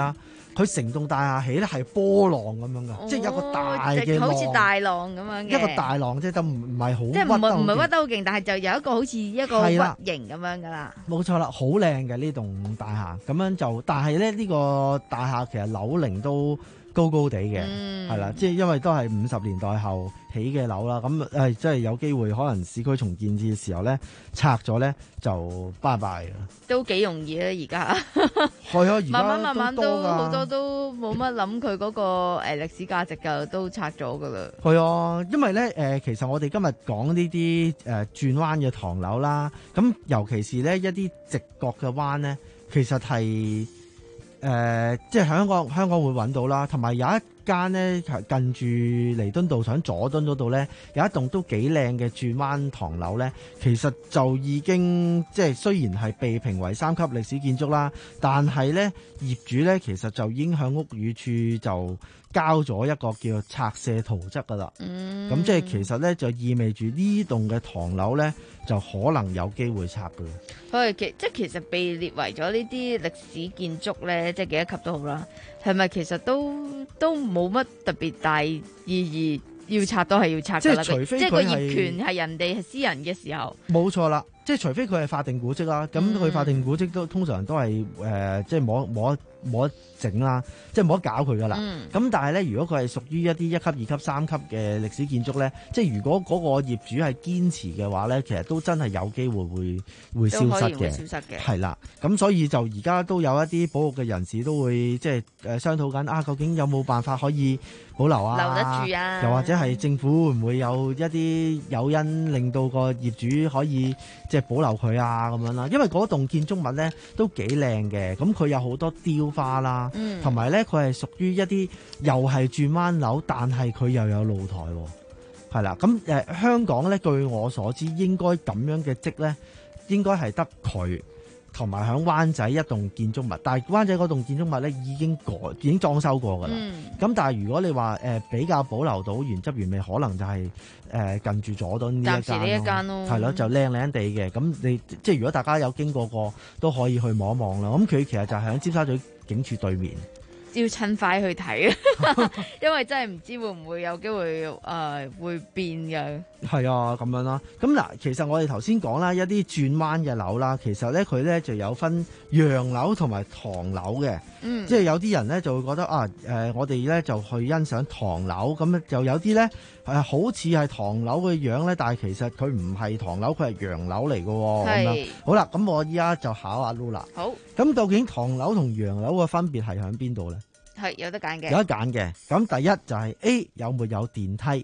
佢成棟大廈起咧係波浪咁樣嘅， 哦、 即係有個大嘅浪， 好似大浪咁樣嘅一個大浪啫，就唔唔係好即係唔係唔係屈得好勁，但係就有一個好似一個屈形咁樣噶啦。 冇錯啦，好靚嘅呢棟大廈，咁樣就但係咧呢、呢個大廈其實樓齡都高高地嘅，係、嗯、啦，即係因為都係五十年代後起嘅樓啦，咁誒即係有機會可能市區重建嘅時候咧拆咗咧就拜拜啦， 都幾容易啊而家， 係啊，而家慢慢慢慢都好多多都冇乜諗佢嗰個誒歷史價值㗎，都拆咗㗎啦。 係啊，因為咧誒、呃，其實我哋今日講呢啲誒轉彎嘅唐樓啦，咁尤其是咧一啲直角嘅彎咧，其實係。誒、呃，即係香港香港會揾到啦，同埋有一間呢，近住彌敦道上佐敦嗰度呢，有一棟都幾靚嘅轉彎唐樓呢。其實就已經即係雖然係被評為三級歷史建築啦，但係呢業主呢，其實就已經向屋宇署就交咗一個叫拆卸圖則噶啦。咁、嗯、即係其實呢，就意味住呢棟嘅唐樓呢，就可能有機會拆噶啦。 佢其即係其實被列為咗呢啲歷史建築咧，即係幾多級都好啦，係咪其實都都冇乜特別大意義，要拆都係要拆㗎啦。 即係除非即係個業權係人哋係私人嘅時候，冇錯啦。即係除非佢係法定古蹟啦，咁佢法定古蹟都通常都係誒、呃，即係冇冇冇得整啦，即係冇得搞佢噶啦。咁、嗯、但係咧，如果佢係屬於一啲一級、二級、三級嘅歷史建築咧，即係如果嗰個業主係堅持嘅話咧，其實都真係有機會會會消失嘅。消失嘅係啦，咁所以就而家都有一啲保育嘅人士都會即係誒商討緊啊，究竟有冇辦法可以保留啊？ 留得住啊？ 又或者係政府會唔會有一啲誘因令到個業主可以即係保留佢啊咁樣啦？因為嗰棟建築物咧都幾靚嘅，咁佢有好多雕花啦，同埋咧佢係屬於一啲又係轉彎樓，但係佢又有露台喎，係啦。咁誒、呃、香港咧，據我所知應該咁樣嘅積咧，應該係得佢。同埋喺灣仔一棟建築物，但係灣仔嗰棟建築物咧已經改已經裝修過㗎啦。咁、嗯、但係如果你話誒、呃、比較保留到原汁原味，可能就係、是、誒、呃、近住佐敦呢一間咯。暫時呢一間咯，係咯，就靚靚地嘅。咁你即係如果大家有經過過，都可以去望一望啦。咁佢其實就係喺尖沙咀警署對面。 要趁快去睇啊，因為真係唔知會唔會有機會誒、呃、會變嘅。 係啊，咁樣啦。咁嗱，其實我哋頭先講啦，一啲轉彎嘅樓啦，其實咧佢咧就有分洋樓同埋唐樓嘅。嗯，即係有啲人咧就會覺得啊，誒、呃，我哋咧就去欣賞唐樓，咁就有啲咧誒好似係唐樓嘅樣咧，但係其實佢唔係唐樓，佢係洋樓嚟嘅。咁樣好啦，咁我依家就考下 Lula。好。咁究竟唐樓同洋樓嘅分別係喺邊度咧？ 係有得揀嘅， 有得揀嘅。咁第一就係 A 有冇有電梯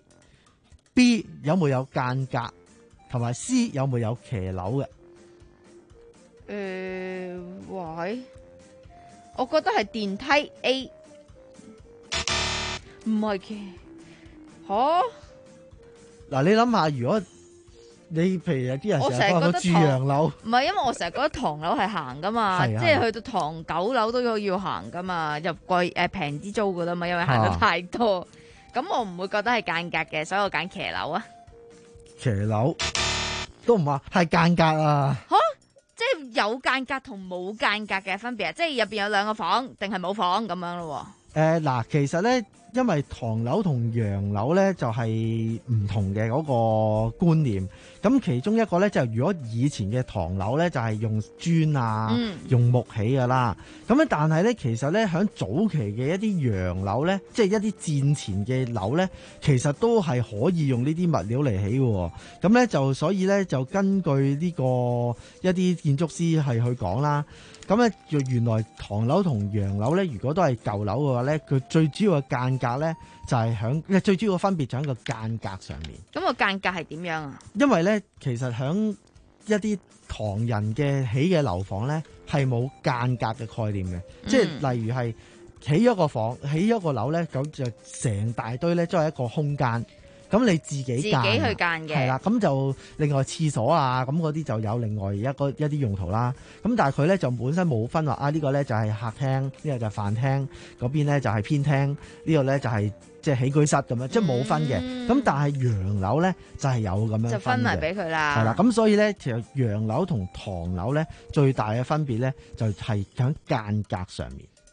，B 有冇有間隔，同埋 C 有冇有騎樓嘅。 誒、呃，喂，我覺得係電梯 A，唔係嘅，吓？ 嗱，你諗下，如果你譬如有啲人成日講住洋樓， 唔係，因為我成日覺得唐樓係行噶嘛，即係去到唐九樓都要要行噶嘛，又貴誒平啲租噶啦嘛，因為行得太多，咁、啊、我唔會覺得係間隔嘅，所以我揀騎樓啊。 騎樓都唔話係間隔啊？ 吓，即係有間隔同冇間隔嘅分別啊？即係入邊有兩個房定係冇房咁樣咯？ 誒、呃、嗱，其實咧。因為唐樓同洋樓咧就係唔同嘅嗰個觀念，咁其中一個咧就係如果以前嘅唐樓咧就係用磚啊、嗯、用木起噶啦，咁咧但係咧其實咧響早期嘅一啲洋樓咧，即係一啲戰前嘅樓咧，其實都係可以用呢啲物料嚟起嘅，咁咧就所以咧就根據呢個一啲建築師係去講啦。咁咧，原來唐樓同洋樓咧，如果都係舊樓嘅話咧，佢最主要嘅間隔咧就係響，最主要嘅分別就喺個間隔上面。 咁個間隔係點樣啊？ 因為咧，其實響一啲唐人嘅起嘅樓房咧，係冇間隔嘅概念嘅，嗯、即係例如係起咗個房、起咗個樓咧，咁就成大堆咧，都係一個空間。咁你自己間，自己去間嘅，係啦。咁就另外廁所啊，咁嗰啲就有另外一個一啲用途啦。咁但係佢咧就本身冇分話啊，呢、呢個咧就係客廳，呢、呢個就係飯廳，嗰邊咧就係偏廳，呢、呢個咧就係即係起居室咁樣，即係冇分嘅。咁、嗯、但係洋樓咧就係有咁樣分嘅，就分埋俾佢啦。 係啦，咁所以咧其實洋樓同唐樓咧最大嘅分別咧就係喺間隔上面。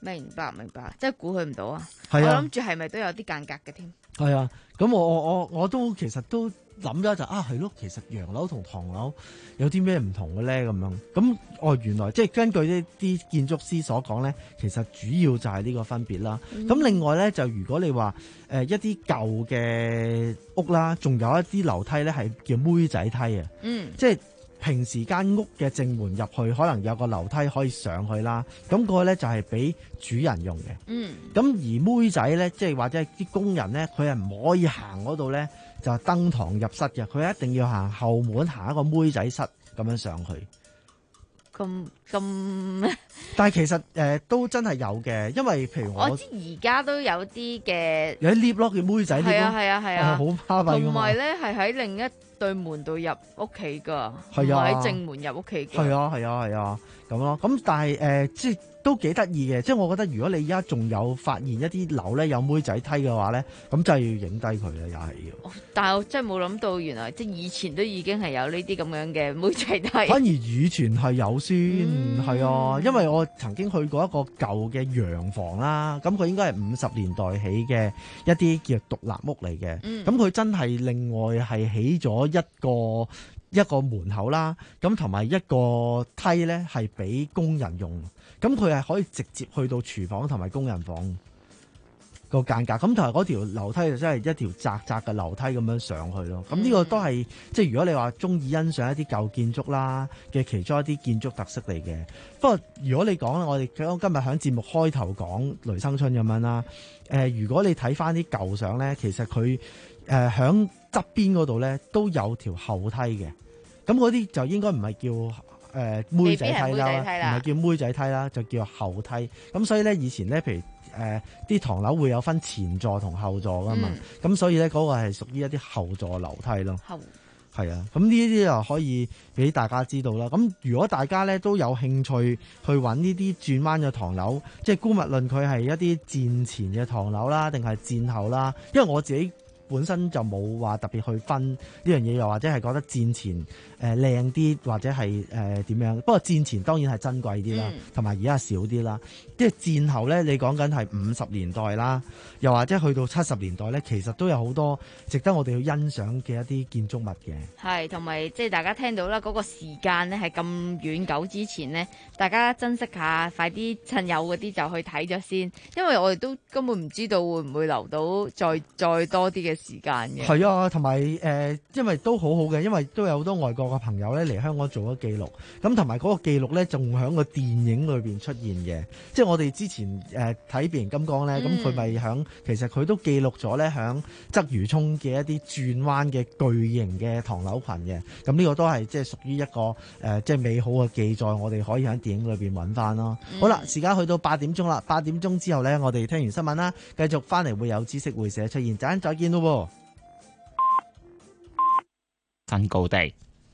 明白明白，真係估佢唔到啊！ 係啊我諗住係咪都有啲間隔嘅添？ 係啊，咁我我我我都其實都諗咗就啊係咯，其實洋樓同唐樓有啲咩唔同嘅咧咁樣。咁哦原來即係根據呢啲建築師所講咧，其實主要就係呢個分別啦。咁、嗯、另外咧就如果你話誒、呃、一啲舊嘅屋啦，仲有一啲樓梯咧係叫妹仔梯啊， 嗯， 即係。平時間屋嘅正門入去，可能有個樓梯可以上去啦。咁、嗰個咧就係俾主人用嘅。 嗯。 咁而妹仔咧，即係或者係啲工人咧，佢係唔可以行嗰度咧，就係登堂入室嘅。佢一定要行後門，行一個妹仔室咁樣上去。 咁咁， 但係其實誒、呃、都真係有嘅，因為譬如我， 我知而家都有啲嘅有啲 lift 咯，叫妹仔 lift 咯。 係啊係啊係啊， 好巴閉㗎嘛。 同埋咧係喺另一對門度入屋企㗎，唔係啊， 喺正門入屋企嘅。 係啊係啊係啊，咁咯。咁但係誒、呃，即係都幾得意嘅。即係我覺得，如果你而家仲有發現一啲樓咧有妹仔梯嘅話咧，咁真係要影低佢啦，又係要。 但係我真係冇諗到，原來即係以前都已經係有呢啲咁樣嘅妹仔梯。 反而以前係有先，係、嗯、啊，因為我曾經去過一個舊嘅洋房啦，咁佢應該係五十年代起嘅一啲叫獨立屋嚟嘅，咁、嗯、佢真係另外係起咗一個一個門口啦，咁同埋一個梯咧係俾工人用，咁佢係可以直接去到廚房同埋工人房個間隔，咁同埋嗰條樓梯就真係一條窄窄嘅樓梯咁樣上去咯。咁呢個都係即係如果你話中意欣賞一啲舊建築啦嘅其中一啲建築特色嚟嘅。不過如果你講我哋今日喺節目開頭講雷生春咁樣啦，誒、呃、如果你睇翻啲舊相咧，其實佢誒響側邊嗰度咧都有條後梯嘅。咁嗰啲就應該唔係叫誒、呃、妹仔梯啦，唔係叫妹仔梯啦，就叫後梯。咁所以咧，以前咧，譬如誒啲、呃、唐樓會有分前座同後座噶嘛，咁、嗯、所以咧嗰、嗰個係屬於一啲後座樓梯咯。係啊，咁呢啲就可以俾大家知道啦。咁如果大家咧都有興趣去揾呢啲轉彎嘅唐樓，即係姑勿論佢係一啲戰前嘅唐樓啦，定係戰後啦，因為我自己本身就冇話特別去分呢樣嘢，又或者係覺得戰前誒靚啲，或者係誒點樣。不過戰前當然係珍貴啲啦，同埋而家少啲啦。即係戰後咧，你講緊係五十年代啦，又或者去到七十年代咧，其實都有好多值得我哋去欣賞嘅一啲建築物嘅。 係，同埋即係大家聽到啦，嗰個時間咧係咁遠久之前咧，大家珍惜下，快啲趁有嗰啲就去睇咗先，因為我哋都根本唔知道會唔會留到再再多啲嘅時間嘅。 係啊，同埋誒，因為都好好嘅，因為都有好多外國嘅朋友咧嚟香港做咗記錄，咁同埋嗰個記錄咧仲喺個電影裏邊出現嘅，即係我哋之前誒睇《變形金剛》咧，咁佢咪響其實佢都記錄咗咧響鰂魚涌嘅一啲轉彎嘅巨型嘅唐樓群嘅，咁呢個都係即係屬於一個誒、呃、即係美好嘅記載，我哋可以喺電影裏邊揾翻咯。嗯、好啦，時間去到八點鐘啦，八點鐘之後咧，我哋聽完新聞啦，繼續翻嚟會有知識會社出現，陣間再見咯。 新高地，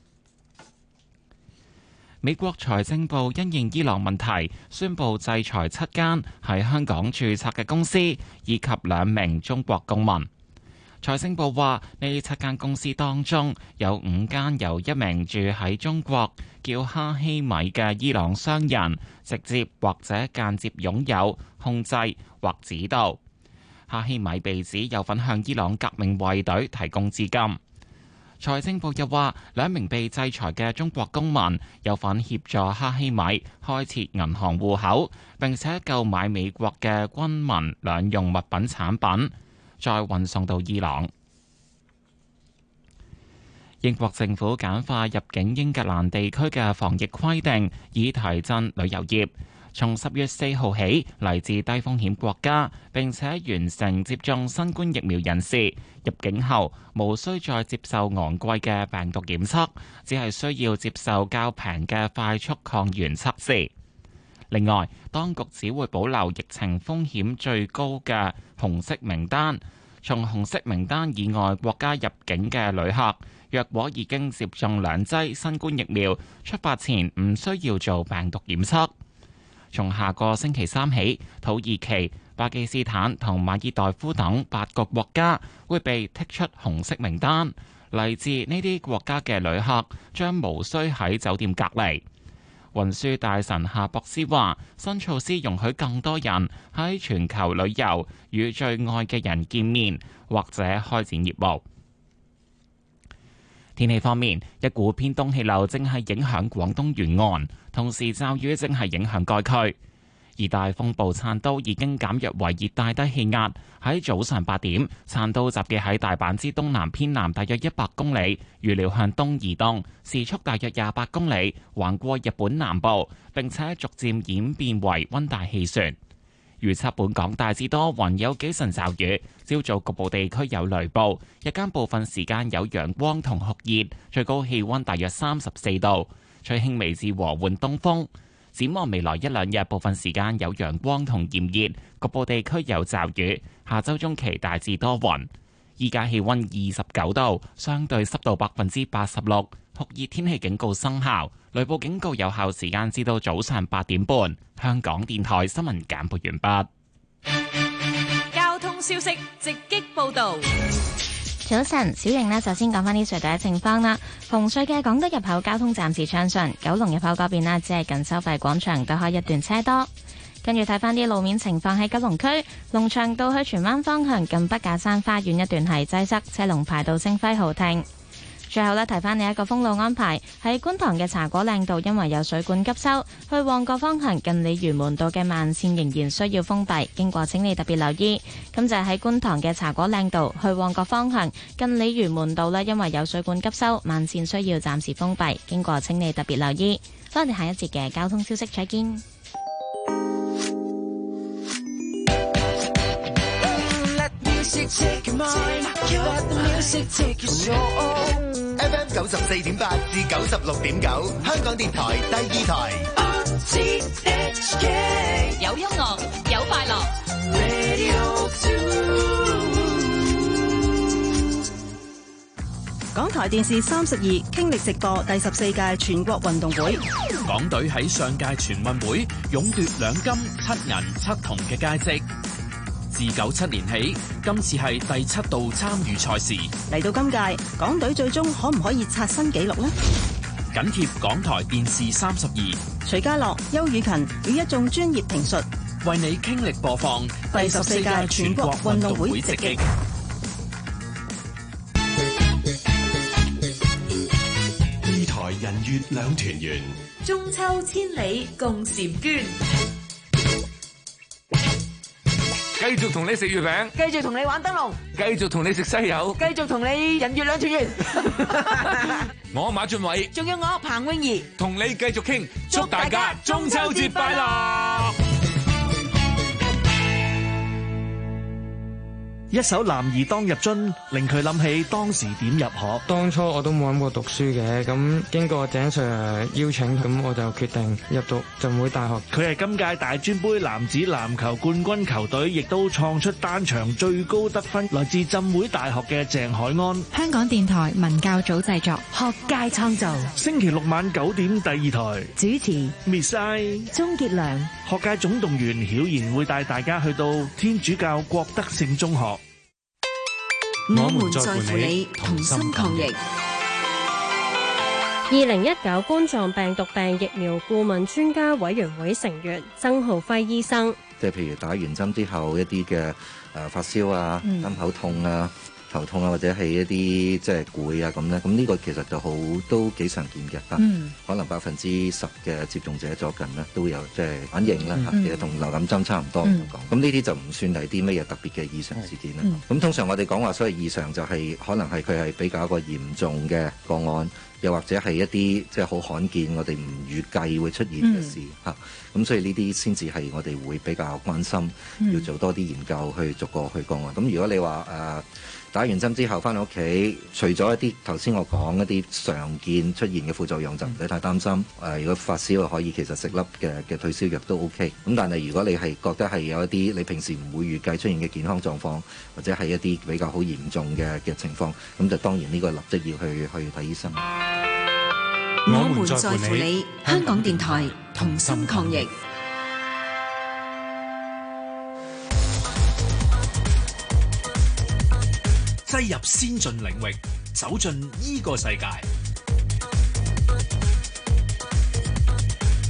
美國財政部因應伊朗問題，宣布制裁七間喺香港註冊嘅公司，以及兩名中國公民。財政部話，呢七間公司當中有五間由一名住喺中國叫哈希米嘅伊朗商人直接或者間接擁有、控制或指導。哈希米被指有份向伊朗革命衛隊提供資金。財政部又話，兩名被制裁嘅中國公民有份協助哈希米開設銀行戶口，並且購買美國嘅軍民兩用物品產品，再運送到伊朗。英國政府簡化入境英格蘭地區嘅防疫規定，以提振旅遊業。從十月四號起，嚟自低風險國家並且完成接種新冠疫苗人士入境後，無需再接受昂貴嘅病毒檢測，只係需要接受較平嘅快速抗原測試。另外，當局只會保留疫情風險最高嘅紅色名單，從紅色名單以外國家入境嘅旅客，若果已經接種兩劑新冠疫苗，出發前唔需要做病毒檢測。從下個星期三起，土耳其、巴基斯坦同馬爾代夫等八個國家會被剔出紅色名單。嚟自呢啲國家嘅旅客將無需喺酒店隔離。 運輸大臣夏博斯話：新措施容許更多人喺全球旅遊，與最愛嘅人見面或者開展業務。天氣方面，一股偏東氣流正係影響廣東沿岸，同時驟雨正係影響該區。熱帶風暴燦都已經減弱為熱帶低氣壓，喺早上八點，燦都集結喺大阪之東南偏南大約一百公里，預料向東移動，時速大約廿八公里，橫過日本南部，並且逐漸演變為溫帶氣旋。預測本港大致多雲，有幾陣驟雨，朝早局部地區有雷暴，日間部分時間有陽光同酷熱，最高氣溫大約三十四度，吹輕微至和緩東風。展望未來一兩日，部分時間有陽光同炎熱，局部地區有驟雨。下周中期大致多雲。依家氣溫二十九度，相對濕度百分之八十六，酷熱天氣警告生效，雷暴警告有效時間至到早上八點半。香港電台新聞簡報完畢。 交通消息直擊報道。 早晨，小瑩呢，首先講返啲隧道嘅情況啦。紅隧嘅港島入口交通暫時暢順，九龍入口嗰邊呢，只係近收費廣場對開一段車多。跟住睇返啲路面情況喺九龍區，龍翔道去荃灣方向近筆架山花園一段係擠塞，車龍排到星輝豪庭。最後呢，提翻你一個封路安排，喺觀塘嘅茶果嶺道，因為有水管急修，去旺角方向近鯉魚門道嘅慢線仍然需要封閉，經過請你特別留意。咁就係喺觀塘嘅茶果嶺道去旺角方向近鯉魚門道呢，因為有水管急修，慢線需要暫時封閉，經過請你特別留意。我哋下一節嘅交通消息再見。 F M 九十四點八至九十六點九，香港電台第二台。 有音樂，有快樂。 港台電視三十二傾力直播第十四屆全國運動會。 港隊喺上屆全運會勇奪兩金七銀七銅嘅佳績。自九七年起，今次係第七度參與賽事。 嚟到今屆，港隊最終可唔可以刷新紀錄呢？ 緊貼港台電視三十二， 徐家樂、邱雨勤與一眾專業評述， 為你傾力播放第十四屆全國運動會直擊。 二台人月兩團圓， 中秋千里共嬋娟。 繼續同你食月餅， 繼續同你玩燈籠， 繼續同你食西柚， 繼續同你人月兩團圓。 我馬俊偉， 仲有我彭詠儀， 同你繼續傾，祝大家中秋節快樂！ 一首男兒當入樽，令佢諗起當時點入學。 當初我都冇諗過讀書嘅，咁經過井 Sir 邀請，咁我就決定入讀浸會大學。 佢係今屆大專杯男子籃球冠軍球隊，亦都創出單場最高得分，來自浸會大學嘅鄭海安。 香港電台文教組製作，學界創造。 星期六晚九點第二台主持 Miss I 鍾傑良。 學界總動員曉然會帶大家去到天主教郭德聖中學。 我們在乎你，同心抗疫。 二零一九冠狀病毒病疫苗顧問專家委員會成員曾浩輝醫生， 即係譬如打完針之後一啲嘅誒發燒啊、心、嗯、口痛啊、頭痛啊，或者係一啲即係攰啊咁咧，咁呢個其實就好都幾常見嘅嚇。嗯、可能百分之十嘅接種者左近咧都有即係反應啦嚇，嗯、其實同流感針差唔多咁講。咁呢啲就唔算係啲乜嘢特別嘅異常事件啦。咁、嗯、通常我哋講話所謂異常就係、是、可能係佢係比較一個嚴重嘅個案，又或者係一啲即係好罕見我哋唔預計會出現嘅事嚇。咁、嗯、所以呢啲先至係我哋會比較關心，嗯、要做多啲研究去逐個去個案。咁如果你話誒，呃打完針之後翻到屋企，除咗一啲頭先我講一啲常見出現嘅副作用，就唔使太擔心。誒、呃，如果發燒可以其實食粒嘅嘅退燒藥都 OK。咁但係如果你係覺得係有一啲你平時唔會預計出現嘅健康狀況，或者係一啲比較好嚴重嘅嘅情況，咁就當然呢個立即要去去睇醫生。 我們在乎你，香港電台同心抗疫。 擠入先進領域，走進依個世界。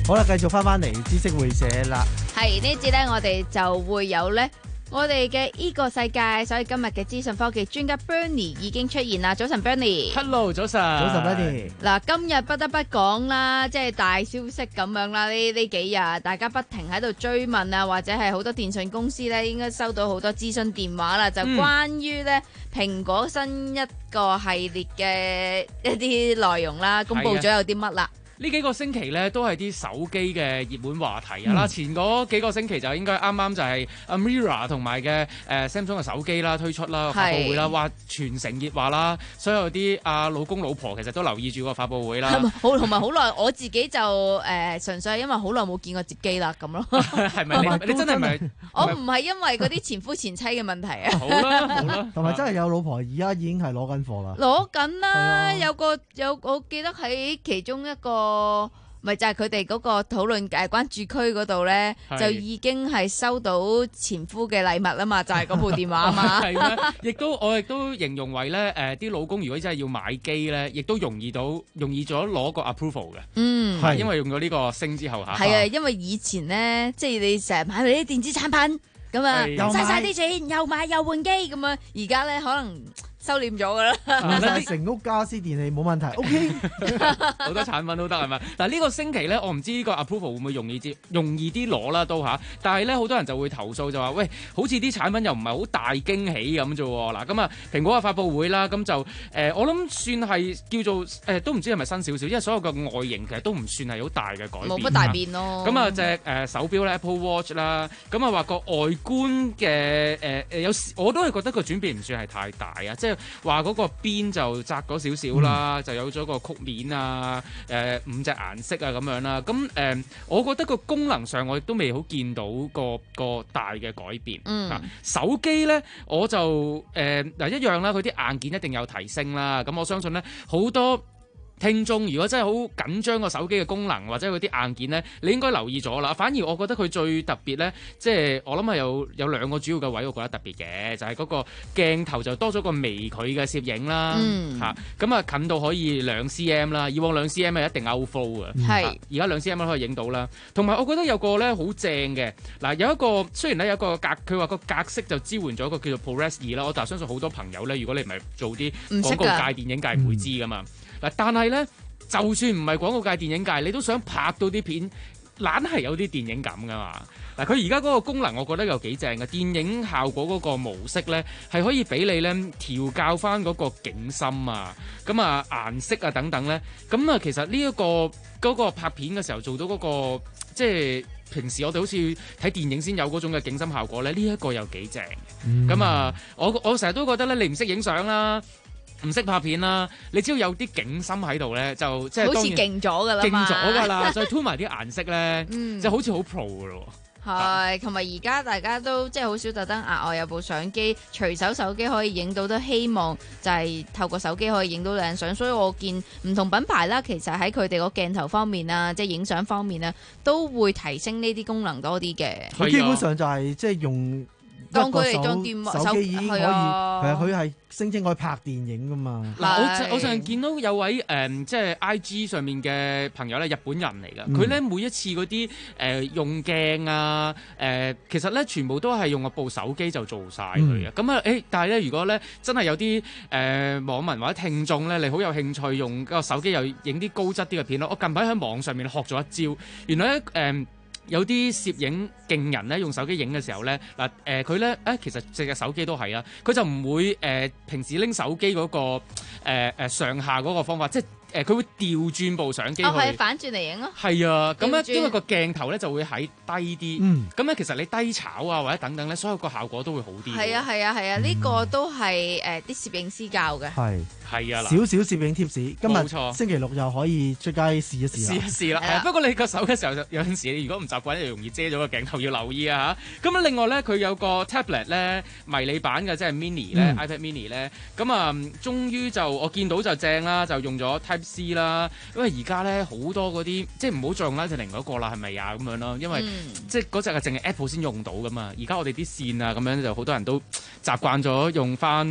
好啦，繼續翻翻嚟知識會社啦。 係呢節咧，我哋就會有咧。我哋嘅呢個世界，所以今日嘅資訊科技專家 Bernie 已經出現啦。早晨 Bernie。Hello， 早晨。 早晨 Bernie。 嗱，今日不得不講啦，即係大消息咁樣啦。呢呢幾日大家不停喺度追問啊，或者係好多電信公司咧，應該收到好多諮詢電話啦，就關於咧蘋果新一個系列嘅一啲內容啦，公佈咗有啲乜啦。 呢幾個星期咧都係啲手機嘅熱門話題啊啦、嗯，前嗰幾個星期就應該啱啱就係 Mirror 同埋嘅誒 Samsung 嘅手機啦推出啦發佈會啦，話全城熱話啦，所有啲阿老公老婆其實都留意住個發佈會啦。 好同埋好耐，我自己就誒、呃、純粹係因為好耐冇見過接機啦咁咯。係咪你，你真係唔係？我唔係因為嗰啲前夫前妻嘅問題啊。好啦好啦， 同埋真係有老婆而家已經係攞緊貨啦。 攞緊啦，有個有我記得喺其中一個。個咪就係佢哋嗰個討論誒關注區嗰度咧，就已經係收到前夫嘅禮物啊嘛，就係、是、嗰部電話啊嘛。 係咩？亦都我亦都形容為咧誒，啲、呃、老公如果真係要買機咧，亦都容易到容易咗攞個 approval 嘅。嗯，係因為用咗呢個升之後嚇。係啊， 因為以前咧，即係你成日買啲電子產品咁啊，嘥晒啲錢，又買又換機咁啊，而家咧可能。收斂咗噶啦， 換成屋家私電器冇問題 ，OK， 好多產品都得係咪？嗱呢個星期咧，我唔知呢個 approval 會唔會容易啲，容易啲攞啦都嚇。但係咧，好多人就會投訴就話，喂，好似啲產品又唔係好大驚喜咁啫喎。嗱咁啊，蘋果嘅發佈會啦，咁就誒、呃，我諗算係叫做誒、呃，都唔知係咪新少少，因為所有嘅外形其實都唔算係好大嘅改變， 冇乜大變咯。 咁啊隻誒手錶咧 Apple Watch 啦，咁啊話個外觀嘅誒誒有時我都係覺得個轉變唔算係太大啊，即係。話嗰個邊就窄咗少少啦，嗯、就有咗個曲面啊，誒、呃、五隻顏色啊咁樣啦。咁誒、呃，我覺得個功能上我亦都未好見到個個大嘅改變。嗯，啊、手機咧我就誒嗱、呃、一樣啦，佢啲硬件一定有提升啦。咁我相信咧好多。聽眾如果真係好緊張個手機嘅功能或者佢啲硬件呢，你應該留意咗啦。反而我覺得佢最特別呢，即係我諗係有有兩個主要嘅位，我覺得特別嘅，就係、是、嗰個鏡頭就多咗個微距嘅攝影啦，嚇咁啊近到可以兩 cm 啦，以往兩 cm 係一定 outflow 嘅，係而家兩 cm 都可以影到啦。同埋我覺得有個呢好正嘅嗱，有一個雖然呢有一個格，佢話個格式就支援咗一個叫做 ProRes 二啦，我但係相信好多朋友呢，如果你唔係做啲廣告界、電影界唔會知噶嘛。嗱，但係咧，就算唔係廣告界、電影界，你都想拍到啲片，懶係有啲電影感噶嘛。嗱，佢而家嗰個功能，我覺得又幾正嘅，電影效果嗰個模式咧，係可以俾你咧調校翻嗰個景深啊，咁啊顏色啊等等咧，咁啊其實呢、這、一個嗰、那個拍片嘅時候做到嗰、那個，即係平時我哋好似睇電影先有嗰種嘅景深效果咧，呢、這、一個又幾正。咁、嗯、啊，我我成日都覺得咧，你唔識影相啦。唔識拍片啦，你只要有啲景深喺度咧，就即係好似勁咗噶啦， 勁咗噶啦，再涂埋啲顏色咧，嗯、就好似好 pro 噶咯。 係，同埋而家大家都即係好少特登額外有部相機，隨手手機可以影到，都希望就係透過手機可以影到靚相。所以我見唔同品牌啦，其實喺佢哋個鏡頭方面啊，即係影相方面啊，都會提升呢啲功能多啲嘅。 佢基本上就係即係用。當佢嚟裝電手機已經可以，係啊，佢係聲稱可以拍電影噶嘛。 嗱，我我上見到有位誒、呃，即係 I G 上面嘅朋友咧，日本人嚟噶。佢、嗯、咧每一次嗰啲誒用鏡啊，誒、呃、其實咧全部都係用個部手機就做晒佢嘅。咁、嗯、啊，誒，但係咧，如果咧真係有啲誒、呃、網民或者聽眾咧，你好有興趣用個手機又影啲高質啲嘅片咯。我近排喺網上面學咗一招，原來咧誒。呃有啲攝影勁人咧，用手機影嘅時候咧，嗱誒佢咧誒其實隻手機都係啊，佢就唔會誒、呃、平時拎手機嗰、嗰個誒、呃、上下嗰個方法，即係。誒佢會調轉部相機去， 哦係反轉嚟影咯。係啊，咁咧因為個鏡頭咧就會喺低啲，咁、嗯、咧其實你低炒啊或者等等咧，所有個效果都會好啲。 係啊係啊係啊，呢、嗯呢個都係誒啲攝影師教嘅。 係係啊， 少少攝影貼士，今日星期六又可以出街試一試。 試一試啦、啊。不過你個手嘅時候有陣時，你如果唔習慣，就容易遮咗個鏡頭，要留意啊嚇。咁另外咧，佢有個 tablet 咧迷你版嘅，即係 mini 咧、嗯、iPad mini 咧，咁啊終於就我見到就正啦，就用咗 Type C 啦。因為而家咧好多嗰啲即係唔好再用 Lightning 嗰個啦，係咪啊咁樣咯？因為、嗯、即係嗰隻係淨係 Apple 先用到噶嘛。而家我哋啲線啊咁樣就好多人都習慣咗用翻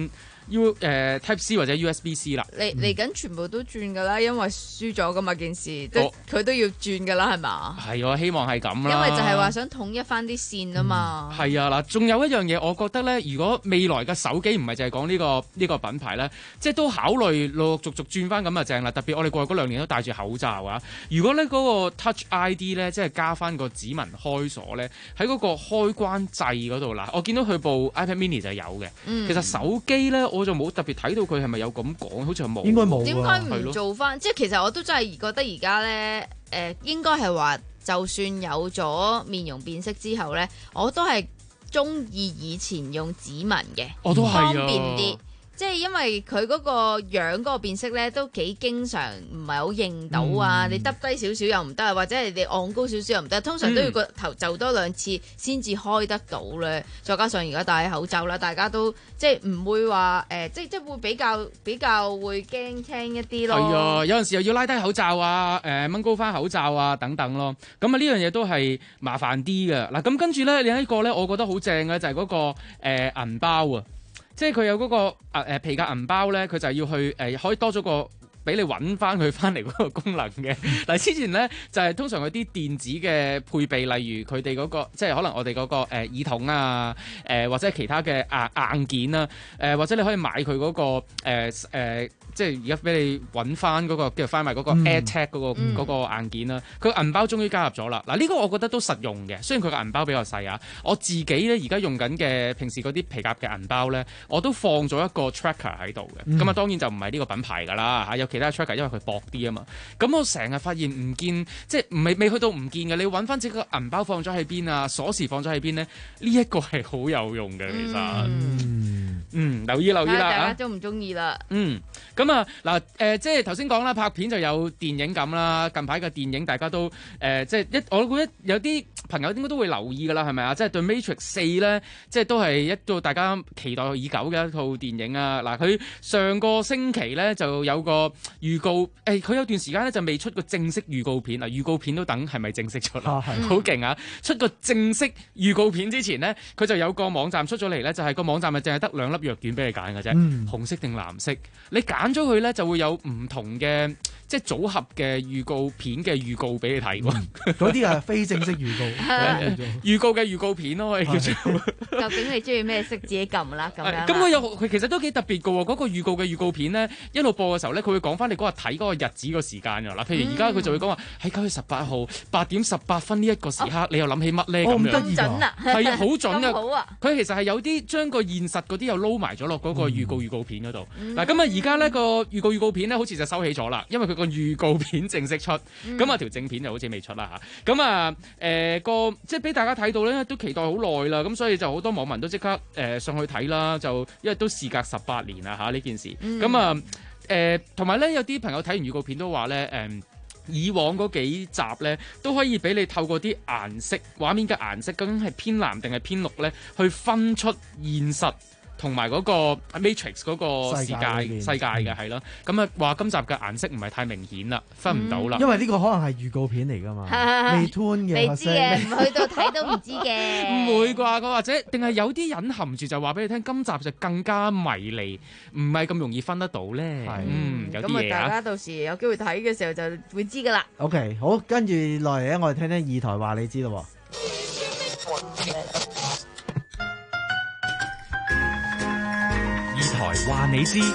U 誒、呃、Type C 或者 U S B C 啦。 嚟嚟緊全部都轉㗎啦，因為輸咗㗎嘛件事，都佢、哦、都要轉㗎啦，係嘛？ 係我希望係咁啦。 因為就係話想統一翻啲線啊嘛。 係、嗯、啊嗱，仲有一樣嘢，我覺得咧，如果未來嘅手機唔係就係講呢個呢、呢個品牌咧，即係都考慮陸陸續續轉翻咁啊正啦。特別我哋過去嗰兩年都戴住口罩啊。如果咧嗰、嗰個 Touch I D 咧，即係加翻個指紋開鎖咧，喺嗰個開關掣嗰度啦，我見到佢部 iPad Mini 就有嘅、嗯。其實手機咧，我就冇特別睇到佢係咪有咁講，好似係冇。應該冇。 點解唔做翻？即係其實我都真係覺得而家咧，誒、呃、應該係話，就算有咗面容辨識之後咧，我都係中意以前用指紋嘅， 我都係啊， 方便啲。即係因為佢嗰個樣嗰個辨識咧，都幾經常唔係好認到啊！嗯、你耷低少少又唔得啊，或者係你昂高少少又唔得，通常都要個頭就多兩次先至開得到咧。嗯、再加上而家戴口罩啦，大家都即係唔會話誒、呃，即係即係會比較比較會驚聽一啲咯。 係啊，有陣時又要拉低口罩啊，誒、呃、掹高翻口罩啊等等咯。咁啊呢樣嘢都係麻煩啲嘅。嗱咁跟住咧，另一個咧，我覺得好正嘅就係嗰、嗰個誒、呃、銀包啊。即係佢有嗰、那個誒、呃、皮革銀包咧，佢就係要去誒、呃、可以多咗個俾你揾翻佢翻嚟嗰個功能嘅。嗱之前咧就係、是、通常嗰啲電子嘅配備，例如佢哋嗰個即係可能我哋嗰、那個、呃、耳筒啊，誒、呃、或者其他嘅硬硬件啊，誒、呃、或者你可以買佢嗰、那個誒、呃呃、即係而家俾你揾翻嗰個叫做翻埋嗰個 AirTag 嗰、那個嗰、嗯那個硬件啦。佢銀包終於加入咗啦。嗱、這、呢個我覺得都實用嘅，雖然佢個銀包比較細啊。我自己咧而家用緊嘅平時嗰啲皮革嘅銀包咧，我都放咗一個 tracker 喺度嘅。咁、嗯、啊當然就唔係呢個品牌㗎啦嚇，有其他 tracker，因為佢薄啲啊嘛。咁我成日發現唔見，即係唔係未去到唔見嘅。你要揾翻自己個銀包放咗喺邊啊，鎖匙放咗喺邊咧？呢、這、一個係好有用嘅，其實。嗯，嗯留意留意啦， 大家中唔中意啦？ 嗯，咁啊嗱誒，即係頭先講啦，拍片就有電影感啦。近排嘅電影大家都誒、呃，即係一我覺得有啲朋友應該都會留意㗎啦，係咪啊？即係對 Matrix 四咧，即係都係一個大家期待已久嘅一套電影啊！嗱，佢上個星期咧就有個預告，誒、欸，佢有段時間咧就未出個正式預告片啊，預告片都等係咪正式出啦？好勁啊！出個正式預告片之前咧，佢就有個網站出咗嚟咧，就係、是、個網站咪淨係得兩粒藥丸俾你揀嘅啫，嗯、紅色定藍色，你揀咗佢咧就會有唔同嘅即係組合嘅預告片嘅預告俾你睇喎。 嗰啲係非正式預告， 預告嘅預告片咯，可以叫做。 究竟你中意咩色自己撳啦咁樣。 咁佢有佢其實都幾特別嘅喎，嗰、那個預告嘅預告片咧，一路播嘅時候咧，佢會講翻你嗰日睇嗰個日子個時間㗎嗱。譬如而家佢就會講話喺九月十八號八點十八分呢一個時刻，哦、你又諗起乜咧咁樣？ 咁準啊！ 係啊，好準嘅。 好啊！ 佢其實係有啲將個現實嗰啲又撈埋咗落嗰個預告預告片嗰度。嗱、嗯，咁啊而家呢個預告預告片咧，好似就收起咗啦，因為佢個預告片正式出，咁、嗯、啊條正片就好似未出啦嚇。咁啊誒、呃、個即係俾大家睇到咧，都期待好耐啦。咁所以就好多網民都即刻誒、呃、上去睇啦，就因為都事隔十八年啦嚇呢件事。咁、嗯、啊誒同埋咧有啲朋友睇完預告片都話咧誒。呃以往嗰幾集咧，都可以俾你透過啲顏色畫面嘅顏色，究竟係偏藍定係偏綠咧，去分出現實同埋嗰個 Matrix 嗰個世界世界嘅係咯。咁啊話今集嘅顏色唔係太明顯啦，分唔到啦。 因為呢個可能係預告片嚟㗎嘛，未 tune 嘅。 你知嘅，唔去到睇都唔知嘅。 唔會啩？佢或者定係有啲隱含住就話俾你聽，今集就更加迷離，唔係咁容易分得到咧。嗯，有啲嘢啊。 咁啊，大家到時有機會睇嘅時候就會知㗎啦。 OK，好，跟住落嚟咧，我哋聽聽二台話你知咯。 台話你知，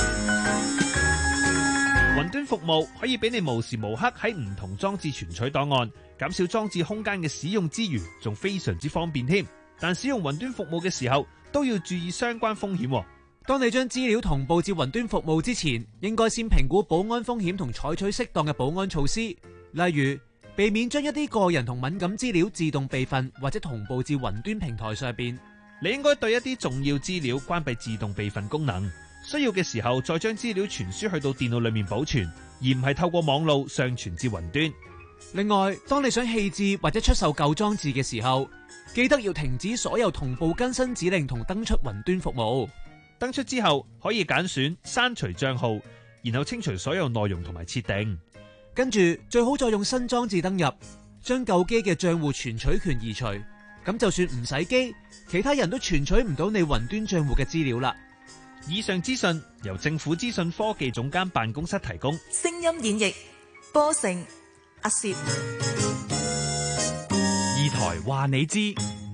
雲端服務可以俾你無時無刻喺唔同裝置存取檔案，減少裝置空間嘅使用之餘，仲非常之方便添。但使用雲端服務嘅時候，都要注意相關風險。 當你將資料同步至雲端服務之前，應該先評估保安風險同採取適當嘅保安措施，例如避免將一啲個人同敏感資料自動備份或者同步至雲端平台上邊。 你應該對一啲重要資料關閉自動備份功能，需要嘅時候再將資料傳輸去到電腦裏面保存，而唔係透過網路上傳至雲端。 另外，當你想棄置或者出售舊裝置嘅時候，記得要停止所有同步更新指令同登出雲端服務。 登出之後可以揀選刪除賬號，然後清除所有內容同埋設定。 跟住最好再用新裝置登入，將舊機嘅賬戶存取權移除。咁就算唔使機，其他人都存取唔到你雲端賬戶嘅資料啦。 以上資訊由政府資訊科技總監辦公室提供。 聲音演繹波成阿攝。 二台話你知。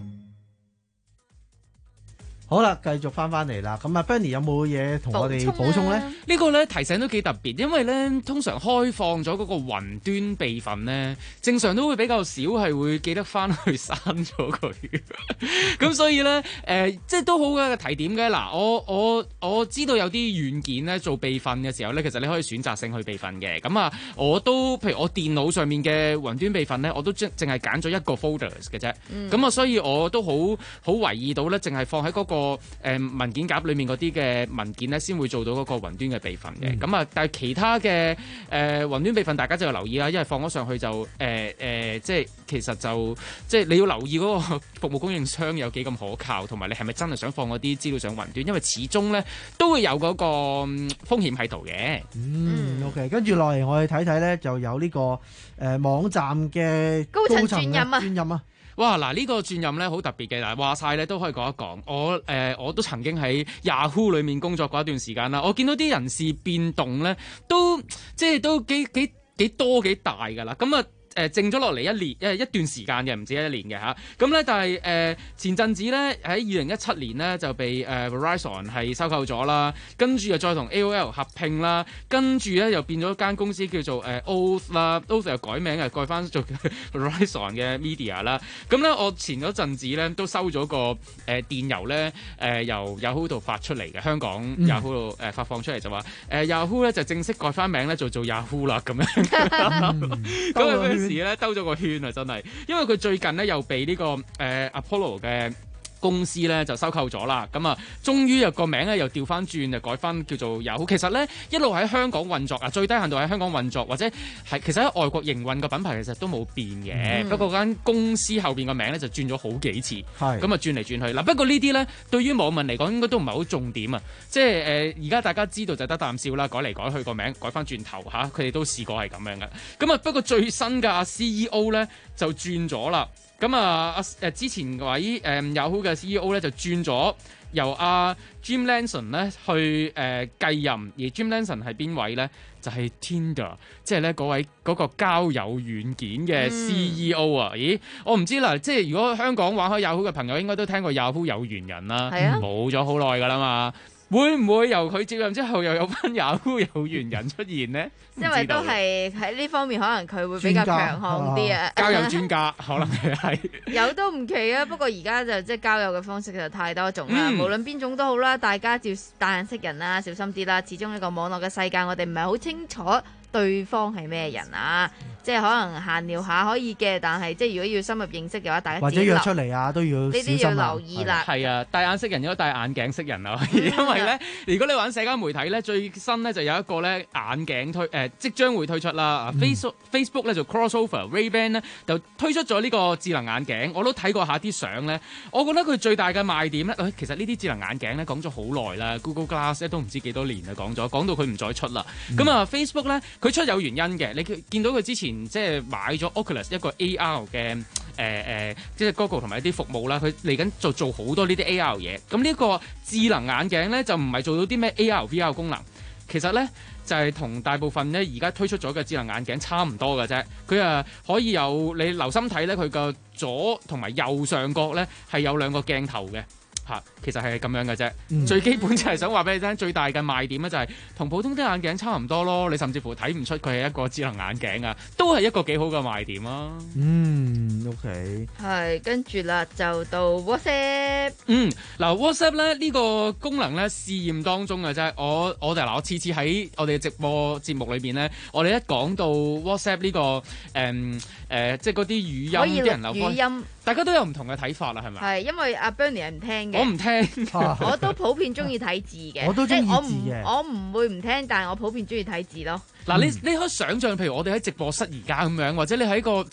好啦，繼續翻翻嚟啦。咁啊 Bernie 有冇嘢同我哋補充咧？ 呢個咧提醒都幾特別，因為咧通常開放咗嗰個雲端備份咧，正常都會比較少係會記得翻去刪咗佢。咁所以咧誒、呃，即係都好嘅提點嘅。嗱，我我我知道有啲軟件咧做備份嘅時候咧，其實你可以選擇性去備份嘅。咁啊，我都譬如我電腦上面嘅雲端備份咧，我都淨淨係揀咗一個 folders 嘅啫。咁啊、嗯，所以我都好好留意到咧，淨係放喺嗰、嗰個個誒文件夾裏面嗰啲嘅文件咧，先會做到嗰個雲端嘅備份嘅。咁啊、嗯，但係其他嘅誒、呃、雲端備份，大家就要留意啦。因為放咗上去就誒誒、呃呃，即係其實就即係你要留意嗰個服務供應商有幾咁可靠，同埋你係咪真係想放嗰啲資料上雲端？因為始終咧都會有嗰個風險喺度嘅。 嗯 ，OK， 跟住落嚟我哋睇睇咧，就有呢、這個誒、呃、網站嘅高層轉任啊， 轉任啊。 哇！嗱，呢個轉任咧好特別嘅，嗱話晒咧都可以講一講。我誒、呃、我都曾經喺 Yahoo 裏面工作過一段時間啦。我見到啲人事變動咧，都即係都幾幾幾多幾大㗎啦。咁啊〜誒靜咗落嚟一年，誒一段時間嘅，唔止一年嘅嚇。咁咧，但係誒、呃、前陣子咧喺二零一七年咧就被誒、呃、Verizon 係收購咗啦，跟住又再同 A O L 合併啦，跟住咧又變咗間公司叫做誒、呃、Oath 啦 ，Oath 又改名啊，改翻做 Verizon 嘅 Media 啦。咁咧我前嗰陣子咧都收咗個誒、呃、電郵咧，誒、呃、由 Yahoo 度發出嚟嘅，香港 Yahoo 度誒發放出嚟就話誒、呃、Yahoo 咧就正式改翻名咧就做 Yahoo 啦咁樣。咁時咧兜咗個圈啊，真係，因為佢最近咧又被呢、這個誒、呃、Apollo 嘅公司咧就收購咗啦，咁啊，終於有個名咧又調翻轉，就改翻叫做 Yahoo。其實咧一路喺香港運作啊，最低限度喺香港運作，或者係其實喺外國營運嘅品牌其實都冇變嘅，嗯、不過間公司後邊個名咧就轉咗好幾次，咁啊轉嚟轉去嗱。不過呢啲咧對於網民嚟講應該都唔係好重點啊，即係誒而家大家知道就得啖笑啦，改嚟改去個名改翻轉頭嚇，佢哋都試過係咁樣嘅。咁啊不過最新嘅 C E O 咧就轉咗啦。咁啊，阿誒之前位誒 Yahoo 嘅 C E O 咧就轉咗，由阿、啊、Jim Lanson 咧去誒、呃、繼任，而 Jim Lanson 係邊位咧？就係、是、Tinder， 即係咧嗰位嗰、那個交友軟件嘅 C E O 啊！嗯、咦，我唔知啦，即係如果香港玩開 Yahoo 嘅朋友，應該都聽過 Yahoo 有緣人啦，冇咗好耐㗎啦嘛。會唔會由佢接任之後又有翻 Yahoo 有緣人出現呢？ 因為都係喺呢方面，可能佢會比較強項啲啊。 交友專家可能係有都唔奇啊。不過而家就即係交友嘅方式就太多種啦，嗯、無論邊種都好啦，大家照帶眼識人啦，小心啲啦。始終呢個網絡嘅世界，我哋唔係好清楚對方係咩人啊。即係可能閒聊下可以嘅，但係即係如果要深入認識嘅話，大家或者約出嚟啊都要小心啊。 呢啲要留意啦。 係啊，戴眼識人應該戴眼鏡識人啊，因為咧，如果你玩社交媒體咧，最新咧就有一個咧眼鏡推誒、呃，即將會推出啦。嗯、Facebook Facebook 咧就 crossover Ray-Ban 咧就推出咗呢個智能眼鏡，我都睇過下啲相咧，我覺得佢最大嘅賣點咧、呃，其實呢啲智能眼鏡咧講咗好耐啦 ，Google Glass 咧都唔知幾多年啦講咗，講到佢唔再出啦。咁、嗯、啊 Facebook 咧佢出有原因嘅，你見到佢之前。即係買咗 Oculus 一個 A R 嘅誒誒，即係 Google 同埋一啲服務啦。佢嚟緊就做好多呢啲 A R 嘢。咁呢個智能眼鏡咧就唔係做到啲咩 A R V R 功能，其實咧就係、是、同大部分咧而家推出咗嘅智能眼鏡差唔多嘅啫。佢啊可以有你留心睇咧，佢個左同埋右上角咧係有兩個鏡頭嘅。嚇，其實係咁樣嘅啫，嗯、最基本就係想話俾你聽，最大嘅賣點咧就係同普通啲眼鏡差唔多咯，你甚至乎睇唔出佢係一個智能眼鏡啊，都係一個幾好嘅賣點啊。 嗯 ，OK， 係跟住啦，就到 WhatsApp。 嗯，嗱 WhatsApp 咧呢、呢個功能咧試驗當中嘅啫，我我哋嗱我次次喺我哋嘅直播節目裏邊咧，我哋一講到 WhatsApp 呢、呢個誒誒、呃呃，即係嗰啲語音啲人留語音， 大家都有唔同嘅睇法啦，係咪？ 係因為阿 Bernie 係唔聽嘅。 我唔聽， 我都普遍中意睇字嘅。 我都中意字嘅。 我唔會唔聽，但係我普遍中意睇字咯。 嗱、嗯，你你可以想象，譬如我哋喺直播室而家咁樣，或者你喺個即係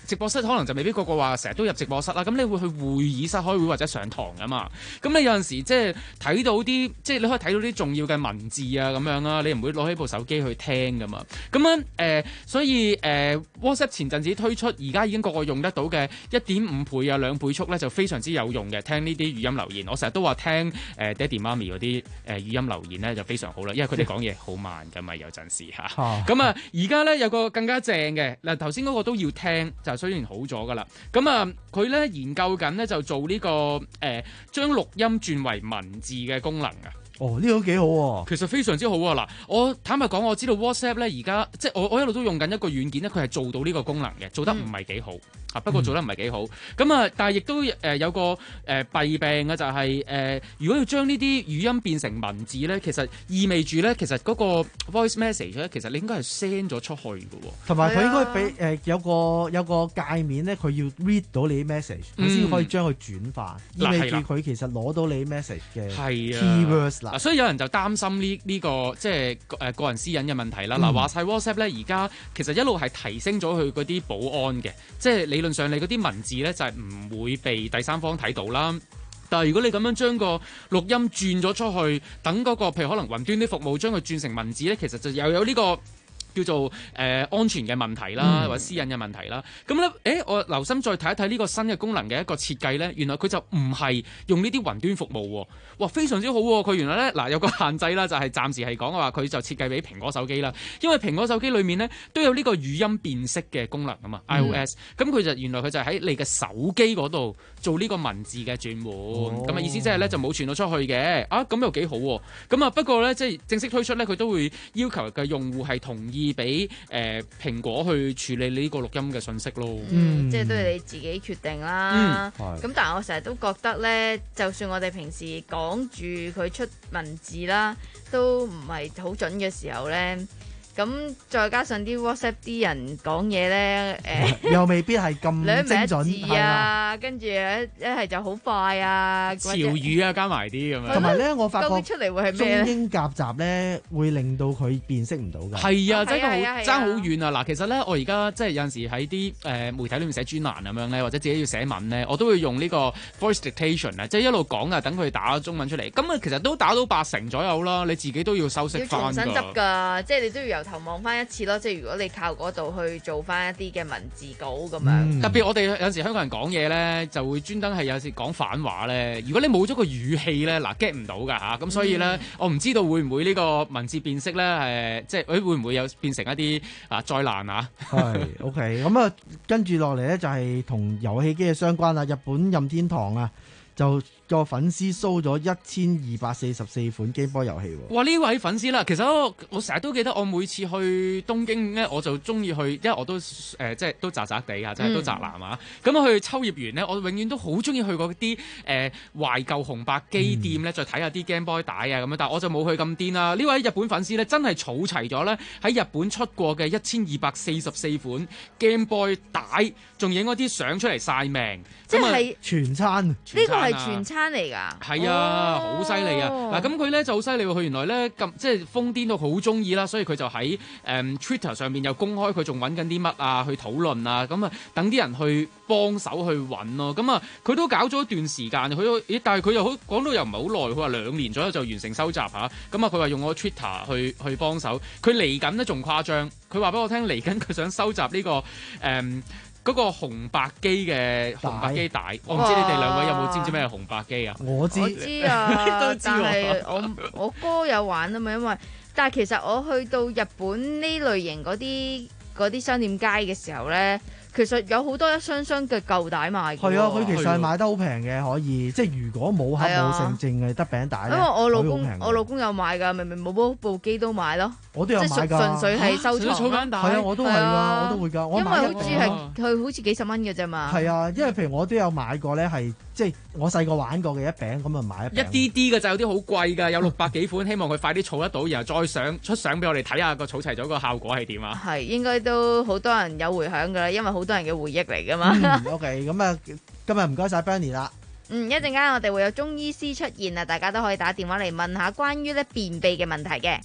直播室可能就未必個個話成日都入直播室啦。咁你會去會議室開會或者上堂噶嘛？咁你有陣時即係睇到啲，即係你可以睇到啲重要嘅文字啊咁樣啦。你唔會攞起部手機去聽噶嘛？咁樣誒，所以誒、呃、WhatsApp 前陣子推出，而家已經個個用得到嘅一點五倍啊兩倍速咧，就非常之有用嘅。聽呢啲語音留言，我成日都話聽誒爹哋媽咪嗰啲誒語音留言咧就非常好啦，因為佢哋講嘢好慢㗎嘛，有陣時嚇。咁啊，而家咧有個更加正嘅嗱，頭先嗰個都要聽，就雖然好咗㗎啦。咁啊，佢咧研究緊咧就做呢、這個誒、呃、將錄音轉為文字嘅功能啊。 哦，呢個幾好喎！ 其實非常之好啊！嗱，我坦白講，我知道 WhatsApp 咧而家即係我我一路都用緊一個軟件咧，佢係做到呢個功能嘅，做得唔係幾好啊。嗯、不過做得唔係幾好。咁啊，但係亦都誒有個誒弊病嘅就係、是、誒、呃，如果要將呢啲語音變成文字咧，其實意味住咧，其實嗰個 voice message 咧，其實你應該係 send 咗出去嘅喎。同埋佢應該俾誒、呃、有個有個界面咧，佢要 read 到你啲 message，佢先可以將佢轉化，嗯、意味住佢其實攞到你啲 message 嘅 keywords。 嗱，所以有人就擔心呢、這、呢個即係誒個人私隱嘅問題啦。嗱、嗯，話晒 WhatsApp 咧，而家其實一路係提升咗佢嗰啲保安嘅，即係理論上你嗰啲文字咧就係唔會被第三方睇到啦。但係如果你咁樣將個錄音轉咗出去，等嗰、那個譬如可能雲端啲服務將佢轉成文字咧，其實就又有呢、這個。叫做誒、呃、安全嘅問題啦，或者私隱嘅問題啦。咁咧，誒我留心再睇一睇呢個新嘅功能嘅一個設計咧，原來佢就唔係用呢啲雲端服務喎。哇，非常之好喎！佢原來咧嗱有個限制啦，就係、是、暫時係講嘅話，佢就設計俾蘋果手機啦。因為蘋果手機裏面咧都有呢個語音辨識嘅功能啊嘛 ，iOS。咁佢就原來佢就喺你嘅手機嗰度做呢個文字嘅轉換。咁啊、哦、意思即係咧就冇傳到出去嘅。啊咁又幾好喎。咁啊不過咧即係正式推出咧，佢都會要求嘅用戶係同意。俾誒蘋果去處理呢個錄音嘅信息咯， 嗯，即係都係你自己決定啦。咁、嗯、但係我成日都覺得咧，就算我哋平時講住佢出文字啦，都唔係好準嘅時候咧。咁再加上啲 WhatsApp 啲人講嘢咧，誒又未必係咁精準， 兩字啊，跟住一一係就好快啊， 潮語啊加埋啲咁樣。 同埋咧，我發覺出嚟會係咩咧？ 中英夾雜咧，會令到佢辨識唔到㗎。 係啊，真係好爭好遠啊！嗱，其實咧，我而家即係有陣時喺啲誒媒體裏面寫專欄咁樣咧，或者自己要寫文咧，我都會用呢個 voice dictation 啊，即係一路講啊，等佢打中文出嚟。咁啊，其實都打到八成左右啦，你自己都要修飾翻㗎。 要重新執㗎，即係你都要由頭望翻一次咯，即係如果你靠嗰度去做翻一啲嘅文字稿咁樣， 嗯、特別我哋有陣時香港人講嘢咧，就會專登係有時講反話咧。如果你冇咗個語氣咧，嗱 get 唔到㗎嚇，咁所以咧，嗯、我唔知道會唔會呢個文字辨識咧，誒，即係誒會唔會有變成一啲啊災難啊？ 係 OK，咁啊，跟住落嚟咧就係同遊戲機嘅相關啦。日本任天堂啊，就個粉絲 show 咗一千二百四十四款 Game Boy 遊戲喎。 哇！呢位粉絲啦，其實我我成日都記得，我每次去東京咧，我就中意去，因為我都誒、呃、即係都宅宅地啊，即係都宅男啊。咁、嗯、去秋葉原咧，我永遠都好中意去嗰啲誒懷舊紅白機店咧，嗯、再睇下啲 Game Boy 帶啊咁樣。但係我就冇去咁癲啦。呢位日本粉絲咧，真係儲齊咗咧喺日本出過嘅一千二百四十四款 Game Boy 帶，仲影嗰啲相出嚟晒命。 即係全餐，呢個係全餐嚟㗎。 係啊，好犀利啊！嗱，咁佢咧就好犀利喎。佢原來咧咁即係瘋癲到好中意啦，所以佢就喺誒、嗯、Twitter 上面又公開佢仲揾緊啲乜啊，去討論啊，咁啊等啲人去幫手去揾咯。咁啊，佢都搞咗一段時間，佢都咦，但係佢又好講到又唔係好耐，佢話兩年左右就完成收集嚇。咁啊，佢話用我 Twitter 去去幫手。佢嚟緊咧仲誇張，佢話俾我聽嚟緊佢想收集呢、這個誒。嗯嗰個紅白機嘅紅白機帶，我唔知你哋兩位有冇知唔知咩係紅白機啊？ 我知， 我知啊， 都知但係我我哥有玩啊嘛，因為但係其實我去到日本呢類型嗰啲嗰啲商店街嘅時候咧。其實有好多一箱箱嘅舊帶賣嘅。係啊，佢其實係買得好平嘅，可以即係如果冇盒冇剩，淨係得餅帶咧， 因為我老公我老公有買㗎，明明冇部部機都買咯。 我都有買㗎， 即係純粹係收藏。 係啊，我都係㗎，我都會㗎。 因為好似係佢好似幾十蚊嘅啫嘛。 係啊，因為譬如我都有買過咧，係即係我細個玩過嘅一餅咁啊，買一餅。 一啲啲嘅就有啲好貴㗎，有六百幾款，希望佢快啲儲得到，然後再上出相俾我哋睇下個儲齊咗個效果係點啊？ 係應該都好多人有回響㗎啦，因為好多人嘅回憶嚟。 嗯、OK， 咁啊，今日唔該晒 Bernie 啦。 嗯，一陣間我哋會有中醫師出現啊，大家都可以打電話嚟問下關於咧便秘嘅問題嘅。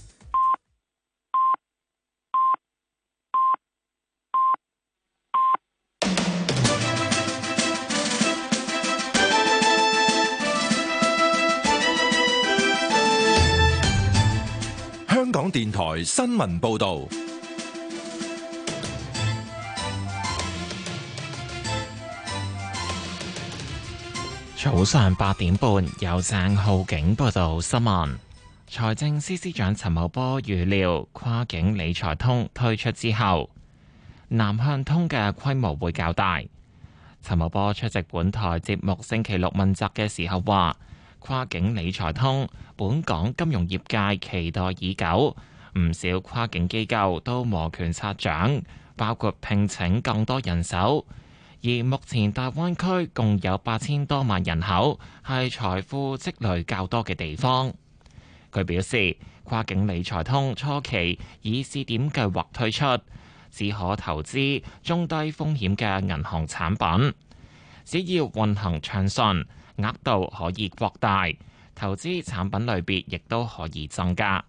電台新聞報道。 早上八點半，由鄭浩景報道新聞。財政司司長陳茂波預料，跨境理財通推出之後，南向通嘅規模會較大。陳茂波出席本台節目星期六問責嘅時候話，跨境理財通，本港金融業界期待已久，唔少跨境機構都摩拳擦掌，包括聘請更多人手。而目前大灣區共有八千多萬人口，係財富積累較多嘅地方。佢表示，跨境理財通初期以試點計劃推出，只可投資中低風險嘅銀行產品，只要運行暢順，額度可以擴大，投資產品類別亦都可以增加。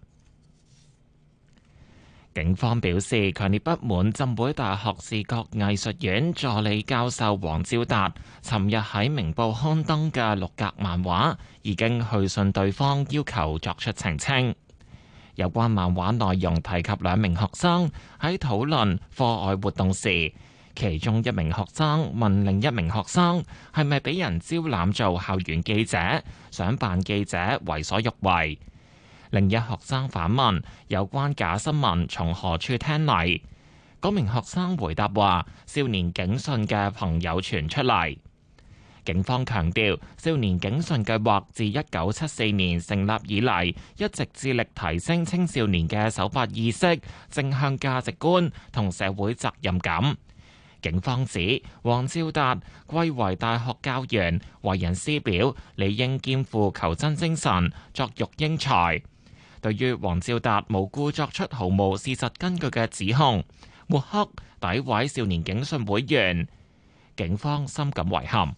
警方表示強烈不滿浸會大學視覺藝術院助理教授黃照達尋日喺明報刊登嘅六格漫畫，已經去信對方要求作出澄清。有關漫畫內容提及兩名學生喺討論課外活動時，其中一名學生問另一名學生係咪俾人招攬做校園記者，想扮記者為所欲為。另一學生反問有關假新聞從何處聽嚟，嗰名學生回答話少年警訊嘅朋友傳出嚟。警方強調，少年警訊計劃自一九七四年成立以嚟，一直致力提升青少年嘅守法意識、正向價值觀同社會責任感。警方指黃照達貴為大學教員，為人師表，理應肩負求真精神，作育英才。對於黃照達無故作出毫無事實根據嘅指控，抹黑詆毀少年警訊會員，警方深感遺憾。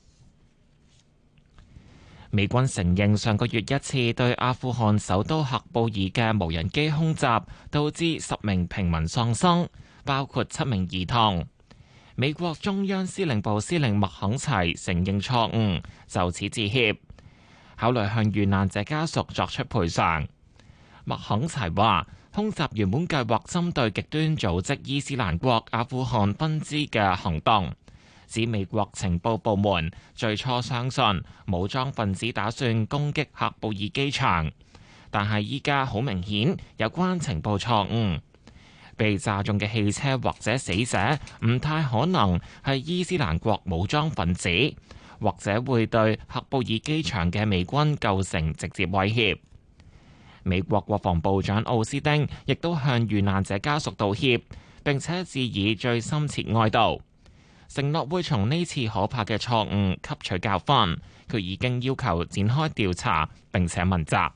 美軍承認上個月一次對阿富汗首都喀布爾嘅無人機空襲，導致十名平民喪生，包括七名兒童。美國中央司令部司令麥肯齊承認錯誤，就此致歉，考慮向遇難者家屬作出賠償。麥肯齊話，空襲原本計劃針對極端組織伊斯蘭國阿富汗分支嘅行動，指美國情報部門最初相信武裝分子打算攻擊喀布爾機場，但係依家好明顯有關情報錯誤，被炸中嘅汽車或者死者唔太可能係伊斯蘭國武裝分子，或者會對喀布爾機場嘅美軍構成直接威脅。美國國防部長奧斯汀亦都向遇難者家屬道歉，並且致以最深切哀悼，承諾會從呢次可怕嘅錯誤吸取教訓。佢已經要求展開調查並且問責。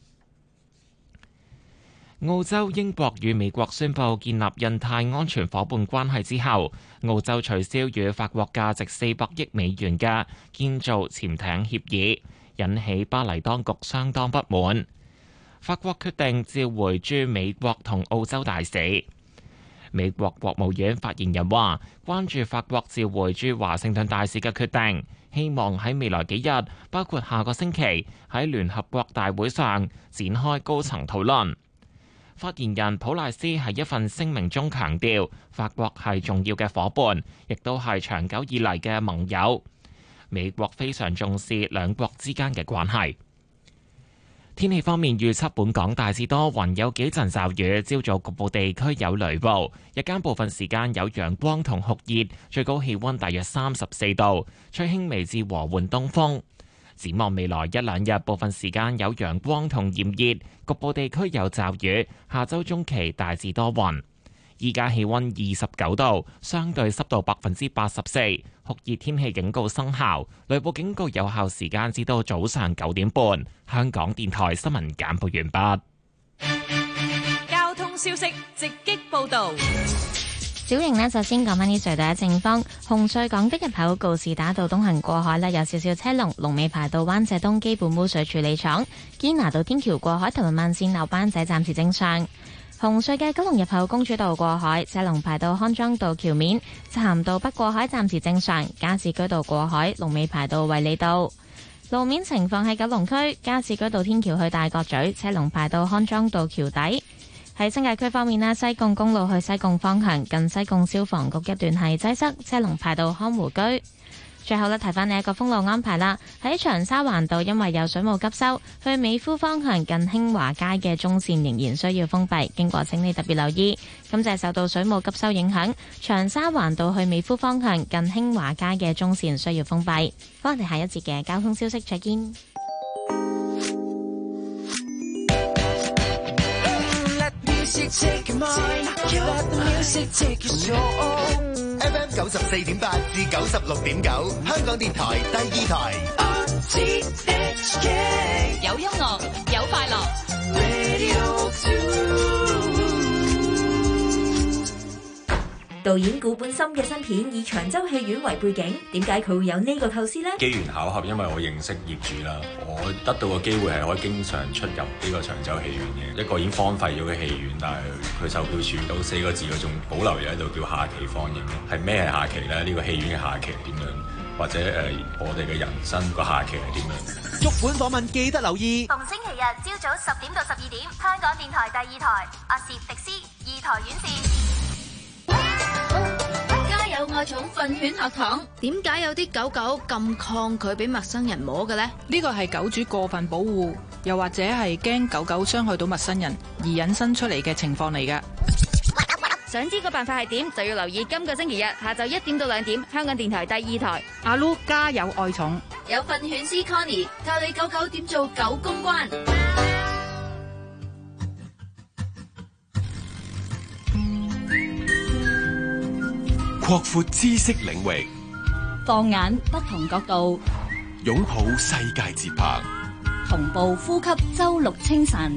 澳洲、英國與美國宣布建立印太安全夥伴關係之後，澳洲取消與法國價值四百億美元嘅建造潛艇協議，引起巴黎當局相當不滿。法國決定召回駐美國同澳洲大使。美國國務院發言人話，關注法國召回駐華盛頓大使嘅決定，希望喺未來幾日，包括下個星期，喺聯合國大會上展開高層討論。發言人普賴斯喺一份聲明中強調，法國係重要嘅夥伴，亦都係長久以嚟嘅盟友。美國非常重視兩國之間嘅關係。天氣方面預測，本港大致多雲，有幾陣驟雨，朝早局部地區有雷暴，日間部分時間有陽光同酷熱，最高氣溫大約三十四度，吹輕微至和緩東風。展望未來一兩日，部分時間有陽光同炎熱，局部地區有驟雨。下周中期大致多雲。依家氣溫二十九度，相對濕度百分之八十四，酷熱天氣警告生效，雷暴警告有效時間至到早上九點半。香港電台新聞簡報完畢。交通消息直擊報道。 小瑩呢，就先講返啲隧道嘅情況。紅隧港島入口告士打道東行過海啦，有少少車龍，龍尾排到灣仔東基本污水處理廠。堅拿道天橋過海同埋慢線落灣仔暫時正常。紅隧嘅九龍入口公主道過海，車龍排到康莊道橋面，漆咸道北過海暫時正常，加士居道過海龍尾排到衛理道。路面情況喺九龍區加士居道天橋去大角咀，車龍排到康莊道橋底。 喺新界區方面咧，西貢公路去西貢方向近西貢消防局一段係擠塞，車龍排到康湖居。最後咧，提翻你一個封路安排啦。喺長沙灣道，因為有水務急修，去美孚方向近興華街嘅中線仍然需要封閉，經過請你特別留意。咁就係受到水務急修影響，長沙灣道去美孚方向近興華街嘅中線需要封閉。好，我哋下一節嘅交通消息再見。 F M 九十四點八至九十六點九，香港電台第二台。 有音樂，有快樂。 導演古本森嘅新片以長洲戲院為背景，點解佢會有呢個構思呢？ 機緣巧合，因為我認識業主啦，我得到個機會係可以經常出入呢個長洲戲院嘅一個已經荒廢咗嘅戲院，但係佢售票處有四個字嗰種保留嘢喺度，叫下期放映。係咩係下期呢？呢、呢個戲院嘅下期係點樣？或者誒、呃，我哋嘅人生個下期係點樣？ 足本訪問記得留意。 逢星期日朝早十點到十二點，香港電台第二台，阿攝迪斯二台院線。 家有愛寵訓犬學堂， 點解有啲狗狗咁抗拒俾陌生人摸嘅呢？ 呢個係狗主過分保護，又或者係驚狗狗傷害到陌生人而引申出嚟嘅情況嚟㗎。 想知個辦法係點，就要留意今個星期日下晝一點到兩點，香港電台第二台。 阿 Lu 家有愛寵， 有訓犬師 Connie 教你狗狗點做狗公關。 擴闊知識領域， 放眼不同角度， 擁抱世界節拍， 同步呼吸周六清晨。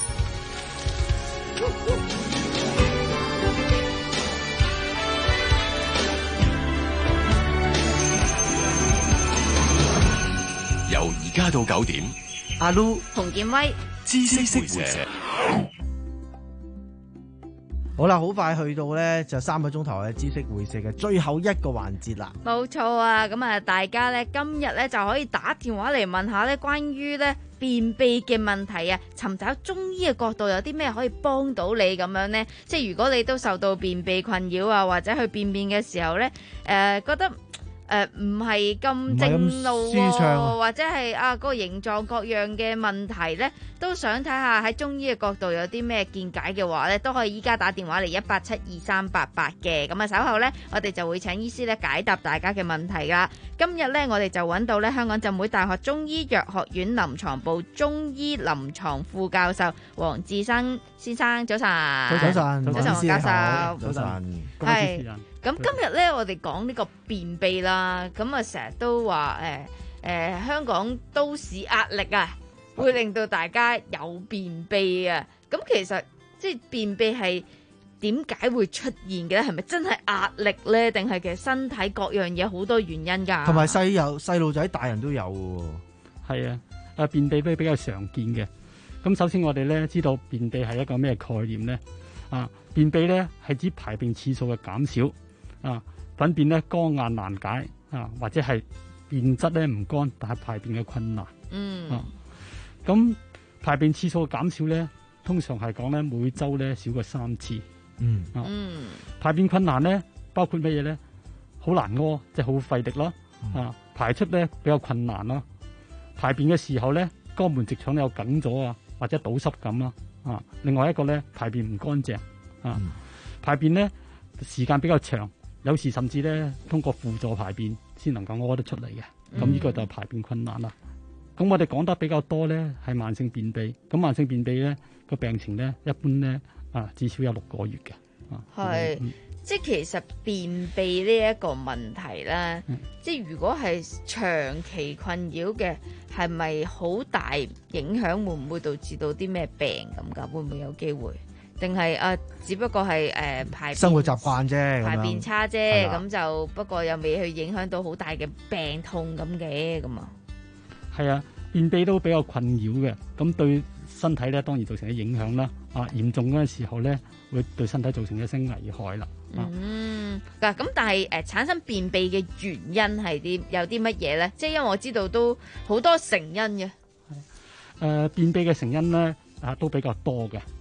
由而家到九點， 阿 Lu、 洪建威、 知識會社。 好啦，好快去到呢，就三個鐘頭嘅知識會社嘅最後一個環節啦。 冇錯啊，咁啊，大家呢，今日呢就可以打電話嚟問下呢關於呢便秘嘅問題啊，尋找中醫嘅角度有啲咩可以幫到你咁樣呢？即係如果你都受到便秘困擾啊，或者去便便嘅時候呢，誒、呃、覺得。誒唔係咁正路喎、啊，或者係啊嗰、嗰個形狀各樣嘅問題呢，都想睇下喺中醫嘅角度有啲咩見解嘅話呢，都可以依家打電話嚟一八七二三八八嘅。咁啊稍後呢，我哋就會請醫師咧解答大家嘅問題啦。今日呢，我哋就揾到咧香港浸會大學中醫藥學院臨床部中醫臨床副教授黃志生先生，早晨。 早晨， 早晨，黃教授。 早晨， 係。咁今日咧，我哋講呢個便秘啦，咁啊成日都話誒誒香港都市壓力啊，會令到大家有便秘啊。咁其實即係便秘係點解會出現嘅咧？係咪真係壓力咧？定係其實身體各樣嘢好多原因㗎？ 同埋細有細路仔、大人都有喎。 係啊，啊便秘比比較常見嘅。咁首先我哋咧知道便秘係一個咩概念咧？啊，便秘咧係指排便次數嘅減少。啊，糞便咧乾硬難解啊，或者係便質咧唔乾，但係排便嘅困難。 嗯。 啊，咁排便次數嘅減少咧，通常係講咧每週咧少過三次。 嗯。 啊。 嗯。 排便困難咧，包括乜嘢咧？好難屙，即係好費力咯。 嗯、 啊，排出咧比較困難咯。排便嘅時候咧，肛門直腸有梗咗啊，或者堵塞咁啊。啊，另外一個咧排便唔乾淨。啊， 嗯、 排便咧時間比較長。有時甚至咧通過輔助排便先能夠屙得出嚟嘅，咁呢、嗯、個就係排便困難啦。咁我哋講得比較多咧係慢性便秘，咁慢性便秘咧個病情咧一般咧啊至少有六個月嘅。 係， 嗯、 即係其實便秘呢一個問題咧，嗯、即係如果係長期困擾嘅，係咪好大影響？會唔會導致到啲咩病咁㗎？會唔會有機會？定係啊，只不過係誒、呃、排生活習慣啫， 排便差啫，咁就不過又未去影響到好大嘅病痛咁嘅咁啊。 係啊，便秘都比較困擾嘅，咁對身體咧當然造成嘅影響啦。啊，嚴重嗰陣時候咧，會對身體造成一些危害啦。 嗯，嗱咁，但係誒、呃、產生便秘嘅原因係啲有啲乜嘢咧？即係因為我知道都好多成因嘅。誒、 呃，便秘嘅成因咧啊都比較多嘅。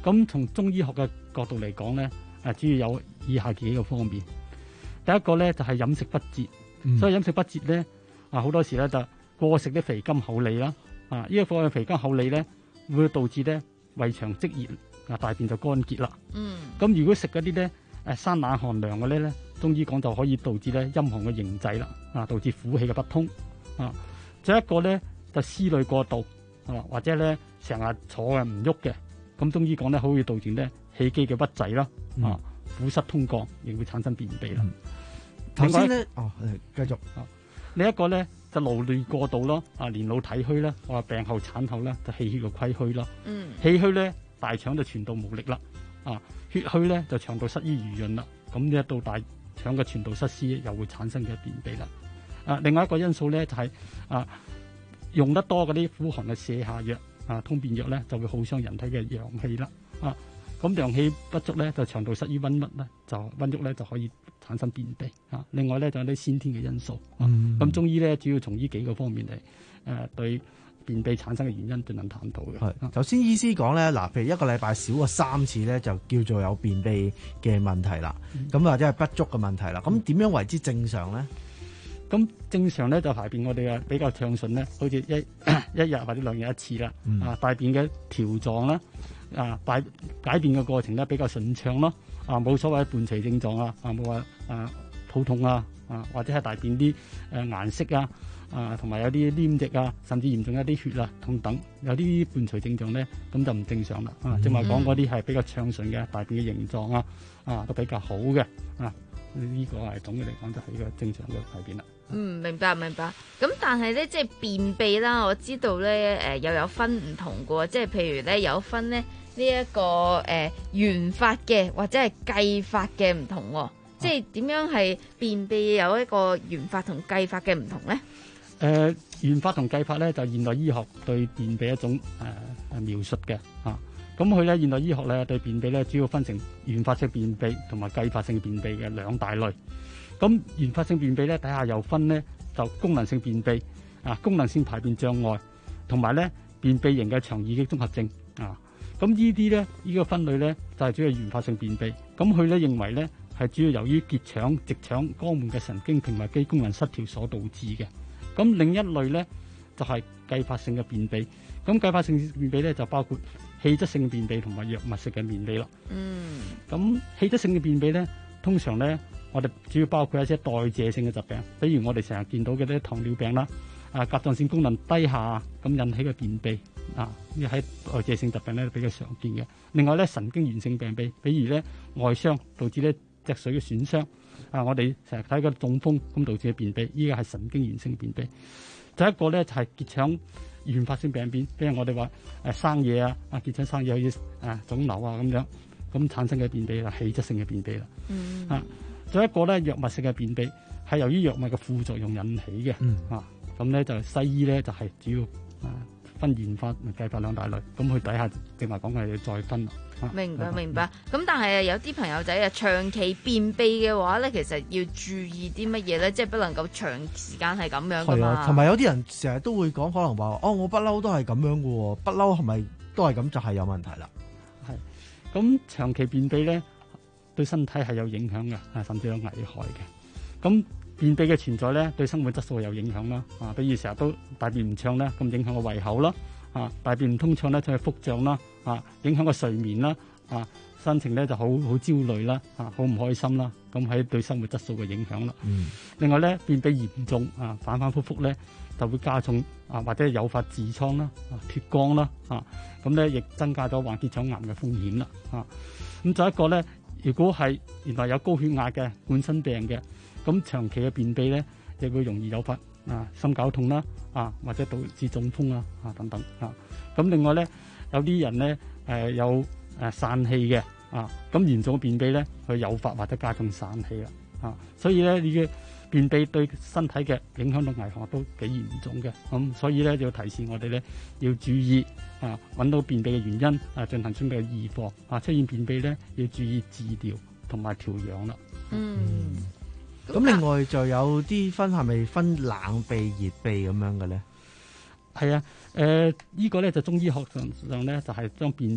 咁從中醫學嘅角度嚟講咧，誒主要有以下幾個方面。第一個咧就係、是、飲食不節，嗯、所以飲食不節咧啊好多時咧就過食啲肥甘厚膩啦，啊呢、這個過嘅肥甘厚膩咧會導致咧胃腸積熱，啊大便就乾結啦。嗯，咁如果食嗰啲咧誒生冷寒涼嘅咧咧，中醫講就可以導致咧陰寒嘅凝滯啦，啊導致腑氣嘅不通。啊，仲有一個咧就思慮過度，啊或者咧成日坐嘅唔喐嘅，咁中醫講咧可以導致咧氣機嘅鬱滯啦，啊腑塞通降，亦會產生便秘啦。 頭先咧，哦，繼續啊，另一個咧就勞累過度咯，啊年老體虛啦，我話病後產後咧就氣血嘅虧虛啦。嗯，氣虛咧大腸就傳導無力啦，啊血虛咧就腸道失於濡潤啦，咁呢一到大腸嘅傳導失施又會產生嘅便秘啦。啊，另外一個因素咧就係、是、啊用得多嗰啲苦寒嘅瀉下藥啊通便藥咧就會耗傷人體嘅陽氣啦。啊，咁陽氣不足咧就腸道失於溫鬱咧，就溫鬱咧就可以產生便秘啊。另外咧就有啲先天嘅因素。咁、嗯啊、中醫咧主要從呢幾個方面嚟誒、呃、對便秘產生嘅原因進行探討嘅。 係頭先醫師講咧，嗱，譬如一個禮拜少過三次咧，就叫做有便秘嘅問題啦。咁、嗯、或者係不足嘅問題啦。咁點樣為之正常咧？ 咁正常咧就排便我哋啊比較暢順咧，好似一一日或者兩日一次啦。嗯、啊大便嘅條狀啦，啊大解便嘅過程咧比較順暢咯。啊冇所謂伴隨症狀啊，啊冇話啊肚痛啊，啊或者係大便啲誒顏色啊，啊同埋有啲黏液啊，甚至嚴重一啲血啊等等，有啲伴隨症狀咧，咁就唔正常啦。啊正話講嗰啲係比較暢順嘅大便嘅形狀啊，啊都比較好嘅啊。呢個係總嘅嚟講就係一個正常嘅排便啦。 嗯，明白明白。咁但係咧，即係便秘啦，我知道咧，誒、呃、又有分唔同嘅，即係譬如咧有分咧呢一、這個誒原發嘅或者係繼發嘅唔同，啊、即係點樣係便秘有一個原發同繼發嘅唔同咧？誒、 呃，原發同繼發咧就現代醫學對便秘一種誒誒、呃、描述嘅啊。咁佢咧現代醫學咧對便秘咧主要分成原發性便秘同埋繼發性便秘嘅兩大類。咁原發性便秘咧底下又分咧就功能性便秘啊、功能性排便障礙同埋咧便秘型嘅腸易激綜合症啊。咁呢啲咧呢個分類咧就係主要原發性便秘。咁佢咧認為咧係主要由於結腸、直腸、肛門嘅神經平滑肌功能失調所導致嘅。咁另一類咧就係繼發性嘅便秘。咁繼發性便秘咧就包括氣質性便秘同埋藥物性嘅便秘啦。嗯。咁氣質性嘅便秘咧，通常咧我哋主要包括一些代謝性嘅疾病，比如我哋成日見到嘅啲糖尿病啦，啊甲狀腺功能低下咁引起嘅便秘啊，呢喺代謝性疾病咧比較常見嘅。另外咧神經源性病秘，比如咧外傷導致咧脊髓嘅損傷啊，我哋成日睇個中風咁導致嘅便秘，依個係神經源性便秘。第一個咧就係結腸原發性病變，比如我哋話誒生嘢啊，啊結腸生嘢好似啊腫瘤啊咁樣，咁產生嘅便秘啦，氣質性嘅便秘啦。嗯。啊，仲有一個咧藥物性嘅便秘，係由於藥物嘅副作用引起嘅。嗯。啊，咁咧就西醫咧就係主要啊分原發同繼發兩大類，咁佢底下正話講嘅要再分。 明白明白，咁但係有啲朋友仔啊，長期便秘嘅話咧，其實要注意啲乜嘢咧？即係不能夠長時間係咁樣噶嘛。係啊， 同埋有啲人成日都會講，可能話哦，我不嬲都係咁樣噶喎，不嬲係咪都係咁就係有問題啦？ 係，咁長期便秘咧對身體係有影響嘅，啊甚至有危害嘅。咁便秘嘅存在咧對生活質素有影響啦，啊，比如成日都大便唔暢咧，咁影響個胃口啦。啊，大便唔通暢咧，就係腹脹啦，啊，影響個睡眠啦，啊，心情咧就好好焦慮啦，啊，好唔開心啦，咁喺對生活質素嘅影響啦。嗯。另外咧，便秘嚴重啊，反反覆覆咧就會加重啊，或者誘發痔瘡啦、啊脫肛啦，啊，咁咧亦增加咗患結腸癌嘅風險啦，啊，咁仲有一個咧，如果係原來有高血壓嘅冠心病嘅，咁長期嘅便秘咧，亦會容易誘發啊心絞痛啦。啊，或者導致中風啊，啊等等啊。咁另外咧，有啲人咧誒、呃、有誒散氣嘅啊，咁嚴重嘅便秘咧，佢誘發或者加重散氣啦啊。所以咧，呢個便秘對身體嘅影響同危害都幾嚴重嘅。咁、啊、所以咧，要提示我哋咧要注意啊，揾到便秘嘅原因啊，進行準備預防啊。出現便秘咧，要注意治療同埋調養啦。 嗯。 咁、嗯、另外就有啲分係咪分冷秘、熱秘咁樣嘅咧？ 係啊，誒、呃、依、這個咧就中醫學上上咧就係、是、將便秘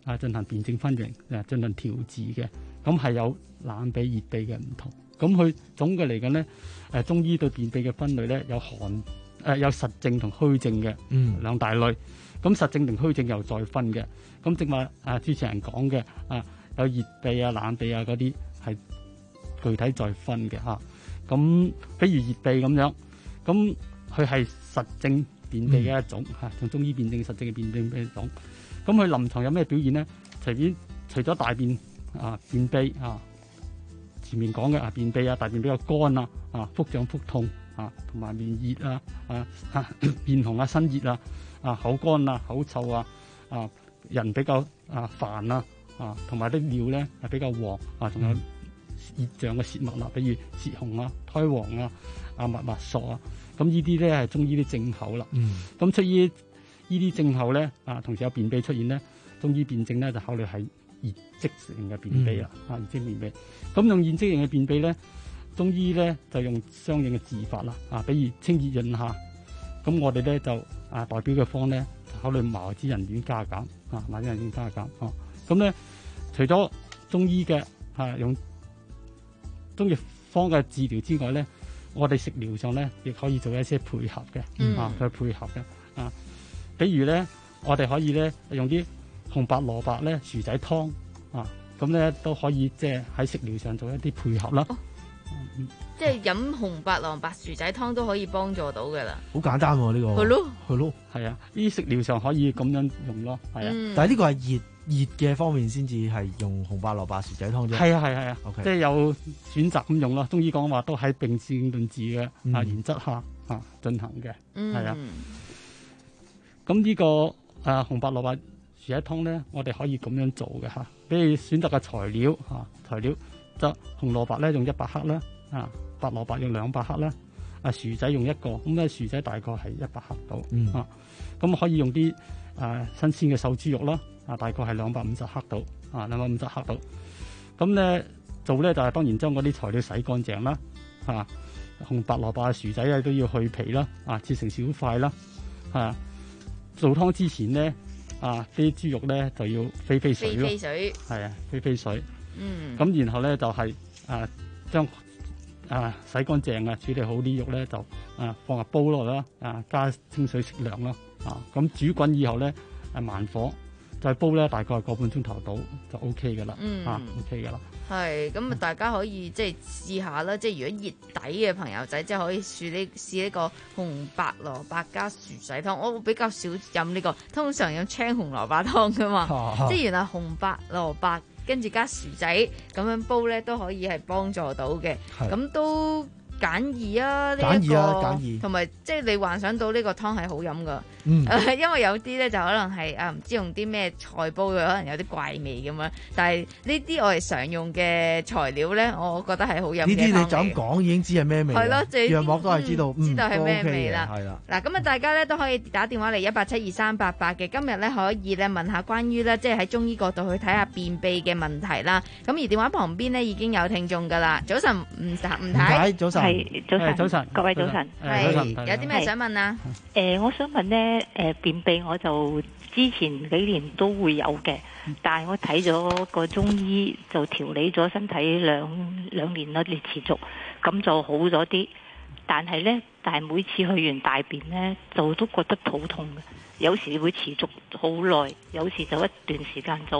啊進行辨證分型，誒進行調治嘅。咁係有冷鼻熱鼻嘅唔同。咁佢總嘅嚟講咧，誒中醫對便秘嘅分類咧有寒誒、呃、有實證同虛證嘅兩大類。咁實證同虛證又再分嘅。咁正話啊主持人講嘅啊有熱鼻啊冷鼻啊嗰啲係具體再分嘅嚇。咁比如熱鼻咁樣，咁佢係實證便秘嘅一種嚇，從、嗯、中醫辨證實證嘅辨證嘅一種。咁佢臨床有咩表現咧？隨便除咗大便啊便秘啊，前面講嘅啊便秘啊，大便比較乾啊，啊腹脹腹痛啊，同埋面熱啊啊啊面紅啊身熱啊啊口乾啊口臭啊啊人比較啊煩啊啊，同埋啲尿咧係比較黃啊，仲有熱脹嘅舌脈啦，比如舌紅啊、苔黃啊、啊脈脈索啊，咁呢啲咧係中醫啲症候啦。咁、嗯、出於呢啲症候咧啊，同時有便秘出現咧，中醫辨證咧就考慮係熱積型嘅便秘啦，啊熱積便秘。咁用熱積型嘅便秘咧，中醫咧就用相應嘅治法啦，啊，比如清熱潤下。咁我哋咧就啊代表嘅方咧考慮麻子仁丸加減啊，麻子仁丸加減哦。咁咧除咗中醫嘅啊用中藥方嘅治療之外咧，我哋食療上咧亦可以做一些配合嘅、嗯，啊去配合嘅啊。比如咧，我哋可以咧用啲紅白蘿蔔咧薯仔湯啊，咁咧都可以即係喺食療上做一啲配合啦。 哦嗯、即係飲紅白蘿蔔薯仔湯都可以幫助到嘅啦。 好簡單喎、啊、呢、呢個。係咯， 係咯，係啊！呢啲食療上可以咁樣用咯，係啊。 嗯、但係呢個係熱。熱嘅方面先至係用紅白蘿蔔薯仔湯啫。係啊係係啊，即係有選擇咁用咯。中醫講話都喺並治論治嘅啊原則下啊進行嘅，係、嗯、啊。咁呢、這個誒、啊、紅白蘿蔔薯仔湯咧，我哋可以咁樣做嘅嚇。比如選擇嘅材料嚇、啊，材料就紅蘿蔔咧用一百克啦，啊白蘿蔔用兩百克啦，啊薯仔用一個，咁咧薯仔大概係一百克到、嗯、啊。咁可以用啲誒、啊、新鮮嘅瘦豬肉啦。啊，大概係兩百五十克到，啊，兩百五十克到。咁咧做咧就係、是、當然將嗰啲材料洗乾淨啦，啊，紅白蘿蔔薯仔咧都要去皮啦，啊，切成小塊啦，啊，做湯之前咧，啊，啲豬肉咧就要飛飛水咯，飛飛水，係啊，飛飛水。嗯。咁然後咧就係、是、啊，將啊洗乾淨啊處理好啲肉咧就啊放入煲落啦，啊加清水適量咯，啊咁煮滾以後咧啊慢火。再煲咧，大概個半鐘頭到就 O K 嘅啦，嗯、啊 O K 嘅啦。係咁啊，大家可以即係試下啦。即係如果熱底嘅朋友仔，即係可以試呢試呢個紅白蘿蔔加薯仔湯。我比較少飲呢、呢個，通常飲青紅蘿蔔湯噶嘛。啊、即係原來紅白蘿蔔跟住加薯仔咁樣煲咧，都可以係幫助到嘅。咁都簡易啊！呢、這、一個同埋即係你幻想到呢個湯係好飲噶、嗯呃，因為有啲咧就可能係啊唔知用啲咩菜煲嘅，可能有啲怪味咁樣。但係呢啲我哋常用嘅材料咧，我覺得係好飲嘅湯嚟。呢啲你就咁講已經知係咩味。係咯，樣膜都係知道，嗯、知道係咩味啦。係啦。嗱，咁啊，大家咧都可以打電話嚟一八七二三八八嘅。今日咧可以咧問下關於咧即係喺中醫角度去睇下便秘嘅問題啦。咁而電話旁邊咧已經有聽眾噶啦。早晨，吳吳太。早晨。 早晨， 早晨， 各位早晨， 係有啲咩想問啊？ 誒、呃，我想問咧，誒、呃，便秘我就之前幾年都會有嘅，但係我睇咗個中醫就調理咗身體兩兩年啦，你持續咁就好咗啲，但係咧，但係每次去完大便咧，就都覺得肚痛嘅，有時會持續好耐，有時就一段時間就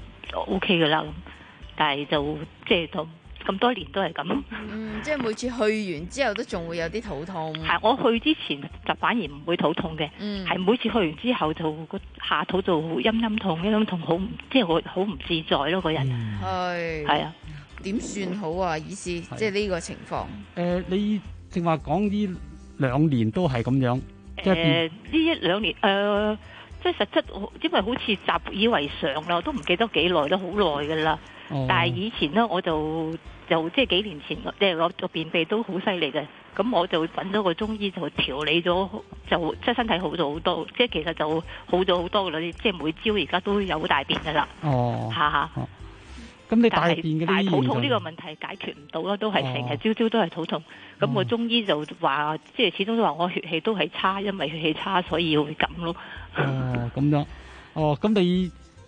O K 噶啦咁，但係就即係就。咁多年都係咁， 嗯，即係每次去完之後都仲會有啲肚痛。 係我去之前就反而唔會肚痛嘅，係、嗯、每次去完之後就個下肚就陰陰痛，陰陰痛好，即係好好唔自在咯，個人係係啊， 點算好啊？意思即係呢個情況。誒、 呃，你正話講呢兩年都係咁樣，即係誒呢一兩年誒、呃，即係實質，因為好似習以為常啦，我都唔記得幾耐，都好耐噶啦。哦、但係以前咧，我就就即係幾年前，即係我個便秘都好犀利嘅。咁我就揾咗個中醫就調理咗，就即係身體好咗好多。即係其實就好咗好多噶啦，即係每朝而家都有大便噶啦。哦，下下。 咁你大便嗰啲， 但係肚痛呢個問題解決唔到咯，都係成日朝朝都係肚痛。咁個中醫就話，即係始終都話我血氣都係差，因為血氣差所以會咁咯。 哦，咁樣。哦，咁你。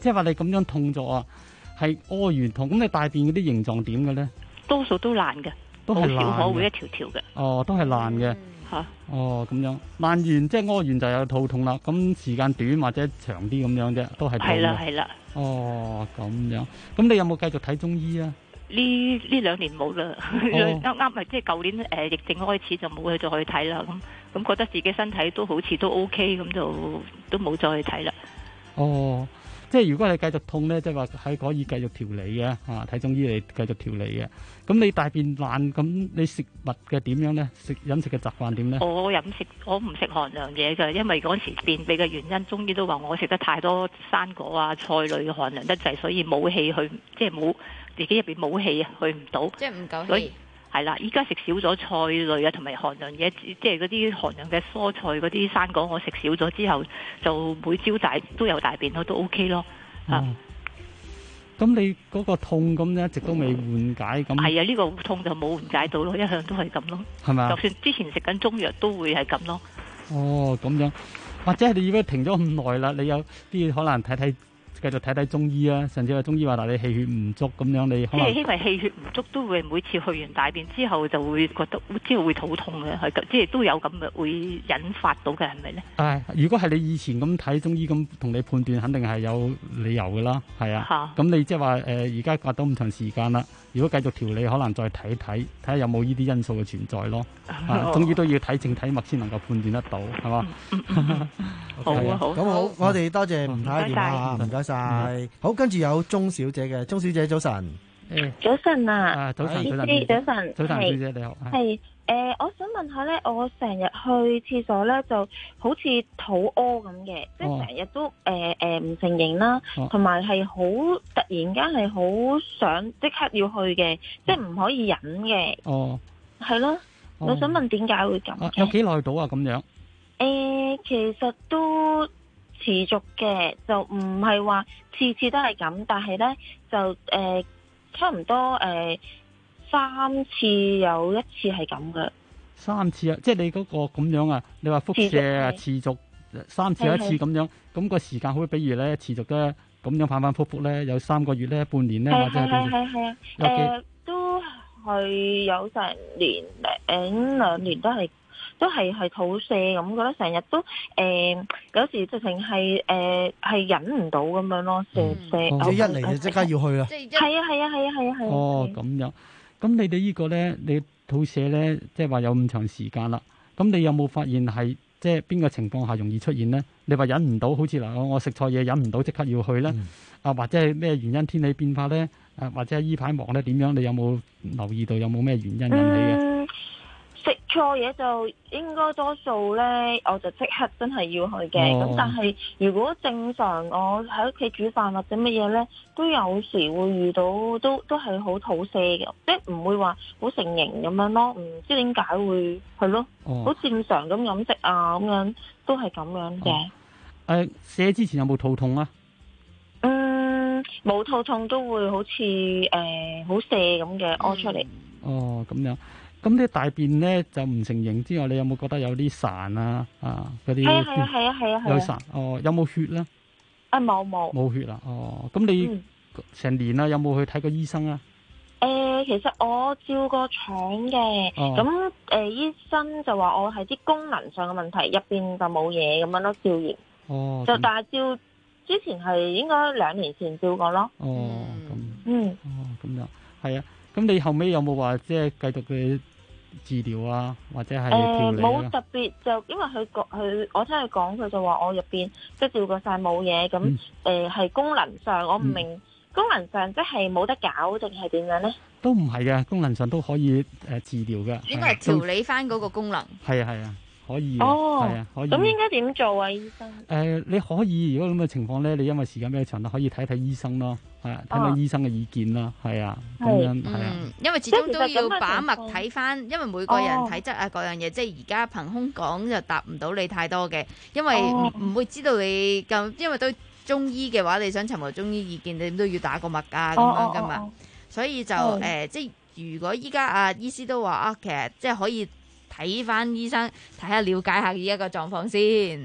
即係話你咁樣痛咗啊，係屙完痛，咁你大便嗰啲形狀點嘅咧？ 多數都爛嘅， 都係爛嘅， 好少可會一條條嘅。 哦，都係爛嘅。 嚇、 哦，咁樣爛完即係屙完就有肚痛啦。咁時間短或者長啲咁樣啫，都係痛嘅。 係啦，係啦。 哦，咁樣。咁你有冇繼續睇中醫啊？ 呢呢兩年冇啦，啱啱咪即係舊年誒、呃、疫症開始就冇去再去睇啦。咁咁覺得自己身體都好似都 OK，咁就都冇再去睇啦。 哦。即係如果你繼續痛咧，即係話係可以繼續調理嘅，啊睇中醫嚟繼續調理嘅。咁你大便爛，咁你食物嘅點樣咧？食飲食嘅習慣點咧？ 我飲食我唔食寒涼嘢㗎，因為嗰時便秘嘅原因，中醫都話我食得太多生果啊、菜類嘅寒涼得滯，所以冇氣去，即係冇自己入邊冇氣啊，去唔到。 即係唔夠氣。 所以係啦，依家食少咗菜類啊，同埋寒涼嘢，即係嗰啲寒涼嘅蔬菜嗰啲生果，我食少咗之後，就每朝大都有大便，我都 OK 咯。 啊，咁、嗯、你嗰個痛咁咧，一直都未緩解咁。 係啊，呢、呢個痛就冇緩解到咯，一向都係咁咯。係咪？就算之前食緊中藥都會係咁咯。 哦，咁樣，或者係你如果停咗咁耐啦，你有啲可能睇睇。繼續睇睇中醫啊！甚至話中醫話，嗱你氣血唔足咁樣，你可能即係因為氣血唔足，都會每次去完大便之後就會覺得即係會肚痛嘅，係即係都有咁嘅會引發到嘅，係咪咧？ 誒，如果係你以前咁睇中醫咁同你判斷，肯定係有理由嘅啦，係啊。咁你即係話誒，而家隔到咁長時間啦，如果繼續調理，可能再睇睇，睇下有冇呢啲因素嘅存在咯。啊，中醫都要睇症睇脈先能夠判斷得到，係嘛？ 好啊，好。咁好，我哋多謝吳太電話，唔該晒。好，跟住有鍾小姐嘅，鍾小姐早晨。 早晨啊， 早晨，早晨，早晨， 早晨，小姐你好。 係誒，我想問下咧，我成日去廁所咧，就好似肚屙咁嘅，即係成日都誒誒唔承認啦，同埋係好突然間係好想即刻要去嘅，即係唔可以忍嘅。哦，係咯，我想問點解會咁嘅？ 有幾耐到啊？咁樣？ 誒，其實都持續嘅，就唔係話次次都係咁，但係咧就誒、呃、差唔多誒、呃、三次有一次係咁嘅。 三次啊，即係你嗰個咁樣啊？你話輻射啊，持續三次有一次咁樣，咁個時間好，比如咧持續咧咁樣反反覆覆咧，有三個月咧、半年咧，或者係係係係啊，誒、呃、都係有成年零兩年都係。都係係肚瀉咁，覺得成日都誒、呃，有時直情係誒係忍唔到咁樣咯，瀉瀉。 即一嚟就即刻要去啦。 係啊係啊係啊係啊係啊。 哦，咁樣，咁你哋呢個咧，你肚瀉咧，即係話有咁長時間啦。咁你有冇發現係即係邊個情況下容易出現咧？你話忍唔到，好似嗱我我食錯嘢忍唔到，即刻要去咧？嗯、啊，或者係咩原因天氣變化咧？啊，或者係依排忙咧點樣？你有冇留意到有冇咩原因引起嘅？ 嗯食錯嘢就應該多數咧，我就即刻真係要去嘅。咁、哦、但係如果正常我喺屋企煮飯或者乜嘢咧，都有時會遇到，都都係好肚瀉嘅，即係唔會話好成形咁樣咯。唔知點解會係咯，好、哦、正常咁飲食啊咁樣，都係咁樣嘅。誒、哦， 瀉、呃、之前有冇肚痛啊？ 嗯，冇肚痛都會好似誒好瀉咁嘅屙出嚟。 哦，咁樣。咁啲大便咧就唔成形之外，你有冇覺得有啲潺啊？啊，嗰啲係啊係啊係啊係啊係啊有潺哦，有冇血咧？ 啊冇冇冇血啦哦。咁你成年啦，有冇去睇過醫生啊？ 誒、呃，其實我照過腸嘅，咁、哦、誒、呃、醫生就話我係啲功能上嘅問題，入邊就冇嘢咁樣咯，照完。哦。就但係照之前係應該兩年前照過咯。 哦，咁。 嗯。 哦，咁樣係啊。咁你後尾有冇話即係繼續嘅治療啊，或者係調理啊？ 冇、呃、特別，就因為佢講佢，我聽佢講，佢就話我入邊即係照過晒冇嘢，咁誒係功能上，我唔明、嗯、功能上即係冇得搞定係點樣咧？都唔係嘅，功能上都可以誒、呃、治療嘅。 應該係調理翻嗰個功能。 係啊係啊，可以。 哦， 係啊，可以。 咁應該點做啊，醫生？誒、 呃，你可以如果咁嘅情況咧，你因為時間比較長，可以睇睇醫生咯。係睇下醫生嘅意見啦，係啊，咁樣係啊、 嗯，因為始終都要把脈睇翻，因為每個人體質啊，各樣嘢，即係而家憑空講就答唔到你太多嘅，因為唔、哦、會知道你咁，因為對中醫嘅話，你想尋求中醫意見，你都要打個脈啊咁樣噶嘛，哦哦哦所以就誒、哦呃，即係如果依家啊醫師都話啊，其實即係可以睇翻醫生，睇下了解下依一個狀況先。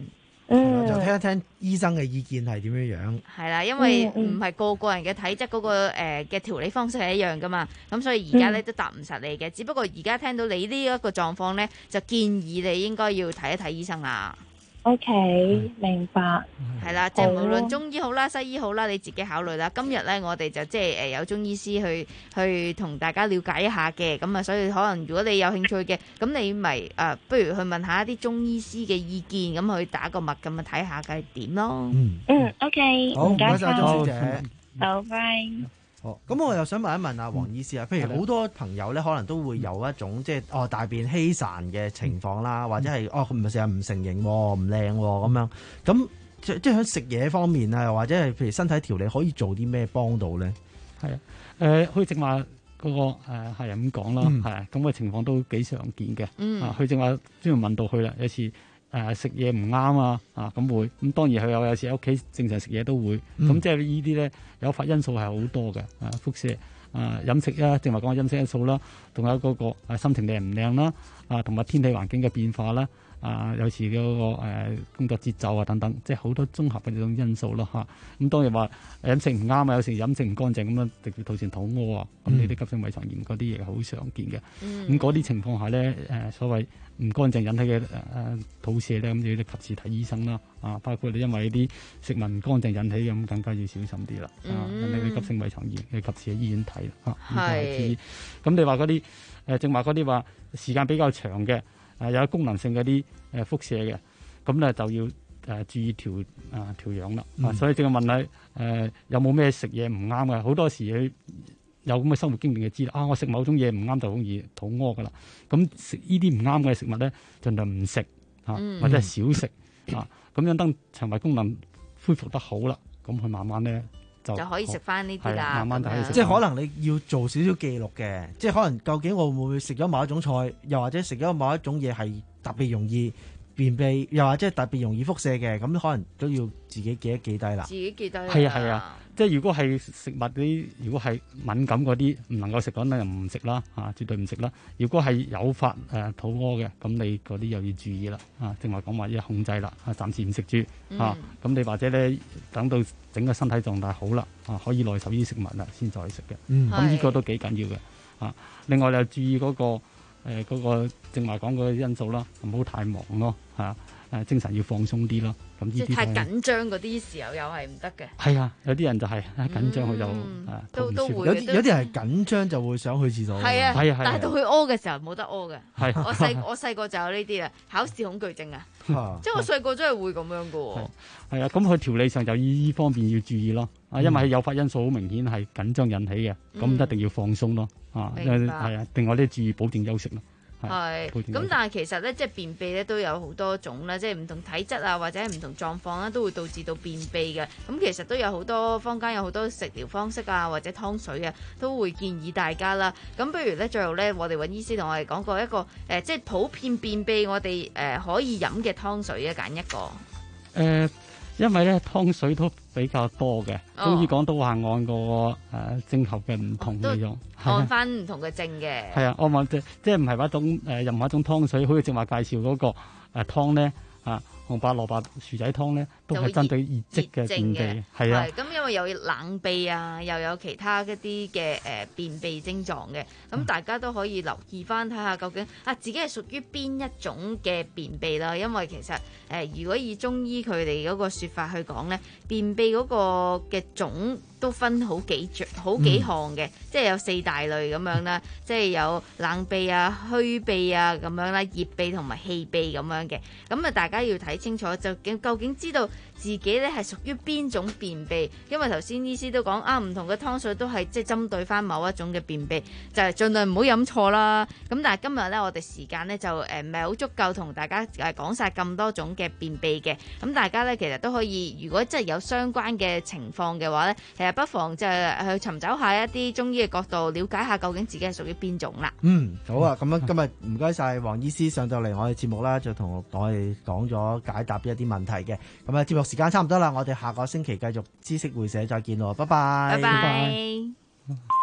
嗯， 就聽一聽醫生嘅意見係點樣樣。 係啦，因為嗯嗯唔係個個人嘅體質嗰、個誒嘅調理方式係一樣噶嘛，咁所以而家咧都答唔實你嘅。只不過而家聽到你呢一個狀況咧，就建議你應該要睇一睇醫生啦。 OK，明白。 係啦，即係無好論中醫好啦、西醫好啦，你自己考慮啦。今日咧，我哋就即係誒有中醫師去去同大家了解一下嘅，咁啊，所以可能如果你有興趣嘅，咁你咪誒、呃，不如去問下一啲中醫師嘅意見，咁去打個脈咁啊，睇下佢係點咯。 嗯嗯，OK， 好，唔該晒鐘小姐。 好，拜。 好，咁我又想問一問阿黃醫師啊，譬如好多朋友咧，可能都會有一種即係哦大便稀散嘅情況啦，或者係哦佢唔係成日唔成形喎，唔靚喎咁樣，咁即即係喺食嘢方面啊，或者係譬如身體調理可以做啲咩幫到咧？ 係啊，誒好似正話嗰個誒係人咁講啦， 嗯係啊，咁嘅情況都幾常見嘅。 嗯啊，佢正話專門問到佢啦，有時誒食嘢唔啱啊，啊咁會咁當然佢有有時喺屋企正常食嘢都會，咁、 嗯即係呢啲咧誘發因素係好多嘅，啊輻射啊飲食啊，正話講嘅飲食因素啦，仲有嗰個啊心情靚唔靚啦，啊同埋天氣環境嘅變化啦。啊，有時嗰、那個、呃、工作節奏啊等等，即係好多綜合嘅呢種因素咯嚇。咁當然話飲食唔啱啊，有時飲食唔乾淨咁樣，直接造成肚屙啊。咁呢啲急性胃腸炎嗰啲嘢好常見嘅。咁嗰啲情況下咧，誒、呃、所謂唔乾淨引起嘅誒、呃、肚瀉咧，咁就要及時睇醫生啦。啊，包括你因為啲食物唔乾淨引起嘅，咁更加要小心啲啦。啊，引起啲急性胃腸炎，你及時喺醫院睇啦。嚇，係。咁你話嗰啲誒正話嗰啲話時間比較長嘅。誒有功能性嗰啲誒輻射嘅，咁咧就要誒、呃、注意調啊調養啦。啊，所以正係問你誒、呃、有冇咩食嘢唔啱嘅？好多時佢有咁嘅生活經驗就知啦。啊，我食某種嘢唔啱就容易肚屙噶啦。咁食呢啲唔啱嘅食物咧，盡量唔食啊，或者係少食啊。咁樣等腸胃功能恢復得好啦，咁佢慢慢咧。就, 就可以食翻呢啲啦， 慢慢就可以食。 即係可能你要做少少記錄嘅，即係可能究竟我會唔會食咗某一種菜，又或者食咗某一種嘢係特別容易便秘，又或者係特別容易輻射嘅，咁可能都要自己記一記低啦。 自己記低。 係啊係啊，即係如果係食物啲，如果係敏感嗰啲唔能夠食嗰啲，就唔食啦，啊絕對唔食啦。如果係誘發誒肚屙嘅，咁你嗰啲又要注意啦，啊正話講話要控制啦，啊暫時唔食住，啊咁、嗯、你或者咧等到整個身體狀態好啦，啊可以耐受呢啲食物啦，先再食嘅。咁呢、嗯、個都幾緊要嘅。啊，另外你又注意嗰、那個誒嗰、呃那個正話講嗰個因素啦，唔好太忙咯，嚇。誒精神要放鬆啲咯，咁呢啲即係太緊張嗰啲時候又係唔得嘅。 係啊，有啲人就係緊張佢就誒都都會有啲有啲人係緊張就會想去廁所。 係啊， 係啊， 但係到佢屙嘅時候冇得屙嘅。 係我細我細個就有呢啲啊，考試恐懼症啊，即係我細個真係會咁樣嘅喎。 係啊，咁佢調理上就依方面要注意咯。啊，因為誘發因素好明顯係緊張引起嘅，咁一定要放鬆咯。啊，係啊，另外咧注意保證休息咯。 係，咁但係其實咧，即係便秘咧都有好多種啦，即係唔同體質啊，或者係唔同狀況啦，都會導致到便秘嘅。咁其實都有好多坊間有好多食療方式啊，或者湯水啊，都會建議大家啦。咁不如咧，最後咧，我哋揾醫師同我哋講過一個誒、呃，即係普遍便秘我哋誒、呃、可以飲嘅湯水啊，揀一個。誒、 呃。因為咧湯水都比較多嘅，中醫講都話按個誒症候嘅唔同嘅用， 按翻唔同嘅症嘅。 係啊，按翻即即係唔係話一種誒、呃、任何一種湯水，好似正話介紹嗰個誒湯咧啊。紅白蘿蔔薯仔湯咧，都係針對熱積嘅便秘，係啊。 咁因為有冷秘啊，又有其他一啲嘅誒便秘症狀嘅，咁大家都可以留意翻睇下究竟啊自己係屬於邊一種嘅便秘啦。因為其實誒、呃，如果以中醫佢哋嗰個説法去講咧，便秘嗰個嘅種都分好幾好幾項嘅，嗯、即係有四大類咁樣啦，即係有冷秘啊、虛秘啊咁樣啦、熱秘同埋氣秘咁樣嘅。咁啊，大家要睇清楚，就究竟知道自己咧係屬於邊種便秘。因為頭先醫師都講啊，唔同嘅湯水都係即係針對翻某一種嘅便秘，就係盡量唔好飲錯啦。咁但係今日咧，我哋時間咧就誒唔係好足夠同大家誒講晒咁多種嘅便秘嘅。咁大家咧其實都可以，如果真係有相關嘅情況嘅話咧，其實不妨就係去尋找下一啲中醫嘅角度，了解下究竟自己係屬於邊種啦。 嗯，好啊，咁樣今日唔該晒黃醫師上到嚟我哋節目啦，就同我哋講咗解答一啲問題嘅。咁啊，節目時間差唔多啦，我哋下個星期繼續知識會社再見咯，拜拜。 拜拜。